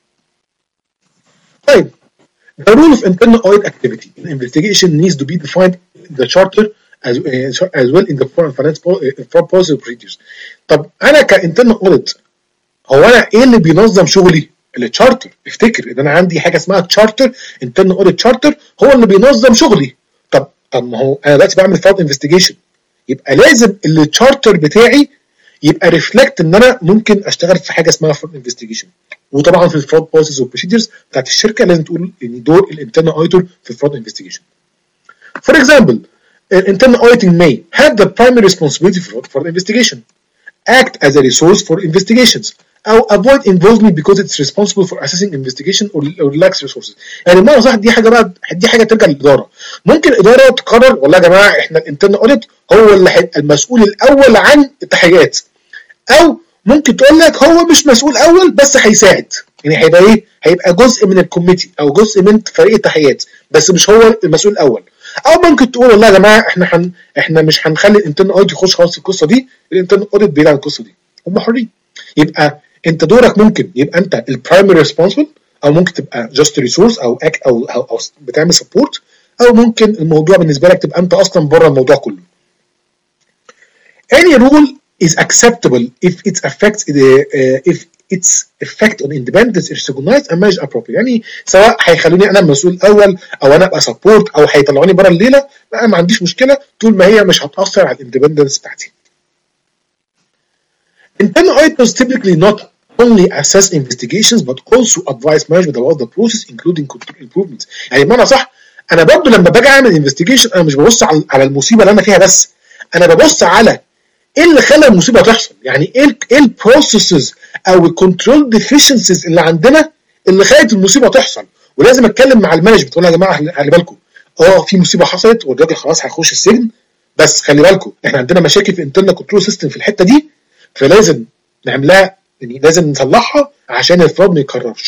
طيب the rule of internal audit activity in investigation needs to be defined in the charter as, uh, as well in the foreign finance policy procedures. طب انا كانترنال اوديت هو انا ايه اللي بينظم شغلي؟ التشارتر. افتكر ان انا عندي حاجه اسمها تشارتر، انترنال اوديت تشارتر هو اللي بينظم شغلي. طب طب ما هو انا دلوقتي بعمل فراد انفستيجيشن، يبقى لازم التشارتر بتاعي يبقى ريفلكت ان انا ممكن اشتغل في حاجه اسمها فراد انفستيجيشن. وطبعا في الفراد بوليسيز والبروسيدرز بتاعت الشركه لازم تقول ان دور الانترنال اوديتور في الفراد انفستيجيشن. فور اكزامبل internal auditing may have the primary responsibility for fraud investigation, act as a resource for investigations, او avoid involvement because it's responsible for assessing investigation or, or lacks resources. يعني بمعنى صح دي حاجه بقى دي حاجه ترجع للاداره. ممكن الاداره تقرر والله يا جماعه احنا الانترنال اوديت هو اللي هيبقى المسؤول الاول عن التحقيقات، او ممكن تقول لك هو مش مسؤول اول بس هيساعد، يعني هيبقى ايه؟ هيبقى جزء من الكوميتي او جزء من فريق التحقيقات بس مش هو المسؤول الاول. او ممكن تقول والله يا جماعه احنا حن احنا مش هنخلي الانترنال اوديت يخش خالص في القصه دي، الانترنال اوديت بعيد عن القصه دي، هم حرين. يبقى انت دورك ممكن يبقى انت البرايمري ريسبونسبل، او ممكن تبقى جاست ريسورس او أك او او, أو بتعمل سبورت، او ممكن الموضوع بالنسبه لك تبقى انت اصلا بره الموضوع كله. Any rule is acceptable if it affects the uh, if its effect on independence is recognized and managed appropriately. يعني سواء هيخلوني انا المسؤول الاول او انا ابقى سبورت او هيطلعوني بره الليله، انا ما عنديش مشكله طول ما هي مش هتاثر على الاندبندنس بتاعتي. Internal auditors typically not only assess investigations but also advise management about the process including control improvements. يعني بمعنى صح انا برضو لما باجي اعمل انفستيجيشن انا مش ببص على على المصيبه اللي انا فيها بس، انا ببص على ايه اللي خلى المصيبه تحصل، يعني ايه ايه البروسيسز او الكنترول ديفيشنسيز اللي عندنا اللي خلت المصيبه تحصل. ولازم اتكلم مع المانجمنت اقول يا جماعه خلي بالكم اه في مصيبه حصلت والراجل خلاص هيخش السجن، بس خلي بالكم احنا عندنا مشاكل في انترنال كنترول سيستم في الحته دي، فلازم نعملها، يعني لازم نصلحها عشان الفراد ما يتكررش.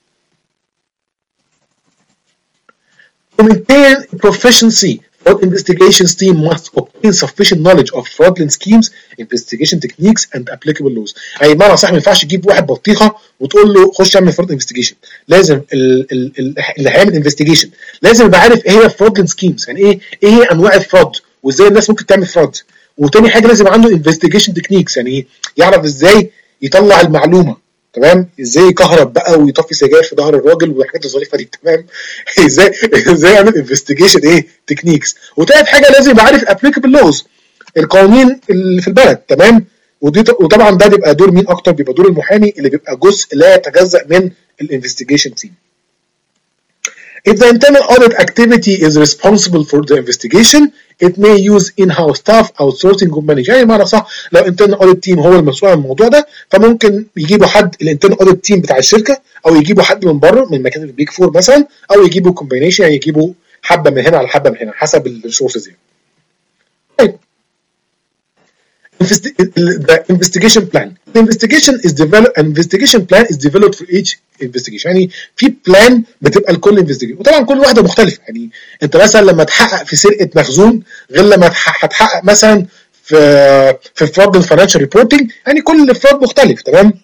To maintain proficiency, fraud investigations team must obtain sufficient knowledge of fraudulent schemes, investigation techniques and applicable laws. يعني بمعنى صح ما ينفعش تجيب واحد بطيخه وتقول له خش اعمل فراد انفستيجيشن، لازم ال ال ال اللي هيعمل انفستيجيشن لازم يبقى عارف ايه هي fraudulent schemes، يعني ايه ايه هي انواع الفراد وازاي الناس ممكن تعمل فراد. وتاني حاجه لازم عنده انفستيجيشن تكنيكس، يعني يعرف ازاي يطلع المعلومه، تمام، ازاي يكهرب بقى ويطفي سجاير في ظهر الراجل والحاجات الظريفه دي، تمام. ازاي ازاي يعمل انفستيجيشن ايه تكنيكس. وتالت حاجه لازم يبقى عارف الابليكابل لوز، القوانين اللي في البلد، تمام. ودي وطبعا ده بيبقى دور مين اكتر؟ بيبقى دور المحامي اللي بيبقى جزء لا يتجزأ من الانفستيجيشن تيم. If the internal audit activity is responsible for the investigation, it may use in-house staff outsourcing or manage. يعني بمعنى صح لو internal audit team هو المسؤول عن الموضوع ده فممكن يجيبوا حد الانترنال audit team بتاع الشركه او يجيبوا حد من بره من مكاتب البيج فور مثلا او يجيبوا combination يعني يجيبوا حبه من هنا على حبه من هنا حسب الريسورسز يعني. طيب the investigation plan. The investigation is developed. An investigation plan is developed for each investigation. يعني في بلان بتبقى لكل investigation وطبعا كل واحده مختلفه. يعني انت مثلا لما تحقق في سرقه مخزون غير لما هتحقق مثلا في في فراد الفاينانشال ريبورتنج يعني كل فراد مختلف تمام.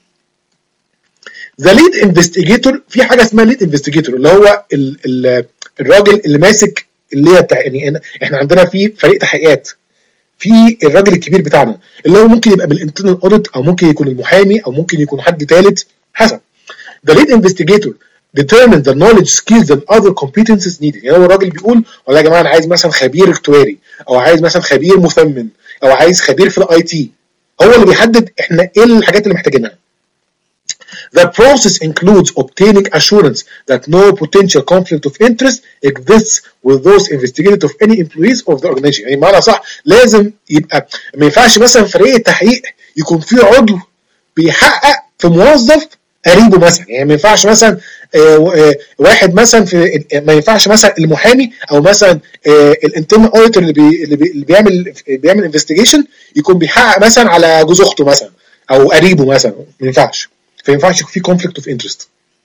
The lead investigator في حاجه اسمها lead investigator اللي هو ال ال الراجل اللي ماسك اللي هي بتاع يعني احنا عندنا في فريق تحقيقات في الراجل الكبير بتاعنا اللي هو ممكن يبقى بالانترنال اوديت او ممكن يكون المحامي او ممكن يكون حد ثالث حسب. The lead investigator determines the knowledge, skills and other competencies needed. يعني هو الراجل بيقول والله يا جماعه انا عايز مثلا خبير اكتواري او عايز مثلا خبير مثمن او عايز خبير في الاي تي. هو اللي بيحدد احنا ايه الحاجات اللي محتاجينها. The process includes obtaining assurance that no potential conflict of interest exists with those investigated of any employees of the organization. يعني معنى صح لازم يبقى ما ينفعش مثلا فريق التحقيق يكون فيه عضو بيحقق في موظف قريبه مثلا. يعني ما ينفعش مثلا واحد مثلا في ما ينفعش مثلا المحامي او مثلا الانترنال اوديتور اللي, بي اللي بيعمل بيعمل انفستيجيشن يكون بيحقق مثلا على جوز اخته مثلا او قريبه مثلا. ما ينفعش ما ينفعش يكون في conflict of interest.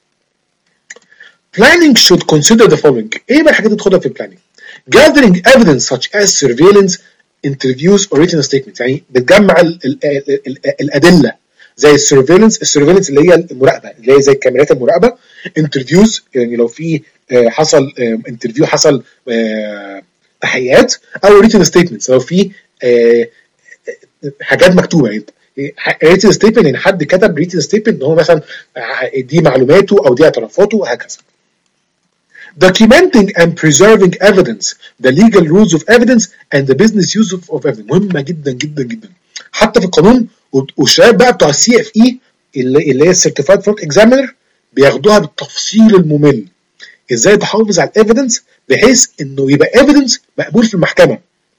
Planning should consider the following. ايه بقى الحاجات اللي تاخدها في planning؟ Gathering evidence such as surveillance, interviews or written statements. يعني بتجمع ال ال ال ال الادله زي السيرفيلنس السيرفيلنس اللي هي المراقبه اللي هي زي كاميرات المراقبه. interviews يعني لو في حصل انترفيو حصل تحقيقات او written statements لو في حاجات مكتوبه. يعني written statement يعني حد كتب written statement ان هو مثلا دي معلوماته او دي اعترافاته وهكذا. Documenting and preserving evidence, the legal rules of evidence and the business use of evidence. مهمة جدا جدا جدا حتى في القانون. والشباب بقى بتوع السي اف اي اللي, اللي هي Certified Fraud Examiner بياخدوها بالتفصيل الممل ازاي تحافظ على الايفيدنس بحيث انه يبقى ايفيدنس مقبول في المحكمة.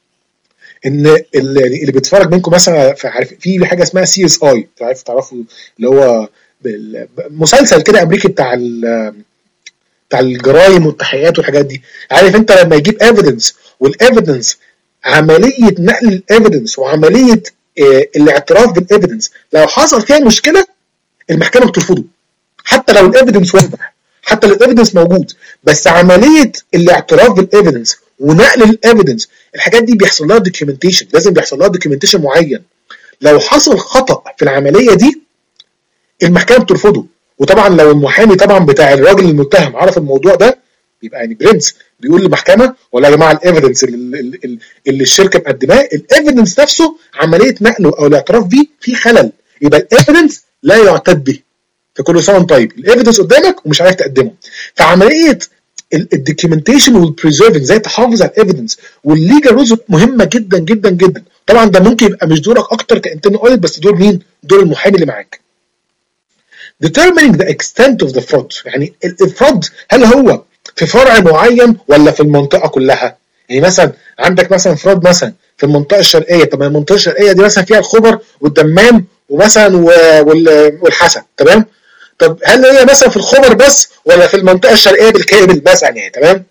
ان اللي بيتفرج منكم مثلا عارف في حاجه اسمها سي اس اي تعرف تعرفوا اللي هو مسلسل كده امريكي بتاع بتاع الجرايم والتحقيقات والحاجات دي. عارف انت لما يجيب ايفيدنس والايفيدنس عمليه نقل الايفيدنس وعمليه اه الاعتراف بالايفيدنس لو حصل فيها مشكله المحكمه بترفضه حتى لو الايفيدنس واضح حتى لو الايفيدنس موجود بس عمليه الاعتراف بالايفيدنس ونقل الايفيدنس الحاجات دي بيحصل لها دوكيومنتيشن. لازم بيحصل لها دوكيومنتيشن معين. لو حصل خطا في العمليه دي المحكمه بترفضه. وطبعا لو المحامي طبعا بتاع الراجل المتهم عرف الموضوع ده بيبقى يعني برنس بيقول للمحكمه والله يا جماعه الايفيدنس اللي, اللي, اللي الشركه مقدماه الايفيدنس نفسه عمليه نقله او الاعتراف بيه في خلل يبقى الايفيدنس لا يعتد به. فكل سنه طيب الايفيدنس قدامك ومش عارف تقدمه. فعمليه الدوكيومنتيشن والبريزيرفنج زي تحافظ على الايفيدنس والليجال رولز مهمه جدا جدا جدا. طبعا ده ممكن يبقى مش دورك اكتر كانترنال اوديت بس دور مين؟ دور المحامي اللي معاك. determining the extent of the fraud. يعني الفراد هل هو في فرع معين ولا في المنطقه كلها؟ يعني مثلا عندك مثلا فراد مثلا في المنطقه الشرقيه. طب المنطقه الشرقيه دي مثلا فيها الخبر والدمام ومثلا والحسن تمام. طب هل هي مثلا في الخبر بس ولا في المنطقه الشرقيه بالكامل مثلا يعني تمام.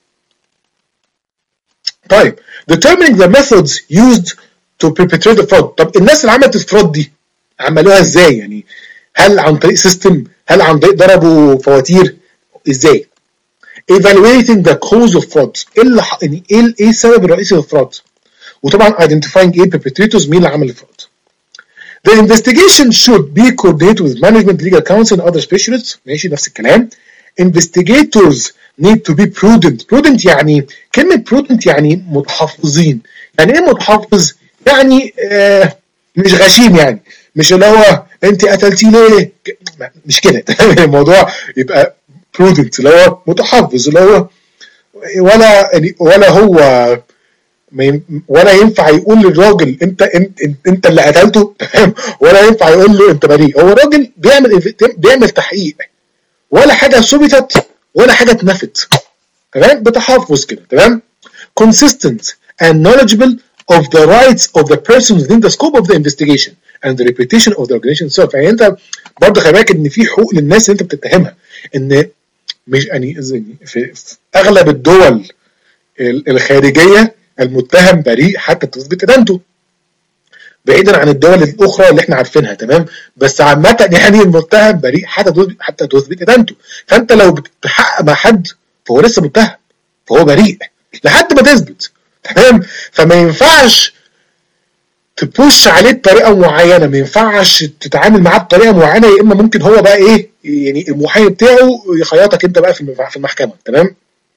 طيب determining the methods used to perpetrate the fraud. طب الناس اللي عملت الفراد دي عملوها ازاي؟ يعني هل عن طريق سيستم؟ هل عن طريق ضربوا فواتير؟ ازاي؟ evaluating the cause of fraud. ايه اللي يعني ايه ايه السبب الرئيسي للفراد؟ وطبعا identifying ايه perpetrators مين اللي عمل الفراد. The investigation should be coordinated with management, legal counsel and other specialists. ماشي نفس الكلام. Investigators need to be prudent. Prudent يعني كلمة prudent يعني متحفظين. يعني ايه متحفظ؟ يعني آه مش غشيم يعني مش اللي هو انت قتلتي ليه؟ مش كده. الموضوع يبقى prudent اللي هو متحفظ اللي هو ولا ولا هو ولا ينفع يقول للراجل انت انت انت اللي قتلته ولا ينفع يقول له انت بريء. هو راجل بيعمل بيعمل تحقيق ولا حاجه ثبتت ولا حاجه اتنفت تمام، بتحفظ كده. تمام. consistent and knowledgeable of the rights of the person within the scope of the investigation and the reputation of the organization itself. يعني انت برضه خلي بالك ان في حقوق للناس اللي انت بتتهمها، ان مش يعني في, في اغلب الدول الخارجيه المتهم بريء حتى تثبت ادانته، بعيدا عن الدول الاخرى اللي احنا عارفينها. تمام. بس عامه يعني المتهم بريء حتى حتى تثبت ادانته. فانت لو بتحقق مع حد فهو لسه متهم، فهو بريء لحد ما تثبت. تمام. فما ينفعش تبوش عليه بطريقه معينه، ما ينفعش تتعامل معاه بطريقه معينه، يا اما ممكن هو بقى ايه يعني المحامي بتاعه يخيطك انت بقى في المحكمه. تمام.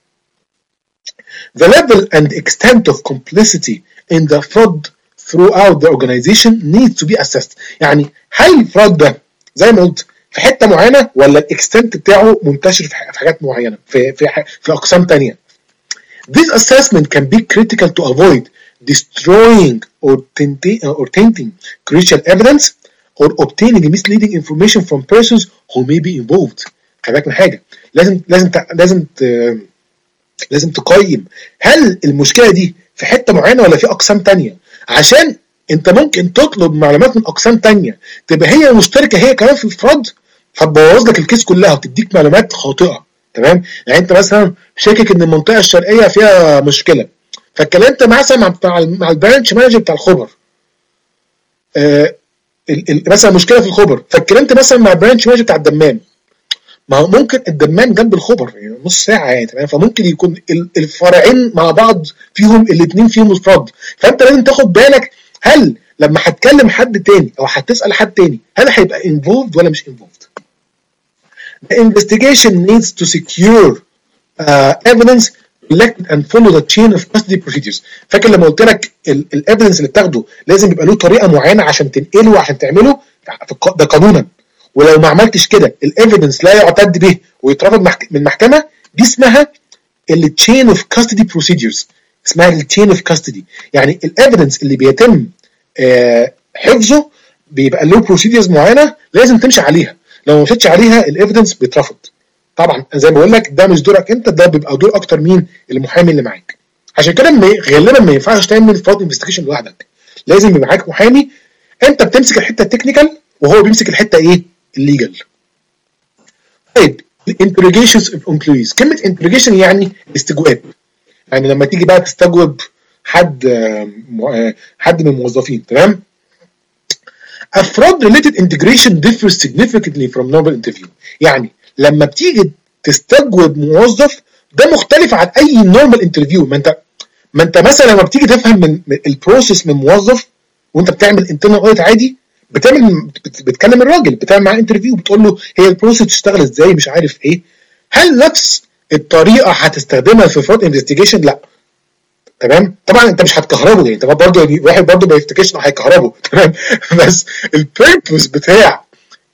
The level and extent of complicity in the fraud throughout the organization needs to be assessed. يعني هل الفراد ده زي ما قلت في حته معينه ولا الاكستنت بتاعه منتشر في حاجات معينه في في في اقسام ثانيه. This assessment can be critical to avoid destroying or tainting, or tainting crucial evidence or obtaining misleading information from persons who may be involved. خلي بالك من حاجه، لازم لازم لازم لازم تقيم هل المشكله دي في حته معينه ولا في اقسام تانية، عشان انت ممكن تطلب معلومات من اقسام تانية تبقى هي مشتركه هي كمان في الفراد، فتبوظ لك الكيس كلها وتديك معلومات خاطئه. تمام. يعني انت مثلا شاكك ان المنطقه الشرقيه فيها مشكله، فاتكلمت مثلا مع مع البرانش مانجر بتاع الخبر، آه مثلا مشكله في الخبر، فاتكلمت مثلا مع البرانش مانجر بتاع الدمام، ما هو ممكن الدمام جنب الخبر يعني نص ساعه يعني. تمام. فممكن يكون الفرعين مع بعض فيهم الاثنين فيهم الفراد، فانت لازم تاخد بالك هل لما هتكلم حد تاني او هتسال حد تاني هل هيبقى involved ولا مش involved. The investigation needs to secure uh, evidence collected and follow the chain of custody procedures. فاكر لما قلت لك الايفيدنس اللي بتاخده لازم يبقى له طريقه معينه عشان تنقله وعشان تعمله، ده قانونا. ولو ما عملتش كده الايفيدنس لا يعتد به ويترفض من المحكمه، دي اسمها التشين اوف كاستدي بروسيدجرز، اسمها التشين اوف كاستدي. يعني الايفيدنس اللي بيتم آه حفظه بيبقى له بروسيدجرز معينه لازم تمشي عليها، لو ما مشيتش عليها الايفيدنس بيترفض. طبعا زي ما بقول لك ده مش دورك انت، ده بيبقى دور اكتر مين المحامي اللي معاك. عشان كده غالبا ما ينفعش تعمل فراد انفستيجيشن لوحدك، لازم يبقى معاك محامي، انت بتمسك الحته التكنيكال وهو بيمسك الحته ايه الليجل. طيب الانتروجيشنز اوف امبلويز، كلمه انتروجيشن يعني استجواب، يعني لما تيجي بقى تستجوب حد حد من الموظفين. تمام. A fraud related integration differs significantly from normal interview. يعني لما بتيجي تستجوب موظف ده مختلف عن اي نورمال انترفيو. ما انت ما انت مثلا لما بتيجي تفهم من البروسيس من موظف وانت بتعمل انترنال اوديت عادي، بتعمل بتكلم الراجل بتعمل معاه انترفيو بتقول له هي البروسيس بتشتغل ازاي مش عارف ايه، هل نفس الطريقه هتستخدمها في فراد انفستيجيشن؟ لا. تمام. طبعا انت مش هتكهربه يعني، انت برضه يعني واحد برضه ما يفتكرش انه هيكهربه. تمام. بس البيربوز بتاع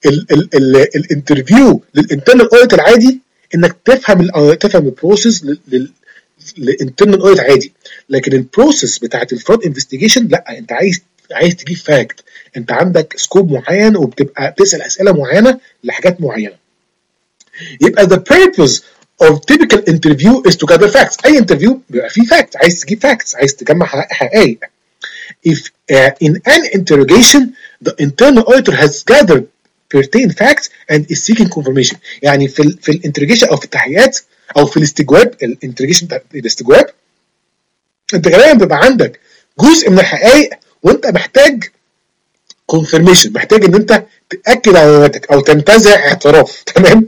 الانترفيو للانترنال اوديت العادي انك تفهم تفهم البروسيس للانترنال اوديت عادي، لكن البروسيس بتاعت الفراد انفستيجيشن لا، انت عايز عايز تجيب فاكت، انت عندك سكوب معين وبتبقى بتسال اسئله معينه لحاجات معينه. يبقى the purpose of typical interview is to gather facts. اي انترفيو بيبقى فيه facts، عايز تجيب facts، عايز تجمع حقائق. If uh, in an interrogation the internal auditor has gathered pertain facts and is seeking confirmation. يعني في ال في الانترجيشن او في التحقيقات او في الاستجواب، الانترجيشن الاستجواب انت غالبا بيبقى عندك جزء من الحقائق وانت محتاج confirmation، محتاج ان انت تاكد على معلوماتك او تنتزع اعتراف. تمام.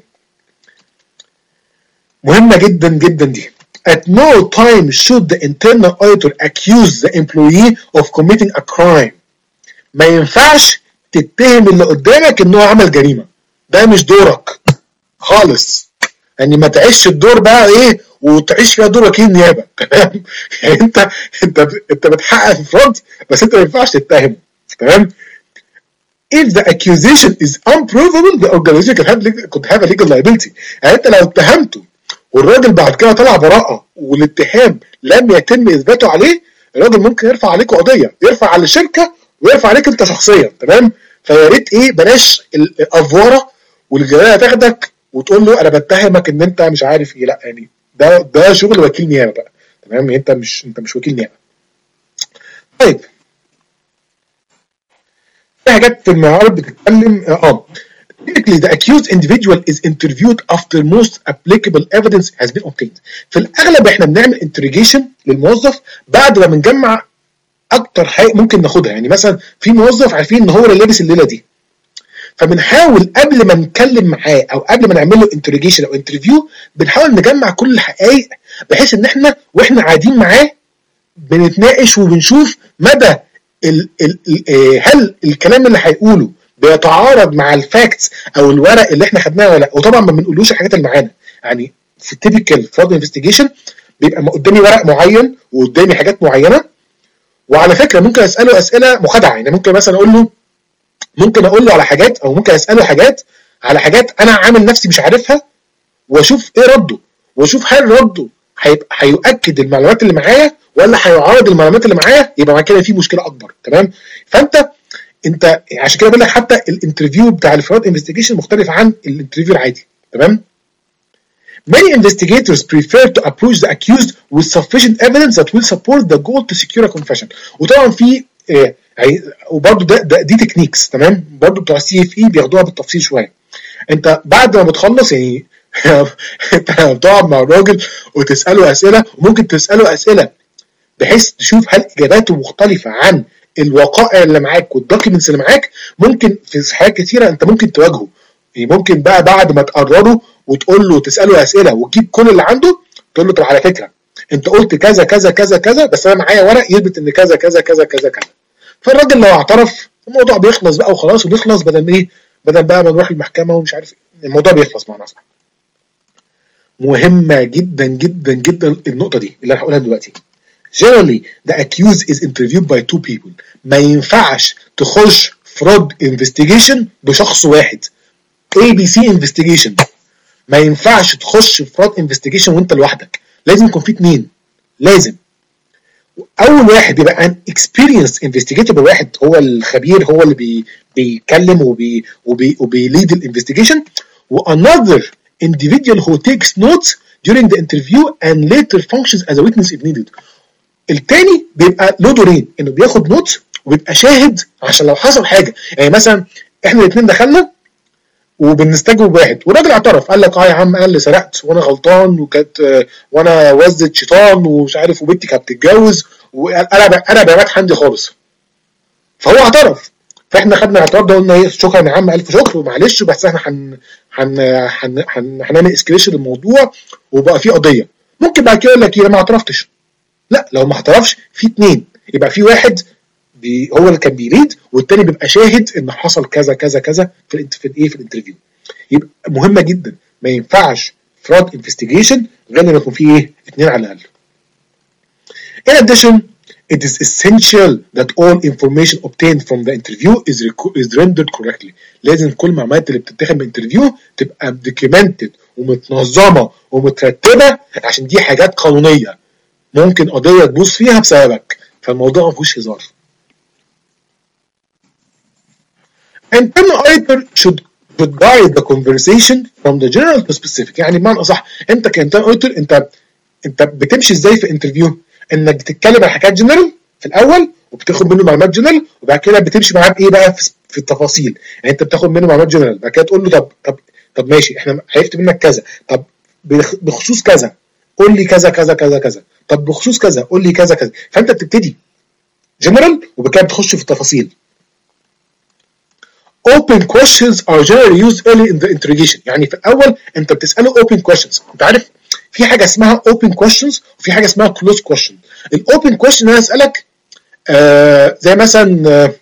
مهمه جدا جدا دي. At no time should the internal auditor accuse the employee of committing a crime. ما ينفعش تتهم اللي قدامك انه عمل جريمه، ده مش دورك خالص. يعني ما تعيش الدور بقى ايه وتعيش فيها دور وكيل نيابه. تمام. يعني انت انت انت بتحقق في فراد بس انت ما ينفعش تتهم. تمام. If the accusation is unprovable the organization could have, could have a legal liability. يعني انت لو اتهمته والراجل بعد كده طلع براءه والاتهام لم يتم اثباته عليه، الراجل ممكن يرفع عليك قضيه، يرفع على الشركه ويرفع عليك انت شخصيا. تمام. فيا ريت ايه بلاش الافوره والجلاله تاخدك وتقول له انا بتهمك ان انت مش عارف ايه، لا يعني ده ده شغل وكيل نيابه بقى، تمام؟ انت مش انت مش وكيل نيابه. طيب في حاجات في المعارض بتتكلم اه Typically, the accused individual is interviewed after most applicable evidence has been obtained. في الأغلب إحنا بنعمل interrogation للموظف بعد ما بنجمع أكتر حاجة ممكن ناخدها، يعني مثلا في موظف عارفين إن هو اللي لابس الليلة دي، فبنحاول قبل ما نتكلم معاه أو قبل ما نعمل له interrogation أو interview بنحاول نجمع كل الحقائق، بحيث إن إحنا وإحنا قاعدين معاه بنتناقش وبنشوف مدى ال ال ال هل الكلام اللي هيقوله بيتعارض مع الفاكتس او الورق اللي احنا خدناه ولا لا. وطبعا ما بنقولوش الحاجات اللي معانا، يعني في التيبيكال فراد انفستيجيشن بيبقى قدامي ورق معين وقدامي حاجات معينه، وعلى فكره ممكن اساله اسئله مخادعه، يعني ممكن مثلا اقول له ممكن اقول له على حاجات او ممكن اساله حاجات على حاجات انا عامل نفسي مش عارفها، واشوف ايه رده، واشوف هل رده هيبقى هيؤكد المعلومات اللي معايا ولا هيعارض المعلومات اللي معايا، يبقى مع كده في مشكله اكبر. تمام؟ فانت انت عشان كده بقول لك حتى الانترفيو بتاع الفراد انفستيجيشن مختلف عن الانترفيو العادي. تمام؟ Many investigators prefer to approach the accused with sufficient evidence that will support the goal to secure a confession. وطبعا في اه وبرده ده, ده دي تكنيكس، تمام؟ برده بتوع السي اف اي بياخدوها بالتفصيل شويه. انت بعد ما بتخلص يعني انت بتقعد مع الراجل وتساله اسئله، وممكن تساله اسئله بحيث تشوف هل اجاباته مختلفه عن الوقائع اللي معاك والدوكيومنتس اللي معاك. ممكن في حاجات كتيره انت ممكن تواجهه، يعني ممكن بقى بعد ما تقرره وتقول له تساله اسئله وتجيب كل اللي عنده، تقول له طب على فكره انت قلت كذا كذا كذا كذا، بس انا معايا ورق يثبت ان كذا كذا كذا كذا كذا. فالراجل لو اعترف الموضوع بيخلص بقى وخلاص، وبيخلص بدل ايه؟ بدل بقى ما نروح المحكمه ومش عارف ايه، الموضوع بيخلص معنا. صح؟ مهمه جدا جدا جدا النقطه دي اللي انا هقولها دلوقتي. Generally, the accused is interviewed by two people. ما ينفعش تخش fraud investigation بشخص واحد. إيه بي سي investigation. ما ينفعش تخش fraud investigation وانت لوحدك. لازم يكون في اتنين. لازم. أول واحد يبقى an experienced investigator، واحد هو الخبير، هو اللي بي بيتكلم وبي وبي وبيليد الانفستيجيشن، وanother individual who takes notes during the interview and later functions as a witness if needed. التاني بيبقى له دورين، انه بياخد نوت وبيبقى شاهد عشان لو حصل حاجه، يعني مثلا احنا الاثنين دخلنا وبنستجوب واحد والراجل اعترف قال لك اه يا عم انا اللي سرقت وانا غلطان وكانت وانا وزت شيطان ومش عارف وبنتي كانت بتتجوز وانا انا بيانات عندي خالص، فهو اعترف، فاحنا خدنا الاعتراف ده قلنا ايه شكرا يا عم الف شكر ومعلش، بس احنا هن هن هنعمل اسكليشن للموضوع وبقى في قضيه. ممكن بعد كده يقول لك ايه ما اعترفتش، لا لو ما اعترفش في اتنين، يبقى في واحد بي هو اللي كان بيريد والتاني بيبقى شاهد ان حصل كذا كذا كذا في في الايه في الانترفيو. يبقى مهمه جدا، ما ينفعش فراد انفستيجيشن غير لما يكون فيه ايه اتنين على الاقل. In addition, it is essential that all information obtained from the interview is is rendered correctly. لازم كل المعلومات اللي بتتاخد من الانترفيو تبقى documented ومتنظمه ومترتبه، عشان دي حاجات قانونيه ممكن قضيه تبوظ فيها بسببك، فالموضوع ما فيهوش هزار. Internal auditor should should guide the conversation from the general to specific. يعني بمعنى اصح انت كانترنال auditor انت انت بتمشي ازاي في انترفيو؟ انك بتتكلم عن حاجات جنرال في الاول وبتاخد منه معلومات جنرال، وبعد كده بتمشي معاه بايه بقى في التفاصيل. يعني انت بتاخد منه معلومات جنرال، بعد كده تقول له طب طب طب ماشي احنا عرفت منك كذا، طب بخصوص كذا قول لي كذا كذا كذا كذا، طب بخصوص كذا قول لي كذا كذا. فانت بتبتدي جنرال وبعد كده بتخش في التفاصيل. Open questions are generally used early in the interrogation. يعني في الاول انت بتساله open questions. انت عارف في حاجه اسمها open questions وفي حاجه اسمها close question. الاوبن question انا اسالك آه زي مثلا آه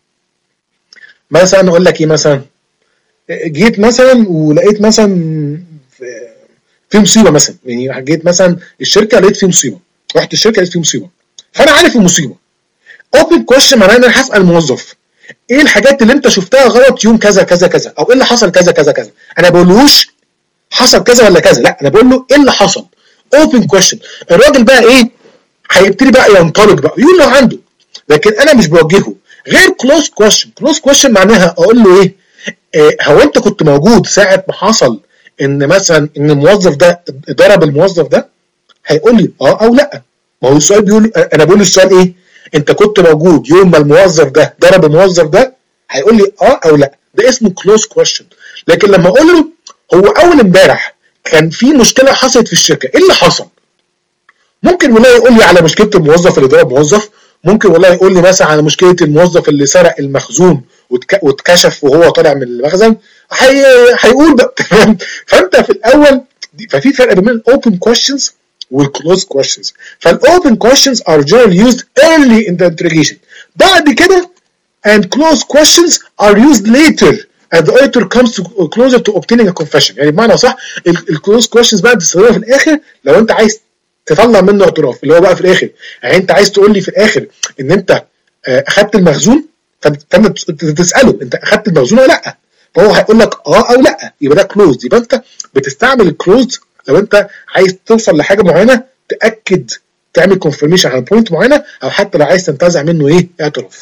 مثلا اقول لك ايه، مثلا جيت مثلا ولقيت مثلا في, في مصيبه مثلا، يعني جيت مثلا الشركه لقيت في مصيبه، رحت الشركه لقيت في مصيبه، فانا عارف المصيبه. open question معناه ان انا هسال الموظف ايه الحاجات اللي انت شفتها غلط يوم كذا كذا كذا، او ايه اللي حصل كذا كذا كذا. انا بقولوش حصل كذا ولا كذا، لا انا بقول له ايه اللي حصل. open question. الراجل بقى ايه هيبتدي بقى ينطلق بقى يقول له عنده، لكن انا مش بوجهه. غير close question. close question معناها اقول له ايه, إيه هو انت كنت موجود ساعه ما حصل ان مثلا ان الموظف ده ضرب الموظف ده، هيقول لي اه او لا. ما هو السؤال بيقول، انا بقول السؤال ايه؟ انت كنت موجود يوم ما الموظف ده ضرب الموظف ده؟ هيقول لي اه او لا. ده اسمه كلوز كويشن. لكن لما اقول له هو اول امبارح كان في مشكله حصلت في الشركه، ايه اللي حصل؟ ممكن والله يقول لي على مشكله الموظف اللي ضرب موظف، ممكن والله يقول لي مثلا على مشكله الموظف اللي سرق المخزون واتكشف وهو طالع من المخزن. هيقول بقى تمام. فانت في الاول، ففي فرق بين الاوبن كويشنز والكلوز كويشنز. فالاوبن كويشنز are generally used early in the interrogation. بعد كده and closed questions are used later and the auditor comes to closer to obtaining a confession. يعني بمعنى صح الكلوز كويشنز بقى بتستخدمها في الاخر لو انت عايز تطلع منه اعتراف، اللي هو بقى في الاخر. يعني انت عايز تقول لي في الاخر ان انت اخدت المخزون، فانت تساله انت اخدت المخزون ولا لا، فهو هيقول لك اه او لا، يبقى ده كلوز. يبقى انت بتستعمل الكلوز لو انت عايز توصل لحاجه معينه، تاكد تعمل كونفirmation على بوينت معينه، او حتى لو عايز تنتزع منه ايه اعتراف.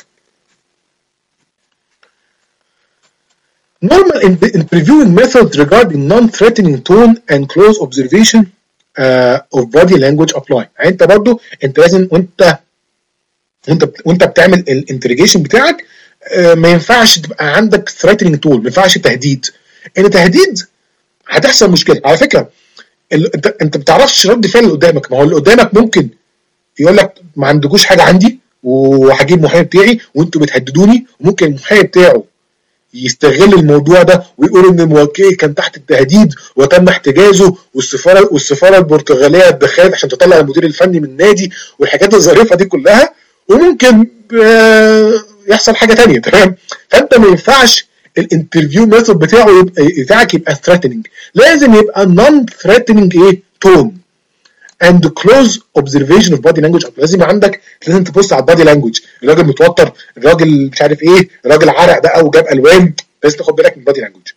Normal interviewing methods regarding non-threatening tone and close observation uh, of body language apply. يعني انت برضو انت لازم وانت وانت وانت بتعمل الانتريجيشن بتاعك uh, ما ينفعش تبقى عندك threatening tone، ما ينفعش تهديد. ان تهديد هتحصل مشكله. على فكره انت انت ما بتعرفش رد فعل اللي قدامك. ما هو اللي قدامك ممكن يقول لك ما عندكوش حاجه عندي وهجيب محامي بتاعي وانتوا بتهددوني، وممكن المحامي بتاعه يستغل الموضوع ده ويقول ان الموكل كان تحت التهديد وتم احتجازه، والسفاره والسفاره البرتغاليه اتدخلت عشان تطلع المدير الفني من النادي، والحاجات الظريفه دي كلها، وممكن يحصل حاجه ثانيه. تمام. فانت ما ينفعش الانترفيو ميثود بتاعه يبقى بتاعك يبقى ثريتنينج، لازم يبقى نون ثريتنينج ايه تون and close observation of body language. لازم يبقى عندك، لازم تبص على البادي لانجوج. الراجل متوتر، الراجل مش عارف ايه، الراجل عرق بقى وجاب الوان، لازم تاخد بالك من البادي لانجوج.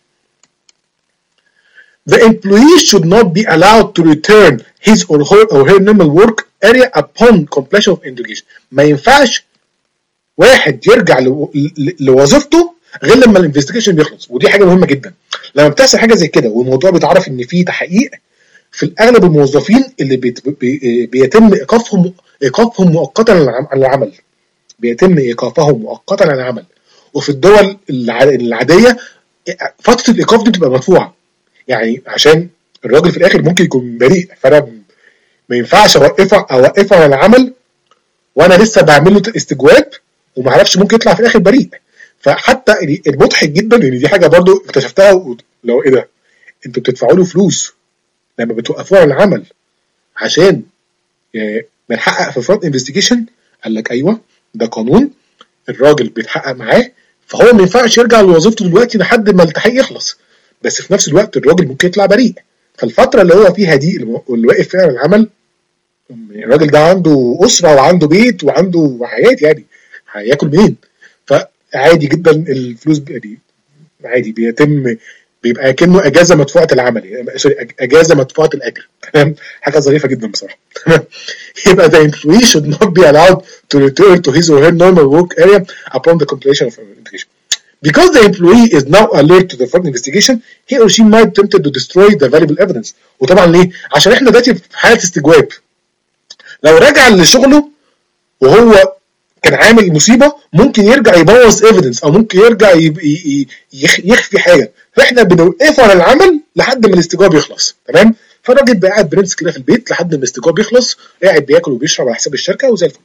The employee should not be allowed to return his or her or her normal work area upon completion of interrogation. ما ينفعش واحد يرجع لوظيفته غير لما الانفستيجيشن بيخلص، ودي حاجه مهمه جدا. لما بتحصل حاجه زي كده والموضوع بيتعرف ان في تحقيق، في الاغلب الموظفين اللي بيت بي بيتم ايقافهم ايقافهم مؤقتا عن العمل، بيتم ايقافهم مؤقتا عن العمل. وفي الدول العاديه فتره الايقاف دي بتبقى مدفوعه، يعني عشان الراجل في الاخر ممكن يكون بريء، فانا ما ينفعش اوقفه اوقفه عن العمل وانا لسه بعمل له استجواب وما اعرفش ممكن يطلع في الاخر بريء. فحتى المضحك جدا ان دي حاجه برضو اكتشفتها، لو ايه ده انتوا بتدفعوا له فلوس لما بتوقفوه عن العمل عشان بنحقق في فرونت انفستيجيشن؟ قال لك ايوه ده قانون، الراجل بيتحقق معاه، فهو ما ينفعش يرجع لوظيفته دلوقتي لحد ما التحقيق يخلص، بس في نفس الوقت الراجل ممكن يطلع بريء. فالفتره اللي هو فيها دي اللي واقف فيها عن العمل، الراجل ده عنده اسره وعنده بيت وعنده حياه، يعني هياكل منين؟ فعادي جدا الفلوس دي عادي بيتم، بيبقى كأنه اجازه مدفوعه العمل، يعني سوري اجازه مدفوعه الاجر. تمام. حاجه ظريفه جدا بصراحه. تمام. يبقى the employee should not be allowed to return to his or her normal work area upon the completion of investigation. Because the employee is now alert to the fraud investigation, he or she might tempted to destroy the valuable evidence. وطبعا ليه؟ عشان احنا دلوقتي في حاله استجواب. لو رجع لشغله وهو كان عامل مصيبه، ممكن يرجع يبوظ ايفيدنس، او ممكن يرجع يخفي حاجه، فاحنا بنوقفه على العمل لحد ما الاستجواب يخلص. تمام. فالراجل بقى قاعد برنس كده في البيت لحد ما الاستجواب يخلص، قاعد بياكل وبيشرب على حساب الشركه وزي الفل.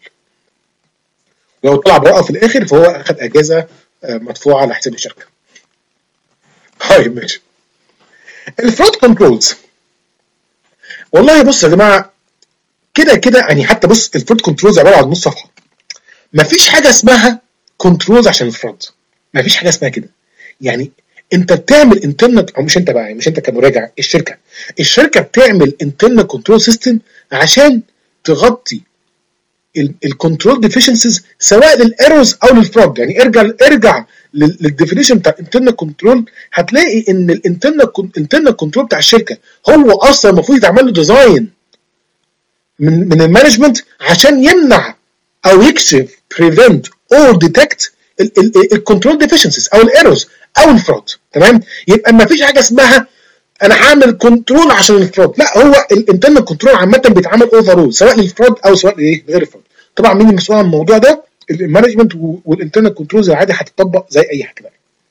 لو طلع براءه في الاخر فهو اخذ اجازه مدفوعه على حساب الشركه. طيب ماشي. الفرود كنترولز، والله بص يا جماعه كده كده يعني، حتى بص الفرود كنترولز عباره عن نص صفحه. مفيش حاجه اسمها كنترولز عشان الفرود، مفيش حاجه اسمها كده. يعني انت بتعمل انترنال، او مش انت بقى، مش انت كمراجع، الشركه الشركه بتعمل انترنال كنترول سيستم عشان تغطي الكنترول ديفيشنسيز سواء للايرورز او للفرود. يعني ارجع ارجع للديفينيشن بتاع الانترنال كنترول، هتلاقي ان الانترنال الانترنال كنترول بتاع الشركه هو اصلا المفروض يتعمل له ديزاين من من المانجمنت عشان يمنع او يكشف prevent or detect الكنترول ديفيشنسيز او الايرورز او الفرود. تمام. يبقى ما فيش حاجه اسمها انا هعمل كنترول عشان الفراد، لا هو الانترنال كنترول عامه بيتعمل اوفرول سواء للفراد او سواء ايه غير الفراد. طبعا مين المسؤول عن الموضوع ده؟ المانجمنت والانترنال كنترولز العادي هتطبق زي اي حاجه.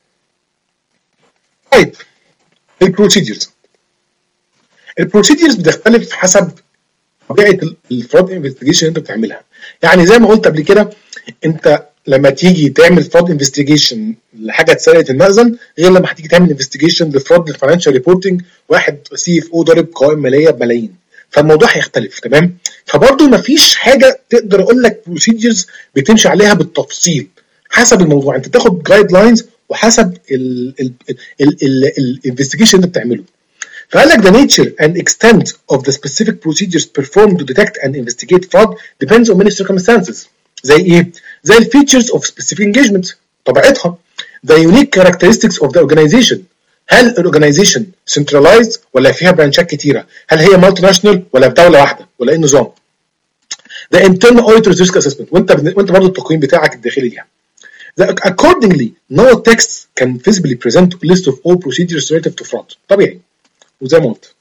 طيب البروسيدجرز، البروسيدجرز بتختلف حسب طبيعه الفراد انفستيجيشن اللي انت بتعملها. يعني زي ما قلت قبل كده، انت لما تيجي تعمل فراد انفستيجيشن لحاجه اتسرقت المخزن غير لما هتيجي تعمل انفستيجيشن لفراد الفاينانشال ريبورتنج، واحد سي اف او ضارب قوائم ماليه بملايين، فالموضوع هيختلف. تمام؟ فبرضه مفيش حاجه تقدر اقول لك بروسيدجرز بتمشي عليها بالتفصيل، حسب الموضوع انت تاخد جايد لاينز وحسب الانفستيجيشن اللي بتعمله. فقال لك the nature and extent of the specific procedures performed to detect and investigate fraud depends on many circumstances. زي ايه؟ زي ال features of specific engagement، طبيعتها. the unique characteristics of the organization، هل الاورجنايزيشن centralized ولا فيها برانشات كتيره؟ هل هي مالتي ناشونال ولا في دوله واحده ولا ايه النظام؟ the internal auditor's risk assessment، وانت وانت برضه التقييم بتاعك الداخلي ليها. accordingly no text can visibly present a list of all procedures relative to fraud. طبيعي وزي ما قلت.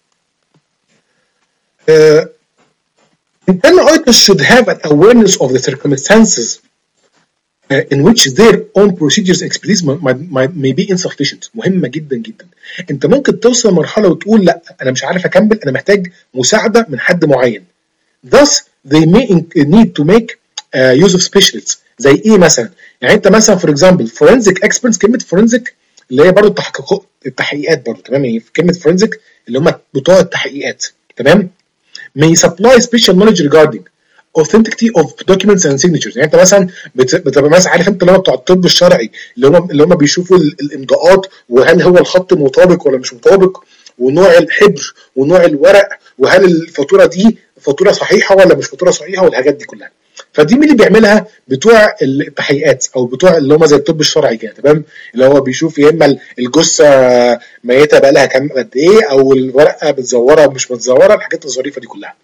uh, internal auditors should have an awareness of the circumstances uh, in which their own procedures expertise might, might, may be insufficient. مهمة جدا جدا. انت ممكن توصل لمرحلة وتقول لا انا مش عارف اكمل، انا محتاج مساعدة من حد معين. Thus they may need to make uh, use of specialists. زي ايه مثلا؟ يعني انت مثلا for example forensic experts، كلمة forensic اللي هي برضه التحقيقات التحقيقات برضه، تمام؟ يعني في كلمة forensic اللي هم بتوع التحقيقات، تمام؟ may supply special knowledge regarding authenticity of documents and signatures. يعني انت مثلا بتبقى مثلا عارف انت اللي هو بتوع الطب الشرعي اللي هم اللي هم بيشوفوا الامضاءات وهل هو الخط مطابق ولا مش مطابق، ونوع الحبر ونوع الورق، وهل الفاتوره دي فاتوره صحيحه ولا مش فاتوره صحيحه، والحاجات دي كلها. فدي مين اللي بيعملها؟ بتوع التحقيقات او بتوع اللي هم زي الطب الشرعي كده، تمام؟ اللي هو بيشوف يا اما الجثه ميته بقى لها كام قد ايه، او الورقه متزوره مش متزوره، الحاجات الظريفه دي كلها.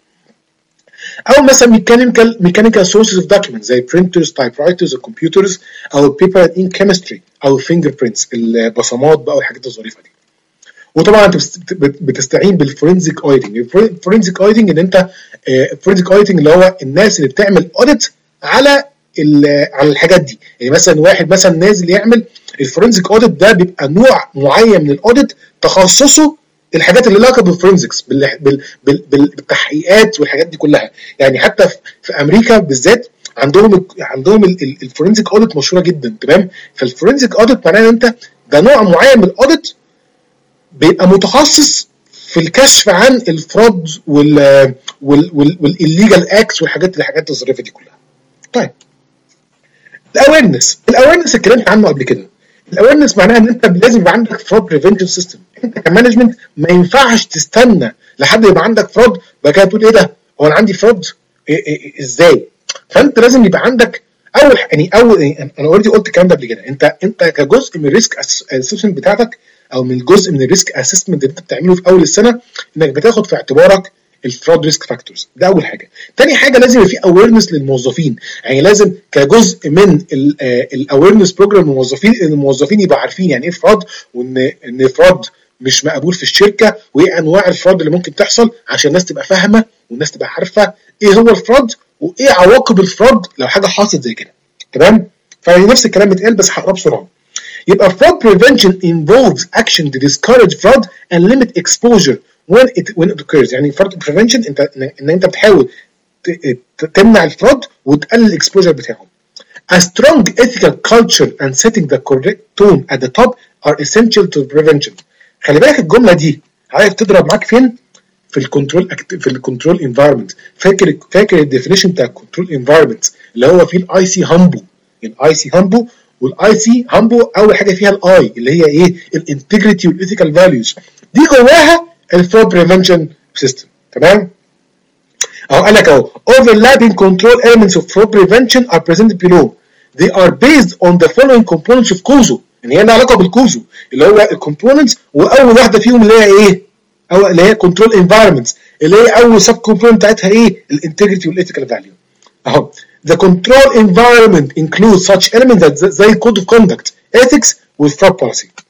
او مثلا ميكانيكال ميكانيكال سورسز اوف دوكيومنتس زي برينترز، تايب رايترز، الكمبيوترز، او بيبر ان كيمستري، او فينجر برينتس، البصمات بقى والحاجات الظريفه دي. وطبعا انت بتستعين بالفورنزيك اوديتنج. الفورنزيك اوديتنج ان انت الفورنزيك اوديتنج اللي هو الناس اللي بتعمل اوديت على على الحاجات دي. يعني مثلا واحد مثلا نازل يعمل الفورنزيك اوديت، ده بيبقى نوع معين من الاوديت تخصصه الحاجات اللي لها بالفورنزكس، بالتحقيقات والحاجات دي كلها. يعني حتى في امريكا بالذات عندهم عندهم الفورنزيك اوديت مشهوره جدا، تمام؟ فالفورنزيك اوديت معناه ان انت ده نوع معين من الاوديت بيبقى متخصص في الكشف عن الفراد وال والإليجال اكتس والحاجات الحاجات الظريفه دي كلها. طيب الاويرنس، الاويرنس اتكلمت عنه قبل كده. الاويرنس معناها ان انت لازم يبقى عندك فراد بريفنشن سيستم. انت كمانجمنت ما ينفعش تستنى لحد يبقى عندك فراد بقى كده تقول ايه ده هو انا عندي فراد إيه إيه ازاي. فانت لازم يبقى عندك اول يعني اول يعني انا اوريدي قلت الكلام ده قبل كده، انت انت كجزء من الريسك اسسمنت بتاعتك او من جزء من الريسك اسسمنت اللي انت بتعمله في اول السنه، انك بتاخد في اعتبارك الفراد ريسك فاكتورز. ده اول حاجه. تاني حاجه لازم يبقى في اويرنس للموظفين. يعني لازم كجزء من الاويرنس بروجرام للموظفين ان الموظفين يبقوا عارفين يعني ايه فراد، وان ان فراد مش مقبول في الشركه، وايه انواع الفراد اللي ممكن تحصل، عشان الناس تبقى فاهمه والناس تبقى عارفه ايه هو الفراد وايه عواقب الفراد لو حاجه حصلت زي كده، تمام؟ فنفس الكلام بيتقال بس هقراه بسرعه. يبقى fraud prevention involves action to discourage fraud and limit exposure when it when it occurs. يعني fraud prevention انت ان انت بتحاول تمنع الفراد وتقلل الاكسبوجر بتاعه. A strong ethical culture and setting the correct tone at the top are essential to prevention. خلي بالك الجمله دي عارف تضرب معاك فين؟ في الكنترول في الكنترول انفايرمنت. فاكر فاكر الديفينيشن بتاع الكنترول انفايرمنت اللي هو فيه الاي سي هامبو. الاي سي هامبو والاي سي هامبو اول حاجه فيها الاي اللي هي ايه؟ الانتجريتي والايثيكال فاليوز. دي جواها الفراد بريفنشن سيستم، تمام؟ اهو قال لك اهو overlapping control elements of fraud prevention are presented below. They are based on the following components of كوزو. يعني هي لها علاقه بالكوزو اللي هو الكومبوننتس، واول واحده فيهم اللي هي ايه؟ او اللي هي كنترول انفايرمنتس اللي هي اول سب كومبوننت بتاعتها ايه؟ الانتجريتي والايثيكال فاليو. اهو the control environment includes such elements زي code of conduct, ethics with fraud policy.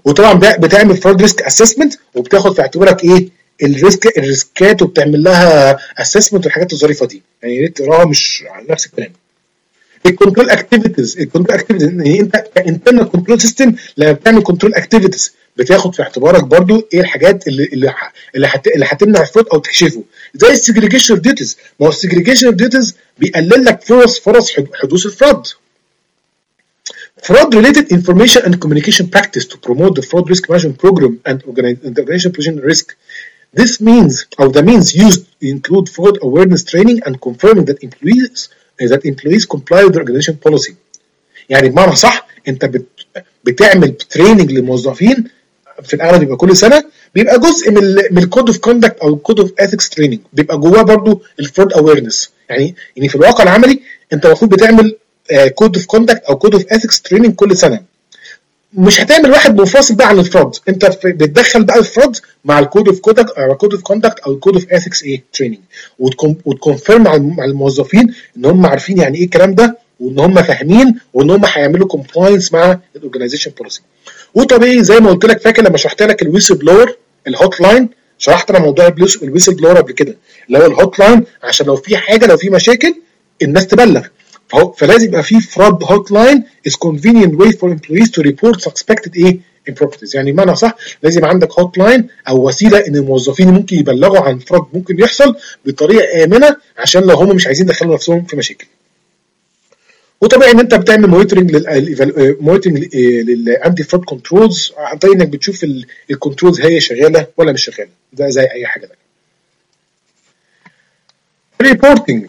وطبعا بتعمل فراد ريسك اسسمنت وبتاخد في اعتبارك ايه الريسك الريسكات وبتعمل لها اسسمنت والحاجات الظريفه دي، يعني يا ريت تقراها مش على نفس الكلام. الكنترول اكتيفيتيز الكنترول اكتيفيتيز يعني انت كانترنال كنترول سيستم لما بتعمل كنترول اكتيفيتيز بتاخد في اعتبارك برضو ايه الحاجات اللي اللي اللي, حت... اللي هتمنع الفرود او تكشفه، زي السيجريجيشن اوف ديوتيز. ما هو السيجريجيشن اوف ديوتيز بيقلل لك فرص فرص حدوث الفراد. Fraud related information and communication practice to promote the fraud risk management program and organization prevention risk. This means or the means used include fraud awareness training and confirming that employees that employees comply with the organization policy. يعني بمعنى صح انت بت بتعمل تريننج للموظفين في الاغلب بيبقى كل سنه، بيبقى جزء من ال من الكود اوف كوندكت او الكود اوف اثكس تريننج، بيبقى جواه برضو الفرود اويرنس. يعني يعني في الواقع العملي انت المفروض بتعمل كود اوف كوندكت او كود اوف اثكس تريننج كل سنه. مش هتعمل واحد منفصل بقى عن الفراد، انت بتدخل بقى الفراد مع الكود اوف كوندكت او الكود اوف كوندكت او الكود اوف اثكس ايه تريننج، وتكونفيرم مع الموظفين ان هم عارفين يعني ايه الكلام ده، وان هم فاهمين، وان هم هيعملوا كومبلاينس مع الاورجنايزيشن بوليسي. وطبيعي زي ما قلت لك، فاكر لما شرحت لك الويسل بلور الهوت لاين، شرحت انا موضوع الويسل بلور قبل كده اللي هو الهوت لاين عشان لو في حاجه لو في مشاكل الناس تبلغ. فلازم يبقى في فراد هوت لاين is convenient way for employees to report suspected ايه improprieties. يعني بمعنى صح لازم عندك هوت لاين او وسيله ان الموظفين ممكن يبلغوا عن فراد ممكن يحصل بطريقه امنه عشان لو هم مش عايزين يدخلوا نفسهم في مشاكل. وطبيعي ان انت بتعمل مونيتورنج لل مونيتورنج للانتي فراد كنترولز عن طريق انك بتشوف الكنترولز هي شغاله ولا مش شغاله، ده زي اي حاجه ثانيه. ريبورتنج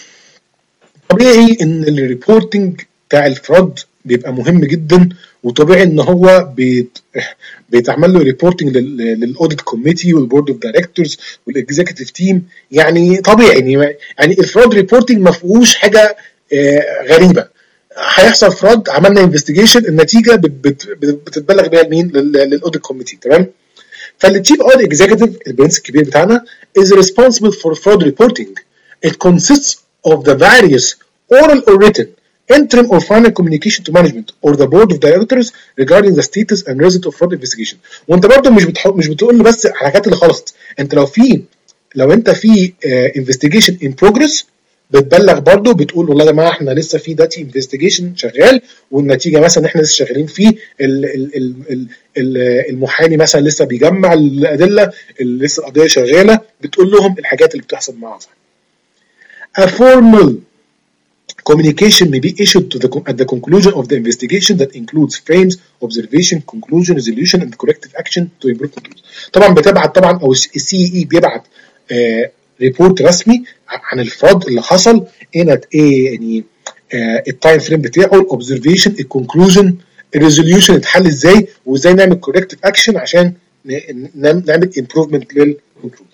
طبيعي ان الريبورتنج بتاع الفراد بيبقى مهم جدا، وطبيعي ان هو بيت بيتعمل له ريبورتنج للاوديت كوميتي والبورد اوف دايركتورز والاكزيكتيف تيم. يعني طبيعي يعني الفراد ريبورتنج ما فيهوش حاجه غريبه. هيحصل فراد، عملنا انفستيجيشن، النتيجه بتتبلغ بيها لمين؟ للاوديت كوميتي. تمام. فالتشيف اوديت اكزيكتيف البرنس الكبير بتاعنا is responsible for fraud reporting. It consists of the various oral or written interim or final communication to management or the board of directors regarding the status and result of fraud investigation. وانت برضه مش بتحط مش بتقول له بس الحاجات اللي خلصت، انت لو في لو انت في investigation in progress بتبلغ برضه، بتقول والله يا جماعه احنا لسه في داتي انفستيجيشن شغال والنتيجه مثلا احنا لسه شغالين فيه، ال ال ال ال المحامي مثلا لسه بيجمع الادله، لسه القضيه شغاله، بتقول لهم الحاجات اللي بتحصل معاها. A formal communication may be issued to the at the conclusion of the investigation that includes frames, observation, conclusion, resolution, and corrective action to improve controls. طبعا بتبعت طبعا او السي اي بيبعت آه ريبورت رسمي عن الفراد اللي حصل ان ايه يعني آه التايم فريم بتاعه، الاوبزرفيشن، الكونكلوجن، الريزوليوشن اتحل ازاي، وازاي نعمل كوركتيف اكشن عشان نعمل امبروفمنت للكنترول.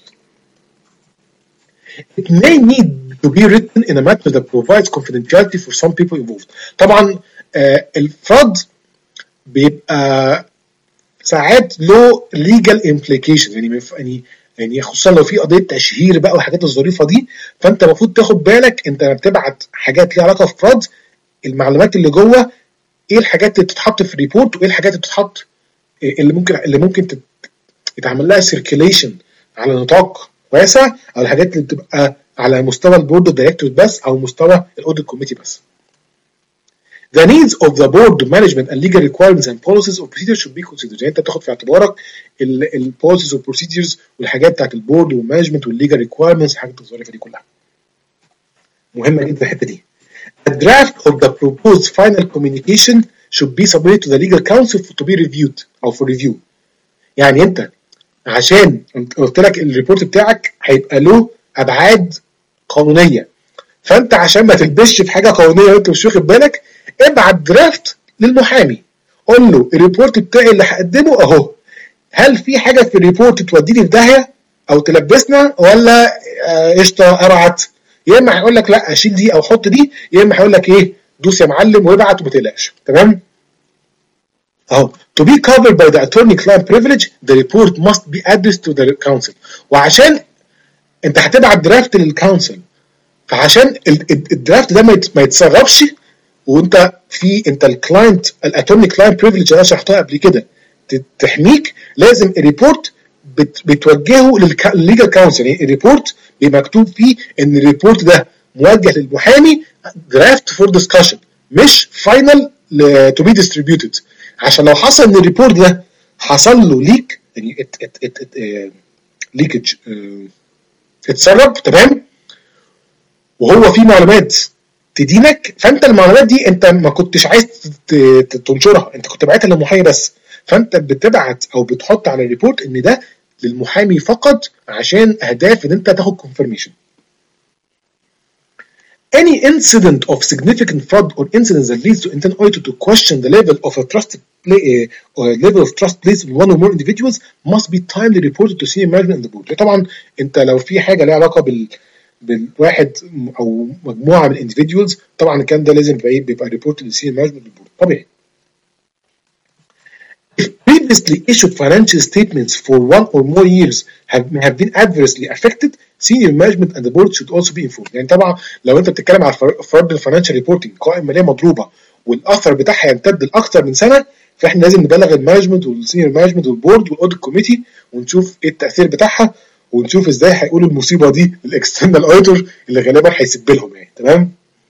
It may need to be written in a manner that provides confidentiality for some people involved. طبعا آه الفراد بيبقى ساعات له legal implications، يعني يعني يعني خصوصا لو في قضيه تشهير بقى والحاجات الظريفه دي، فانت المفروض تاخد بالك انت بتبعت حاجات ليها علاقه بفراد، المعلومات اللي جوه ايه الحاجات اللي بتتحط في الريبورت وايه الحاجات اللي بتتحط اللي ممكن اللي ممكن يتعمل لها سيركيليشن على نطاق واسع، او الحاجات اللي بتبقى على مستوى البورد اوف دايركتورز بس او مستوى الاوديت كوميتي بس. The needs of the board management and legal requirements and policies or procedures should be considered. يعني انت تاخد في اعتبارك البوليسيز والبروسيدرز والحاجات بتاعت البورد والمانجمنت والليجل ريكوايرمنتس، الحاجات الظريفه دي كلها مهمه جدا الحته دي. A draft of the proposed final communication should be submitted to the legal counsel to be reviewed او for review. يعني انت عشان قلت لك الريبورت بتاعك هيبقى له ابعاد قانونيه، فانت عشان ما تلبسش في حاجه قانونيه وانت مش واخد بالك، ابعت درافت للمحامي، قول له الريبورت بتاعي اللي هقدمه اهو، هل في حاجه في الريبورت توديني في داهيه او تلبسنا ولا قشطه قرعت؟ يا اما هيقول لك لا اشيل دي او حط دي، يا اما هيقول لك ايه دوس يا معلم وابعت وما تقلقش. تمام اهو. To be covered by the attorney client privilege the report must be addressed to the counsel. وعشان انت هتبعت درافت للكونسل، فعشان الدرافت ده ما يتسربش وانت في انت الكلاينت الاتورني كلاينت بريفليج اللي انا شرحتها قبل كده تحميك لازم الريبورت بت بتوجهه للليجل كونسل. يعني الريبورت بيبقى مكتوب فيه ان الريبورت ده موجه للمحامي درافت فور ديسكشن مش فاينل تو بي ديستريبيوتد، عشان لو حصل ان الريبورت ده حصل له ليك يعني ات ات ات ات ليكج اتسرب تمام وهو في معلومات تدينك، فانت المعلومات دي انت ما كنتش عايز تنشرها، انت كنت باعتها للمحامي بس، فانت بتبعت او بتحط على الريبورت ان ده للمحامي فقط عشان اهداف ان انت تاخد confirmation. Any incident of significant fraud or incident that leads to intent auditor to question the level of a trust play, or level of trust placed in one or more individuals must be timely reported to senior management and the board. طبعا انت لو في حاجه ليها علاقه بال بالواحد او مجموعه من individuals طبعا الكلام ده لازم يبقى بيبقى ريبورت للسينيور مانجمنت والبورد طبيعي. If previously issued financial statements for one or more years have, have been adversely affected, senior management and the board should also be informed. يعني طبعا لو انت بتتكلم على فرض الفاينانشال ريبورتنج قوائم ماليه مضروبه والاثر بتاعها يمتد لاكثر من سنه، فاحنا لازم نبلغ المانجمنت والسينيور مانجمنت والبورد والاوديت كوميتي ونشوف ايه التاثير بتاعها ونشوف ازاي هيقولوا المصيبه دي للاكسترنال اوديتور اللي غالبا هيسيب لهم يعني تمام.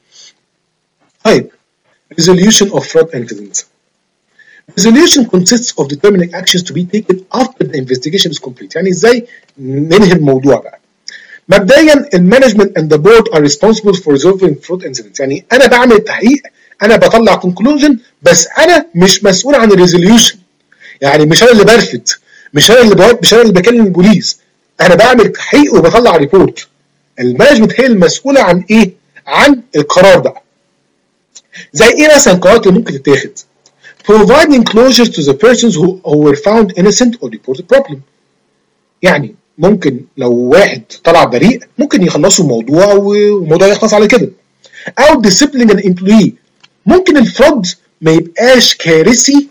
طيب resolution of fraud incidents. Resolution consists of determining actions to be taken after the investigation is complete. يعني ازاي ننهي الموضوع بقى. مبدئيا المانجمنت and the board are responsible for resolving fraud incidents. يعني انا بعمل تحقيق، انا بطلع conclusion، بس انا مش مسؤول عن الريزوليوشن. يعني مش انا اللي برفد، مش انا اللي بواب، مش انا اللي بكلم البوليس، انا بعمل تحقيق وبطلع ريبورت. المانجمنت هي المسؤوله عن ايه؟ عن القرار بقى. زي ايه مثلا القرارات اللي ممكن تتاخد؟ providing closure to the persons who, who were found innocent or reported problem. يعني ممكن لو واحد طلع بريء ممكن يخلصوا الموضوع والموضوع يخلص على كده. او disciplining an employee. ممكن الفراد ما يبقاش كارثي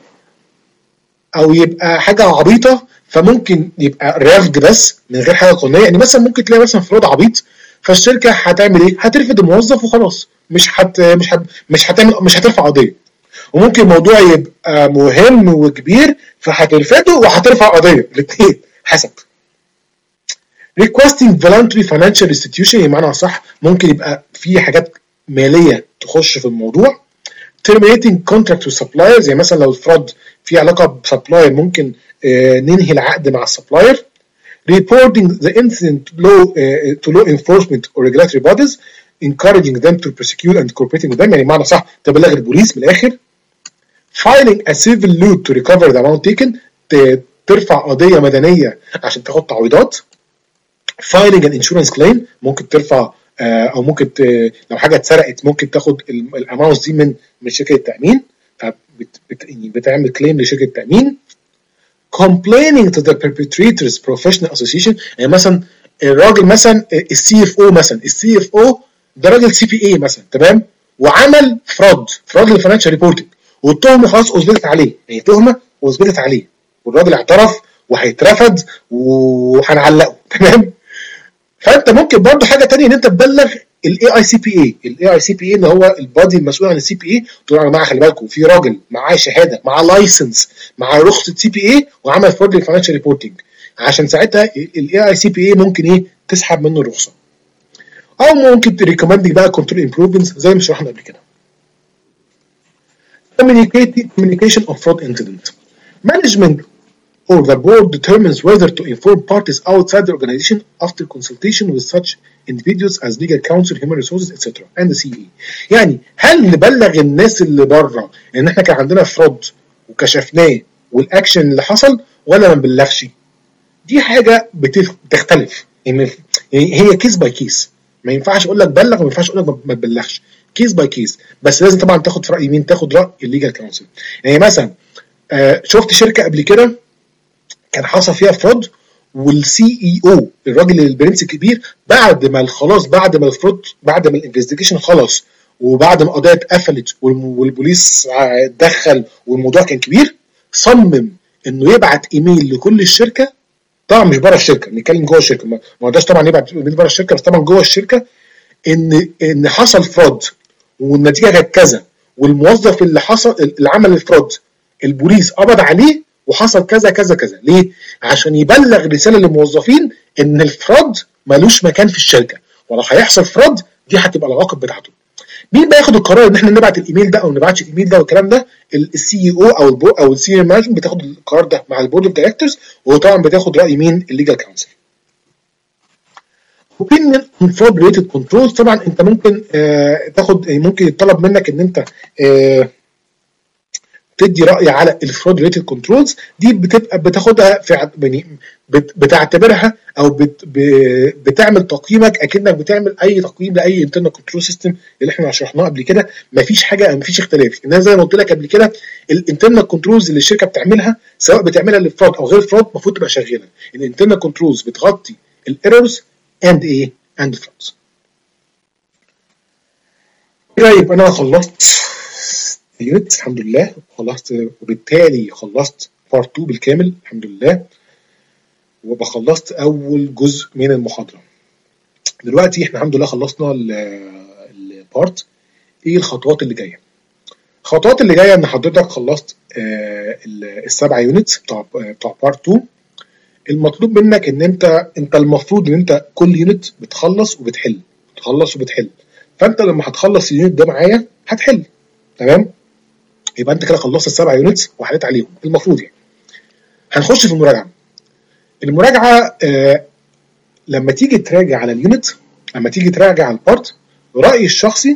او يبقى حاجه عبيطه، فممكن يبقى رفض بس من غير حاجه قانونيه. يعني مثلا ممكن تلاقي مثلا فراد عبيط فالشركه هتعمل ايه؟ هترفض الموظف وخلاص، مش هت مش هت مش هتعمل مش هترفع قضيه. وممكن الموضوع يبقى مهم وكبير فهترفضه وهترفع قضيه، الاثنين حسب. requesting voluntary financial restitution يعني معناها صح ممكن يبقى في حاجات ماليه تخش في الموضوع. terminating contract with suppliers يعني مثلا لو الفراد في علاقه بسبلاير ممكن آه ننهي العقد مع السبلاير. reporting the incident to law, uh, to law enforcement or regulatory bodies encouraging them to prosecute and cooperating with them يعني معنى صح تبلغ البوليس من الاخر. filing a civil suit to recover the amount taken ترفع قضيه مدنيه عشان تاخد تعويضات. filing an insurance claim ممكن ترفع او ممكن لو حاجه اتسرقت ممكن تاخد الاماونت دي من من شركه التامين فبتعمل كليم لشركه التامين. complaining to the perpetrators professional association يعني مثلا الراجل مثلا السي اف او مثلا السي اف او ده راجل سي بي اي مثلا تمام وعمل فراد فراد للفاينانشال ريبورتنج والتهمه خلاص اثبتت عليه، يعني تهمه واثبتت عليه والراجل اعترف وهيترفض وهنعلقه تمام. فانت ممكن برضه حاجه ثانيه ان انت تبلغ الاي اي سي بي اي، الاي اي سي بي اي اللي هو البادي المسؤول عن السي بي اي، تقول يا جماعه خلي بالكم في راجل معاه شهاده معاه لايسنس معاه رخصه سي بي اي وعمل فراد للفاينانشال ريبورتنج، عشان ساعتها الاي اي سي بي اي ممكن ايه تسحب منه الرخصه. او ممكن تريكومند بقى كنترول امبروفمنتس زي ما شرحنا قبل كده. communication of fraud incident. Management or the board determines whether to inform parties outside the organization after consultation with such individuals as legal counsel, human resources, et cetera and the سي إي. يعني هل نبلغ الناس اللي بره ان احنا كان عندنا فراد وكشفناه والاكشن اللي حصل ولا ما نبلغش؟ دي حاجه بتختلف، يعني هي كيس باي كيس، ما ينفعش اقول لك بلغ وما ينفعش اقول لك ما تبلغش، كيس باي كيس. بس لازم طبعا تاخد في راي مين؟ تاخد راي الليجال كونسل. يعني مثلا آه شفت شركه قبل كده كان حصل فيها فراد والسي اي او الراجل البرنس الكبير بعد ما خلاص بعد ما الفراد بعد ما الانفستيجيشن خلص وبعد ما القضيه اتقفلت والبوليس اتدخل والموضوع كان كبير صمم انه يبعت ايميل لكل الشركه، طبعا مش بره الشركه، نتكلم جوه الشركه، ما قدرش طبعا يبعت ايميل بره الشركه، بس طبعا جوه الشركه ان ان حصل فراد والنتيجه كانت كذا والموظف اللي حصل اللي عمل الفراد البوليس قبض عليه وحصل كذا كذا كذا. ليه؟ عشان يبلغ رساله للموظفين ان الفراد ملوش مكان في الشركه، ولو هيحصل فراد دي هتبقى العواقب بتاعته. مين بقى ياخد القرار ان احنا نبعت الايميل ده او ما نبعتش الايميل ده والكلام ده؟ السي او او البو او السينيور مانجمنت بتاخد القرار ده مع البورد اوف دايركتورز، وطبعا بتاخد راي مين؟ الليجال كونسل. opinion on fraud related controls. طبعا انت ممكن آه تاخد ممكن يطلب منك ان انت آه تدي راي على الفرود ريليتد كنترولز. دي بتبقى بتاخدها في يعني بتعتبرها او بت بتعمل تقييمك اكنك بتعمل اي تقييم لاي انترنال كنترول سيستم اللي احنا شرحناه قبل كده. مفيش حاجه مفيش اختلاف، ان زي ما قلت لك قبل كده الانترنال كنترولز اللي الشركه بتعملها سواء بتعملها للفرود او غير الفرود المفروض تبقى شغاله. الانترنال كنترولز بتغطي الايرورز اند ايه اند فرودز. طيب انا خلصت يونت الحمد لله، خلصت وبالتالي خلصت بارت اتنين بالكامل الحمد لله، وبخلصت اول جزء من المحاضره. دلوقتي احنا الحمد لله خلصنا البارت. ايه الخطوات اللي جايه؟ الخطوات اللي جايه ان حضرتك خلصت آه السبعه يونتس بتوع بتوع بارت اتنين. المطلوب منك ان انت انت المفروض ان انت كل يونت بتخلص وبتحل بتخلص وبتحل. فانت لما هتخلص اليونت ده معايا هتحل، تمام؟ يبقى انت كده خلصت السبع يونتس وحليت عليهم المفروض يعني. هنخش في المراجعه. المراجعه آه لما تيجي تراجع على اليونت، لما تيجي تراجع على البارت، رايي الشخصي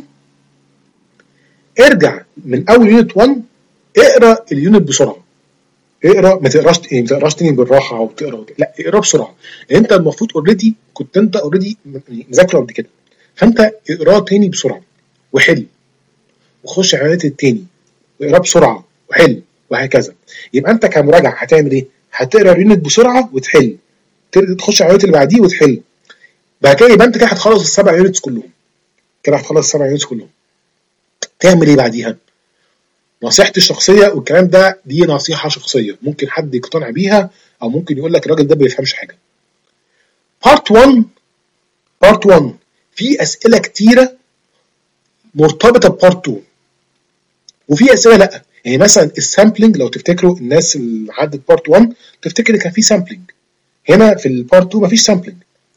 ارجع من اول يونت واحد، اقرا اليونت بسرعه. اقرا ما تقراش ايه ما تقراش تاني بالراحه او تقرا، لا اقرا بسرعه. لان انت المفروض اوريدي كنت انت اوريدي مذاكره قبل كده، فانت اقراه تاني بسرعه وحل، وخش على اليونت التاني واقراه بسرعه وحل، وهكذا. يبقى انت كمراجعه هتعمل ايه؟ هتقرا اليونت بسرعه وتحل، تخش على اليونت اللي بعديه وتحل. بعد كده يبقى انت كده هتخلص السبع يونتس كلهم. كده هتخلص السبع يونتس كلهم. تعمل ايه بعديها؟ نصيحتي الشخصيه، والكلام ده دي نصيحه شخصيه، ممكن حد يقتنع بيها او ممكن يقول لك الراجل ده ما بيفهمش حاجه. بارت واحد بارت واحد في اسئله كتيره مرتبطه ببارت اتنين، وفي اسئله لا. يعني مثلا السامبلنج، لو تفتكروا الناس اللي عدت بارت واحد تفتكر ان كان في سامبلنج. هنا في البارت اتنين مفيش سامبلنج.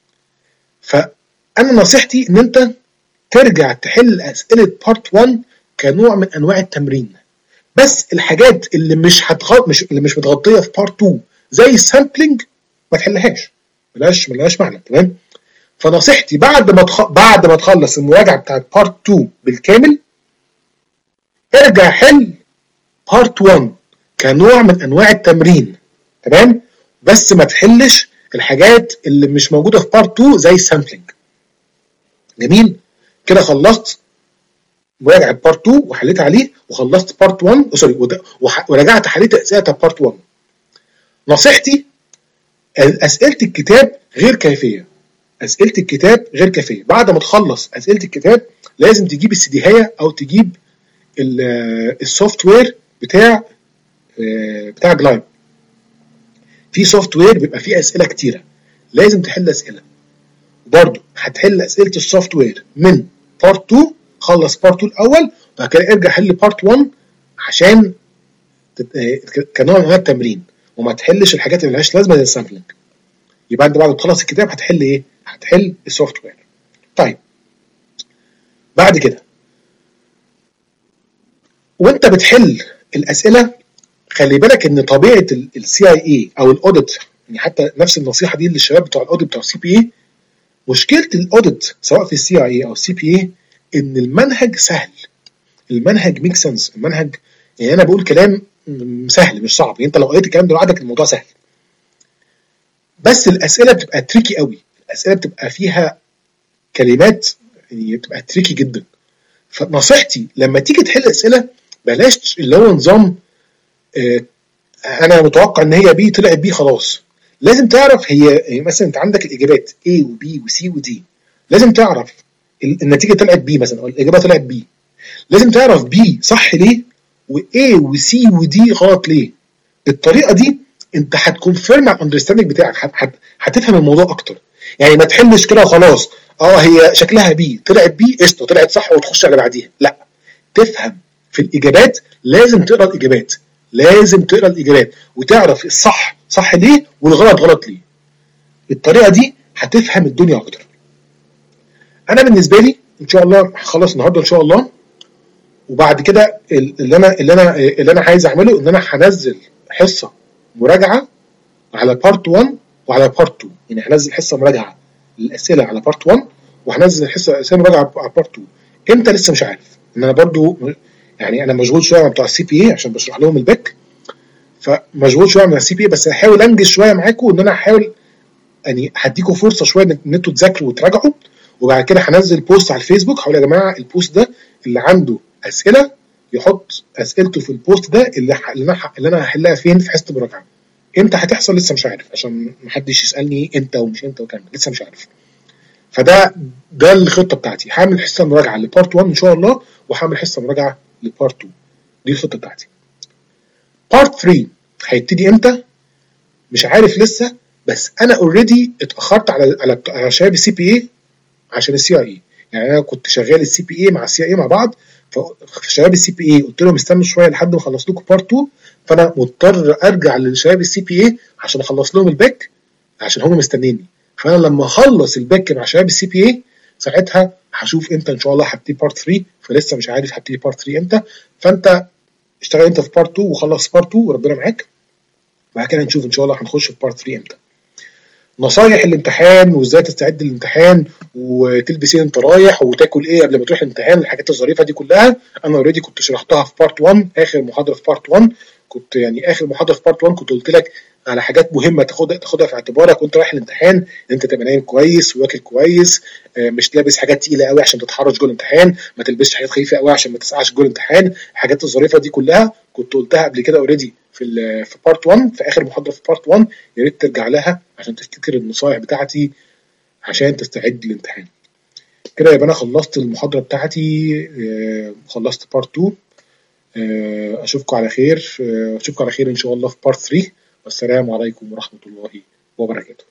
فانا نصيحتي ان انت ترجع تحل اسئله بارت واحد كنوع من انواع التمرين. بس الحاجات اللي مش هتغطي مش اللي مش متغطيه في بارت اتنين زي السامبلنج ما تحلهاش، ملهاش ملهاش معنى، تمام؟ فنصيحتي بعد ما تخ... بعد ما تخلص المراجعه بتاعت بارت اتنين بالكامل، ارجع حل بارت واحد كنوع من انواع التمرين، تمام؟ بس ما تحلش الحاجات اللي مش موجوده في بارت اتنين زي السامبلنج. جميل؟ كده خلصت مراجعه بارت اتنين وحليت عليه، وخلصت بارت واحد سوري ورجعت حليت اسئله بارت واحد. نصيحتي اسئله الكتاب غير كافيه. اسئله الكتاب غير كافيه. بعد ما تخلص اسئله الكتاب لازم تجيب السيديهايه او تجيب السوفت وير بتاع بتاع جلايب. في سوفت وير بيبقى فيه اسئله كتيره، لازم تحل اسئله. برضه هتحل اسئله السوفت وير من بارت اتنين، خلص بارت اتنين الاول، وبعد كده ارجع حل بارت واحد عشان كنوع من التمرين، وما تحلش الحاجات اللي ملهاش لازمه زي السامبلنج. يبقى انت بعد ما تخلص الكتاب هتحل ايه؟ هتحل السوفت وير. طيب بعد كده وانت بتحل الاسئله خلي بالك ان طبيعه السي اي اي او الاوديت، يعني حتى نفس النصيحه دي للشباب بتوع الاوديت بتوع السي بي اي، مشكله الاوديت سواء في السي اي اي او السي بي اي ان المنهج سهل. المنهج ميك سنس. المنهج يعني انا بقول كلام سهل مش صعب، يعني انت لو قريت الكلام ده لوحدك الموضوع سهل. بس الاسئله بتبقى تريكي قوي، الاسئله بتبقى فيها كلمات يعني بتبقى تريكي جدا. فنصيحتي لما تيجي تحل اسئله بلاش اللي هو نظام اه انا متوقع ان هي بي طلعت بي خلاص. لازم تعرف هي مثلا انت عندك الاجابات A وB وC وD، لازم تعرف النتيجه طلعت بي مثلا او الاجابه طلعت بي، لازم تعرف بي صح ليه وA وC وD غلط ليه. بالطريقه دي انت هتكونفيرم على الاندرستاندنج بتاعك، هت... هتفهم الموضوع اكتر. يعني ما تحلش كده وخلاص اه هي شكلها بي طلعت بي قشطه طلعت صح وتخش على بعديها، لا، تفهم في الاجابات. لازم تقرا الاجابات، لازم تقرا الاجابات وتعرف الصح صح ليه والغلط غلط ليه. بالطريقه دي هتفهم الدنيا اكتر. انا بالنسبه لي ان شاء الله هخلص النهارده ان شاء الله، وبعد كده اللي انا اللي انا اللي انا عايز اعمله ان انا هنزل حصه مراجعه على بارت واحد وعلى بارت اتنين. يعني هنزل حصه مراجعه للاسئله على بارت واحد وهنزل حصه اسئله مراجعه على بارت اتنين. امتى لسه مش عارف، ان انا برضو يعني انا مشغول شويه مع بتوع السي بي اي عشان بشرح لهم الباك، فمشغول شويه مع السي بي اي، بس هحاول انجز شويه معاكم ان انا هحاول يعني هديكم فرصه شويه ان انتوا تذاكروا وتراجعوا. وبعد كده هنزل بوست على الفيسبوك هقول يا جماعه البوست ده اللي عنده اسئله يحط اسئلته في البوست ده اللي ح... اللي انا اللي انا هحلها فين في حصه المراجعه. امتى هتحصل لسه مش عارف، عشان محدش يسالني امتى ومش امتى وكام، لسه مش عارف. فده ده الخطه بتاعتي، هعمل حصه مراجعه لبارت واحد ان شاء الله، وهعمل حصه مراجعه لبارت اتنين. دي الخطه بتاعتي. بارت تلاتة هيبتدي امتى مش عارف لسه، بس انا اوريدي اتاخرت على على على شباب السي بي اي عشان السي اي اي. يعني انا كنت شغال السي بي اي مع السي اي مع بعض، فشباب السي بي اي قلت لهم استنوا شويه لحد ما اخلص لكم بارت اتنين، فانا مضطر ارجع للشباب السي بي اي عشان اخلص لهم الباك عشان هم مستنيني. فانا لما اخلص الباك مع شباب السي بي اي ساعتها هشوف امتى ان شاء الله هبتدي بارت تلاتة، فلسه مش عارف هبتدي بارت تلاتة امتى. فانت اشتغل انت في بارت اتنين وخلص بارت اتنين وربنا معاك، بعد كده نشوف ان شاء الله هنخش في بارت تلاتة امتى. نصايح الامتحان وازاي تستعد للامتحان وتلبس ايه انت رايح وتاكل ايه قبل ما تروح الامتحان، الحاجات الظريفه دي كلها انا اوريدي كنت شرحتها في بارت واحد. اخر محاضره في بارت واحد كنت يعني اخر محاضره في بارت واحد كنت قلت لك على حاجات مهمه تاخدها تاخدها في اعتبارك وانت رايح الامتحان، ان انت تبقى نايم كويس واكل كويس، مش لابس حاجات تقيله قوي عشان تتحرج جوه الامتحان، ما تلبسش حاجات خفيفه قوي عشان ما تسقعش جوه الامتحان. الحاجات الظريفه دي كلها كنت قلتها قبل كده اوريدي في في بارت واحد، في اخر محاضره في بارت واحد. يا ريت ترجع لها عشان تفتكر النصائح بتاعتي عشان تستعد للامتحان. كده يبقى انا خلصت المحاضره بتاعتي، خلصت بارت اتنين. اشوفكم على خير، اشوفكم على خير ان شاء الله في بارت تلاتة، والسلام عليكم ورحمه الله وبركاته.